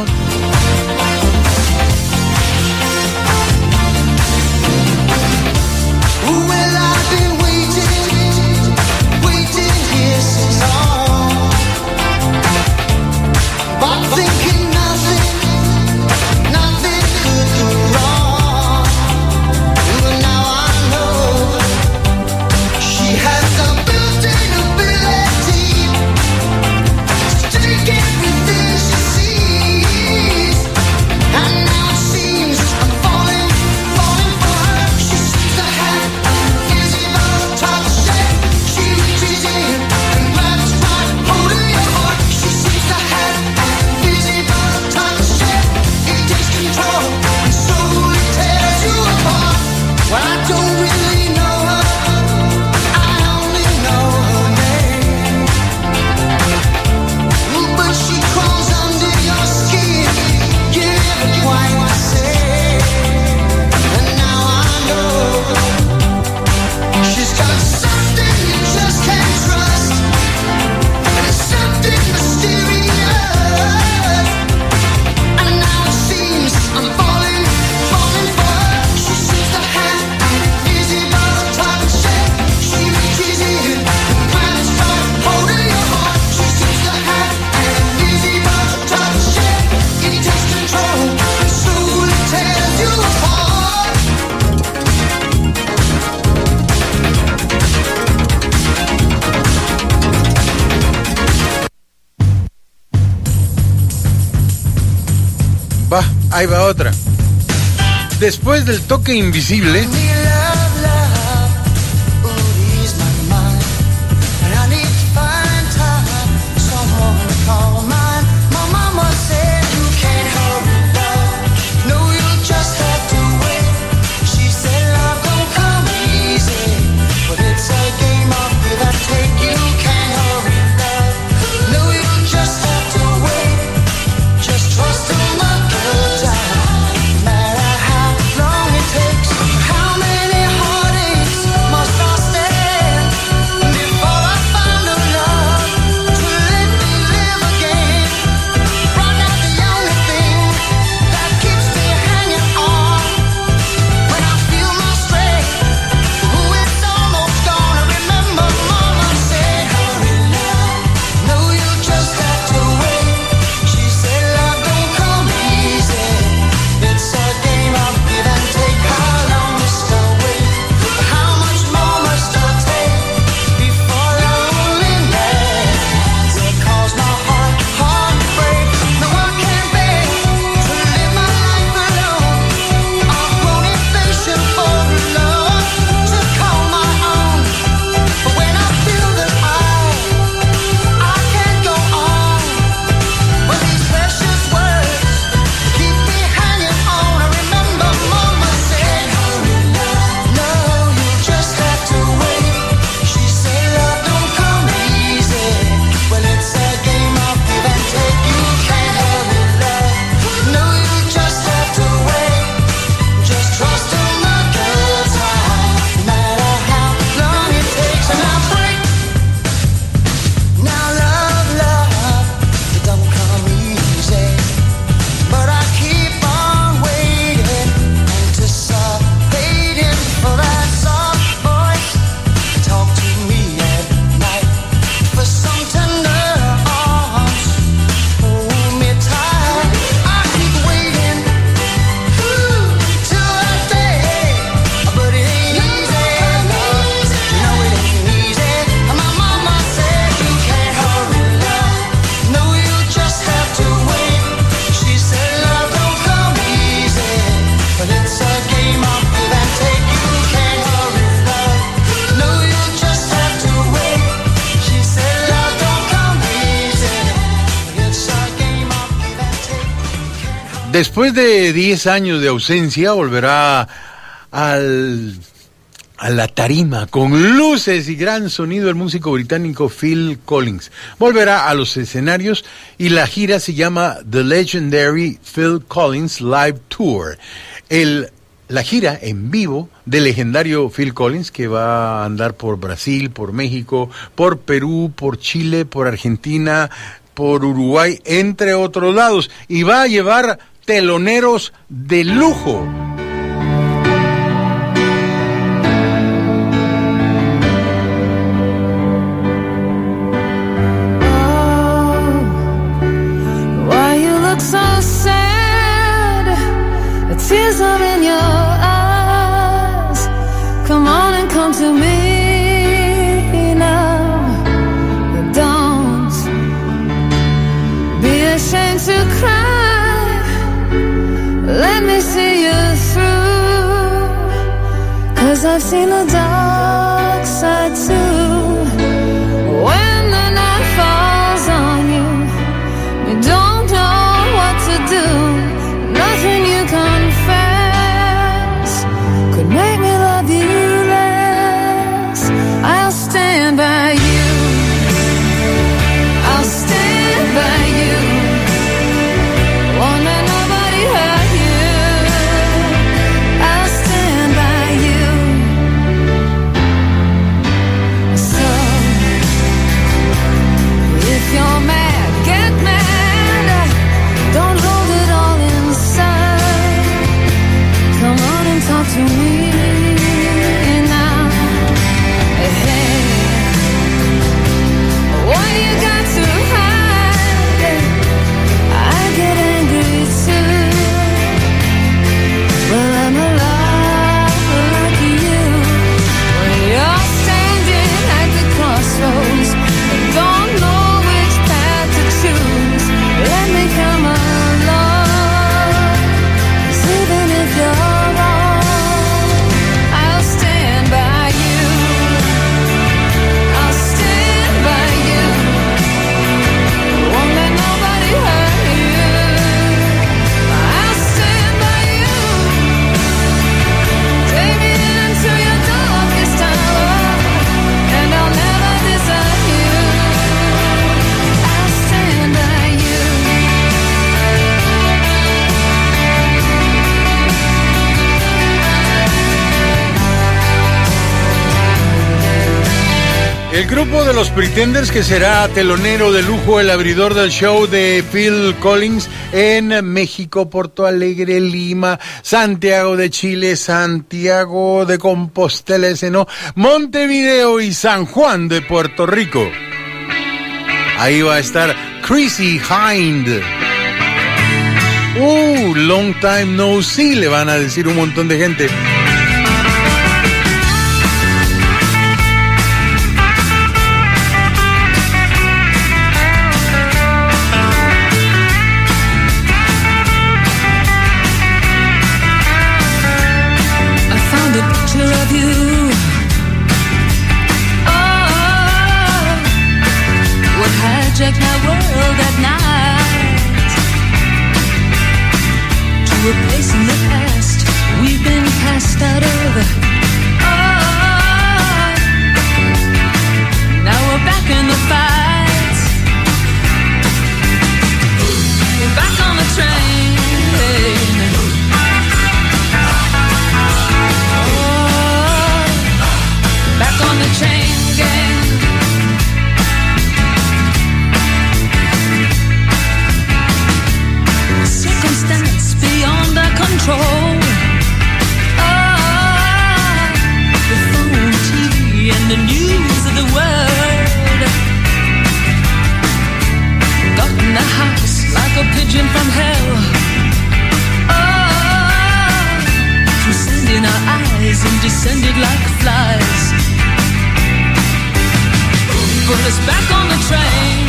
Take everything she sees. Ahí va otra. Después del toque invisible, después de diez años de ausencia, volverá al, a la tarima con luces y gran sonido el músico británico Phil Collins. Volverá a los escenarios y la gira se llama The Legendary Phil Collins Live Tour. El, la gira en vivo del legendario Phil Collins, que va a andar por Brasil, por México, por Perú, por Chile, por Argentina, por Uruguay, entre otros lados, y va a llevar teloneros de lujo. Tears are in your eyes. Come on and come to me now. Don't be ashamed to cry. Let me see you through. 'Cause I've seen the dark side too. When the night falls on you, you don't know what to do. Nothing you confess could make me love you less. I'll stand by you. I'll stand by you. Won't let nobody hurt you. I'll stand by you. So if you're mad, get mad. Don't hold it all inside. Come on and talk to me now. Hey, what you got to hide? I get angry too. Well, I'm alive like you. When you're standing at the crossroads and don't know which path to choose, let me come along. El grupo de los Pretenders, que será telonero de lujo, el abridor del show de Phil Collins en México, Porto Alegre, Lima, Santiago de Chile, Santiago de Compostela, ese no, Montevideo y San Juan de Puerto Rico. Ahí va a estar Chrissy Hynde. Uh, long time no see, le van a decir un montón de gente. Check my world at night to a place in the past we've been cast out of. Oh, now we're back in the fight. We're back on the train. Oh, back on the train gang. Circumstance beyond our control. Ah, the phone, T V, and the news of the world got in the house like a pigeon from hell. Ah, through sand in our eyes and descended like flies. Put us back on the train.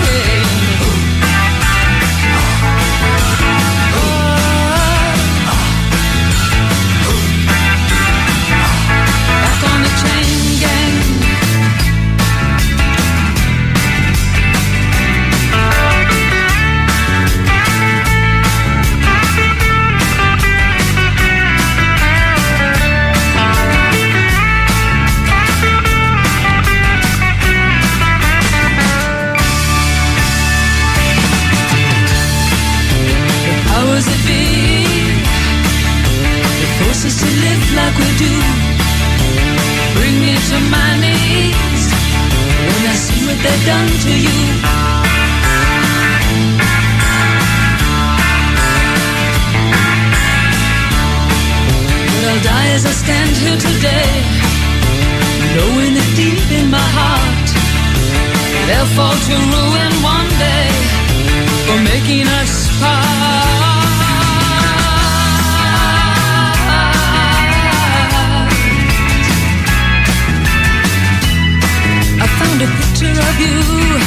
To live like we do, bring me to my knees when I see what they've done to you. But I'll die as I stand here today, knowing that deep in my heart they'll fall to ruin one day for making us part. I found a picture of you.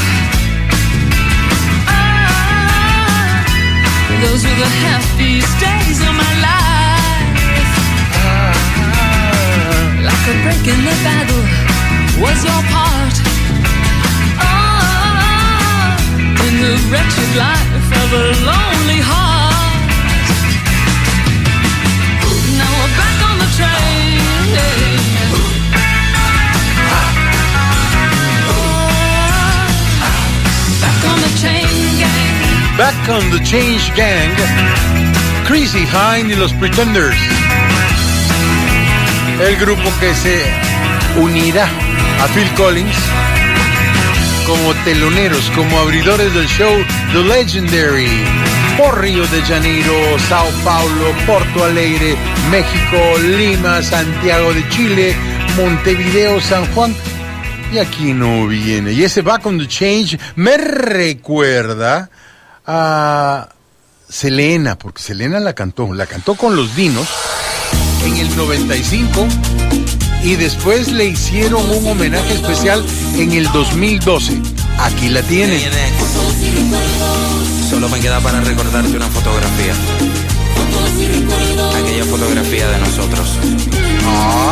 Ah, those were the happiest days of my life. Ah, like a break in the battle was your part. Ah, in the wretched life of a lonely heart. Now we're back on the train. Back on the Change Gang, Chrissy Hynde y los Pretenders. El grupo que se unirá a Phil Collins como teloneros, como abridores del show The Legendary por Río de Janeiro, Sao Paulo, Porto Alegre, México, Lima, Santiago de Chile, Montevideo, San Juan. Y aquí no viene. Y ese Back on the Change me recuerda a Selena, porque Selena la cantó, la cantó con los Dinos en el noventa y cinco y después le hicieron un homenaje especial en el dos mil doce. Aquí la tienen. Solo me queda para recordarte una fotografía. Aquella fotografía de nosotros. Ah.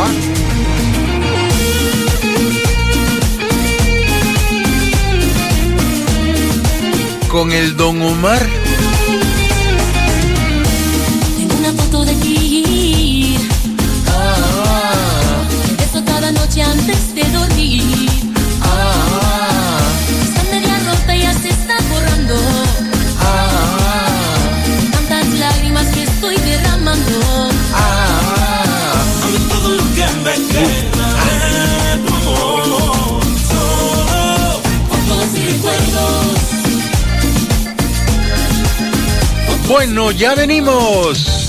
Con el Don Omar. Tengo una foto de ti. Ah, eso cada noche antes de dormir. Ah, está media rota y ya se está borrando. Ah, tantas lágrimas que estoy derramando. Ah, todo lo que me queda de tu amor. Bueno, ya venimos.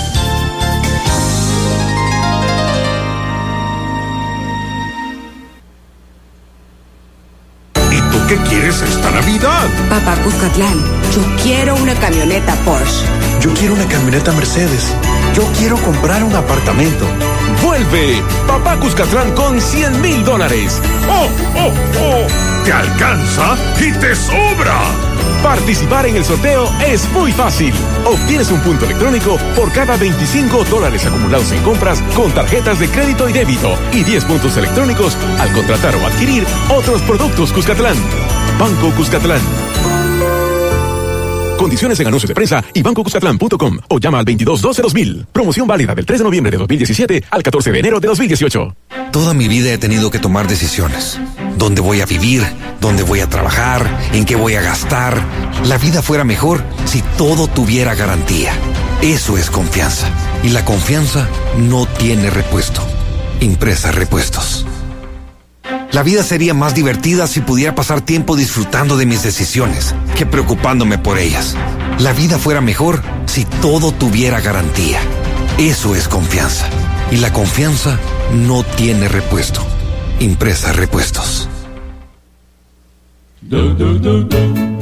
¿Qué quieres esta Navidad? Papá Cuscatlán, yo quiero una camioneta Porsche. Yo quiero una camioneta Mercedes. Yo quiero comprar un apartamento. Vuelve Papá Cuscatlán con cien mil dólares. ¡Oh, oh, oh! ¿Te alcanza y te sobra? Participar en el sorteo es muy fácil. Obtienes un punto electrónico por cada veinticinco dólares acumulados en compras con tarjetas de crédito y débito y diez puntos electrónicos al contratar o adquirir otros productos Cuscatlán. Banco Cuscatlán. Condiciones en anuncios de prensa y banco cuscatlán punto com o llama al veintidós doce dos mil. Promoción válida del tres de noviembre de dos mil diecisiete al catorce de enero de dos mil dieciocho. Toda mi vida he tenido que tomar decisiones. ¿Dónde voy a vivir? ¿Dónde voy a trabajar? ¿En qué voy a gastar? La vida fuera mejor si todo tuviera garantía. Eso es confianza. Y la confianza no tiene repuesto. Impresa Repuestos. La vida sería más divertida si pudiera pasar tiempo disfrutando de mis decisiones que preocupándome por ellas. La vida fuera mejor si todo tuviera garantía. Eso es confianza. Y la confianza no tiene repuesto. Impresa Repuestos. Do, do, do, do.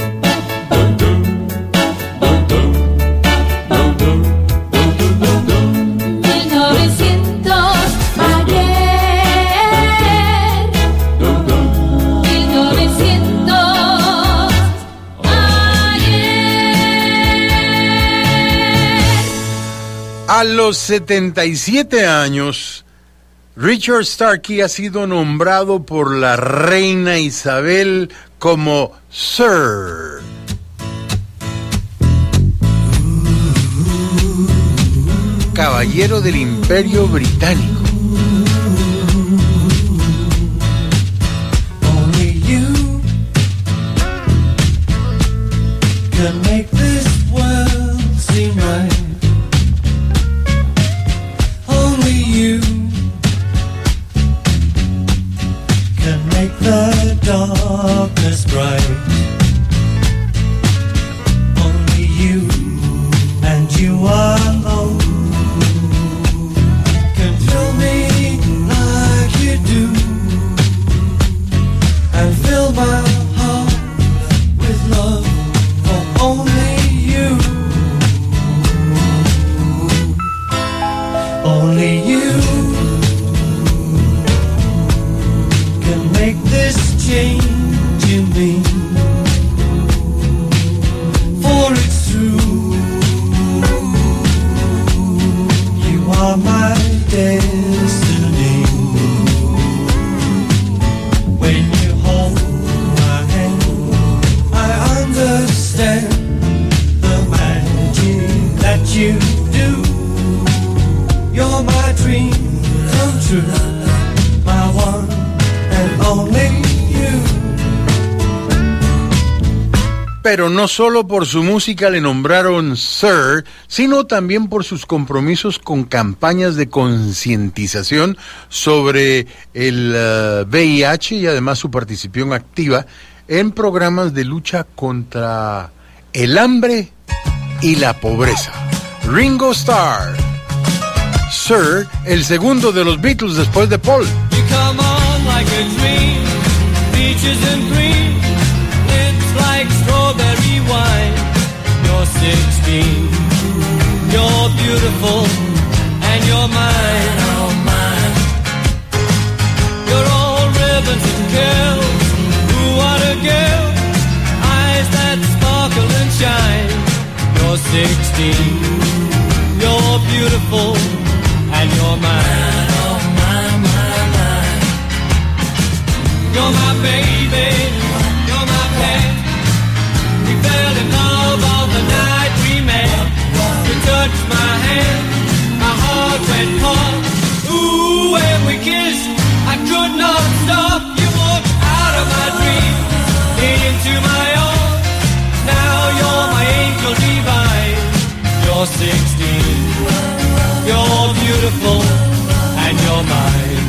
A los setenta y siete años, Richard Starkey ha sido nombrado por la reina Isabel como Sir. Caballero del Imperio Británico. Only you can make this world seem right. You can make the darkness bright. Only you and you alone can fill me like you do and fill my heart with love for only you. Only you can make this change in me, for it's true. You are my destiny. When you hold my hand, I understand the magic that you do. You're my dream come true, my one and only you. Pero no solo por su música le nombraron Sir, sino también por sus compromisos con campañas de concientización sobre el uh, V I H y además su participación activa en programas de lucha contra el hambre y la pobreza. Ringo Starr. Sir, el segundo de los Beatles después de Paul. You come on like a dream, peaches and cream, it's like strawberry wine. You're sixteen, you're beautiful, and you're mine, oh mine. You're all ribbons and curls, ooh what a girl, eyes that sparkle and shine. You're sixteen, you're beautiful, and you're mine, oh my, my, mine. You're my baby, you're my pet. We fell in love on the night we met. You touched my hand, my heart went pop. Ooh, when we kissed, I could not stop. You walked out of my dream, into my own. Now you're my angel divine. You're sixteen. You're beautiful and you're mine.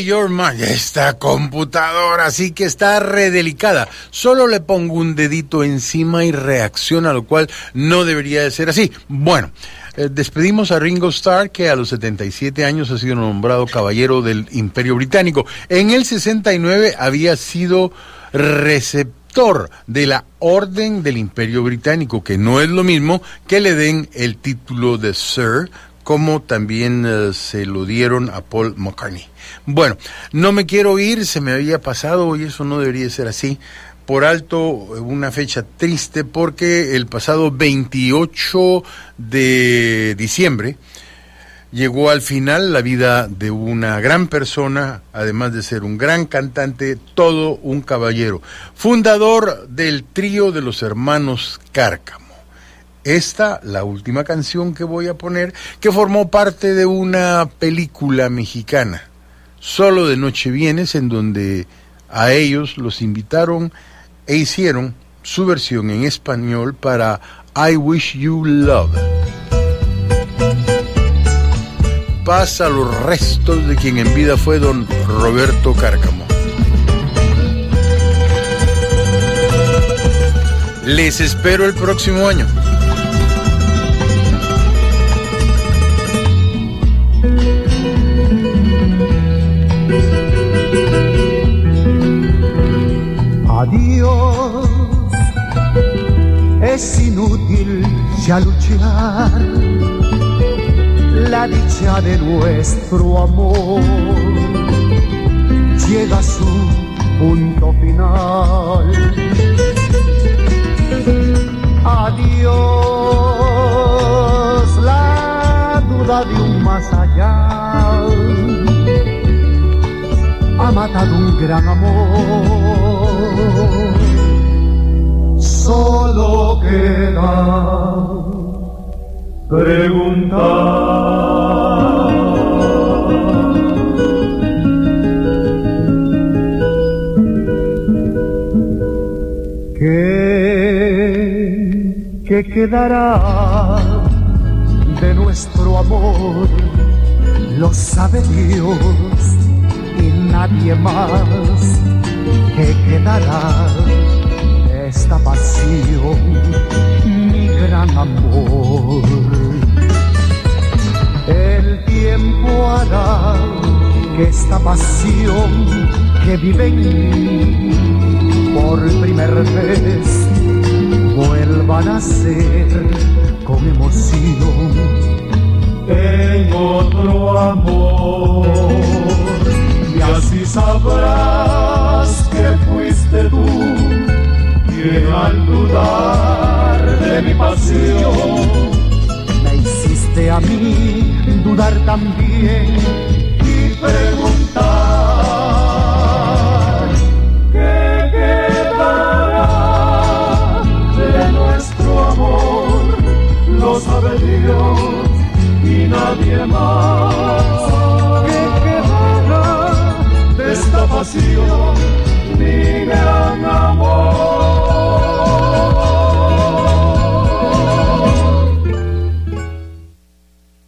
Your Mind. Esta computadora sí que está redelicada. Solo le pongo un dedito encima y reacciona, lo cual no debería de ser así. Bueno, eh, despedimos a Ringo Starr, que a los setenta y siete años ha sido nombrado caballero del Imperio Británico. En el sesenta y nueve había sido receptor de la Orden del Imperio Británico, que no es lo mismo que le den el título de Sir, como también uh, se lo dieron a Paul McCartney. Bueno, no me quiero ir, se me había pasado y eso no debería ser así. Por alto, una fecha triste porque el pasado veintiocho de diciembre llegó al final la vida de una gran persona, además de ser un gran cantante, todo un caballero, fundador del trío de los hermanos Cárcamo. Esta, la última canción que voy a poner, que formó parte de una película mexicana, Solo de Noche Vienes, en donde a ellos los invitaron e hicieron su versión en español para I Wish You Love. Pasa los restos de quien en vida fue don Roberto Cárcamo. Les espero el próximo año. Adiós, es inútil ya luchar, la dicha de nuestro amor llega a su punto final. Adiós, la duda de un más allá ha matado un gran amor. Solo queda preguntar ¿qué, qué quedará de nuestro amor? Lo sabe Dios y nadie más. ¿Qué quedará de esta pasión, mi gran amor? El tiempo hará que esta pasión que vive en mí por primera vez vuelva a nacer con emoción en otro amor. Y así sabrás que fuiste tú quien al dudar de mi pasión me hiciste a mí dudar también y preguntar ¿qué quedará de nuestro amor? Lo sabe Dios y nadie más. Esta pasión, mi gran amor.